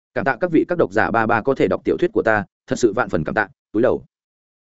cảm tạ các vị các độc giả ba ba có thể đọc tiểu thuyết của ta, thật sự vạn phần cảm tạ. Túi đầu.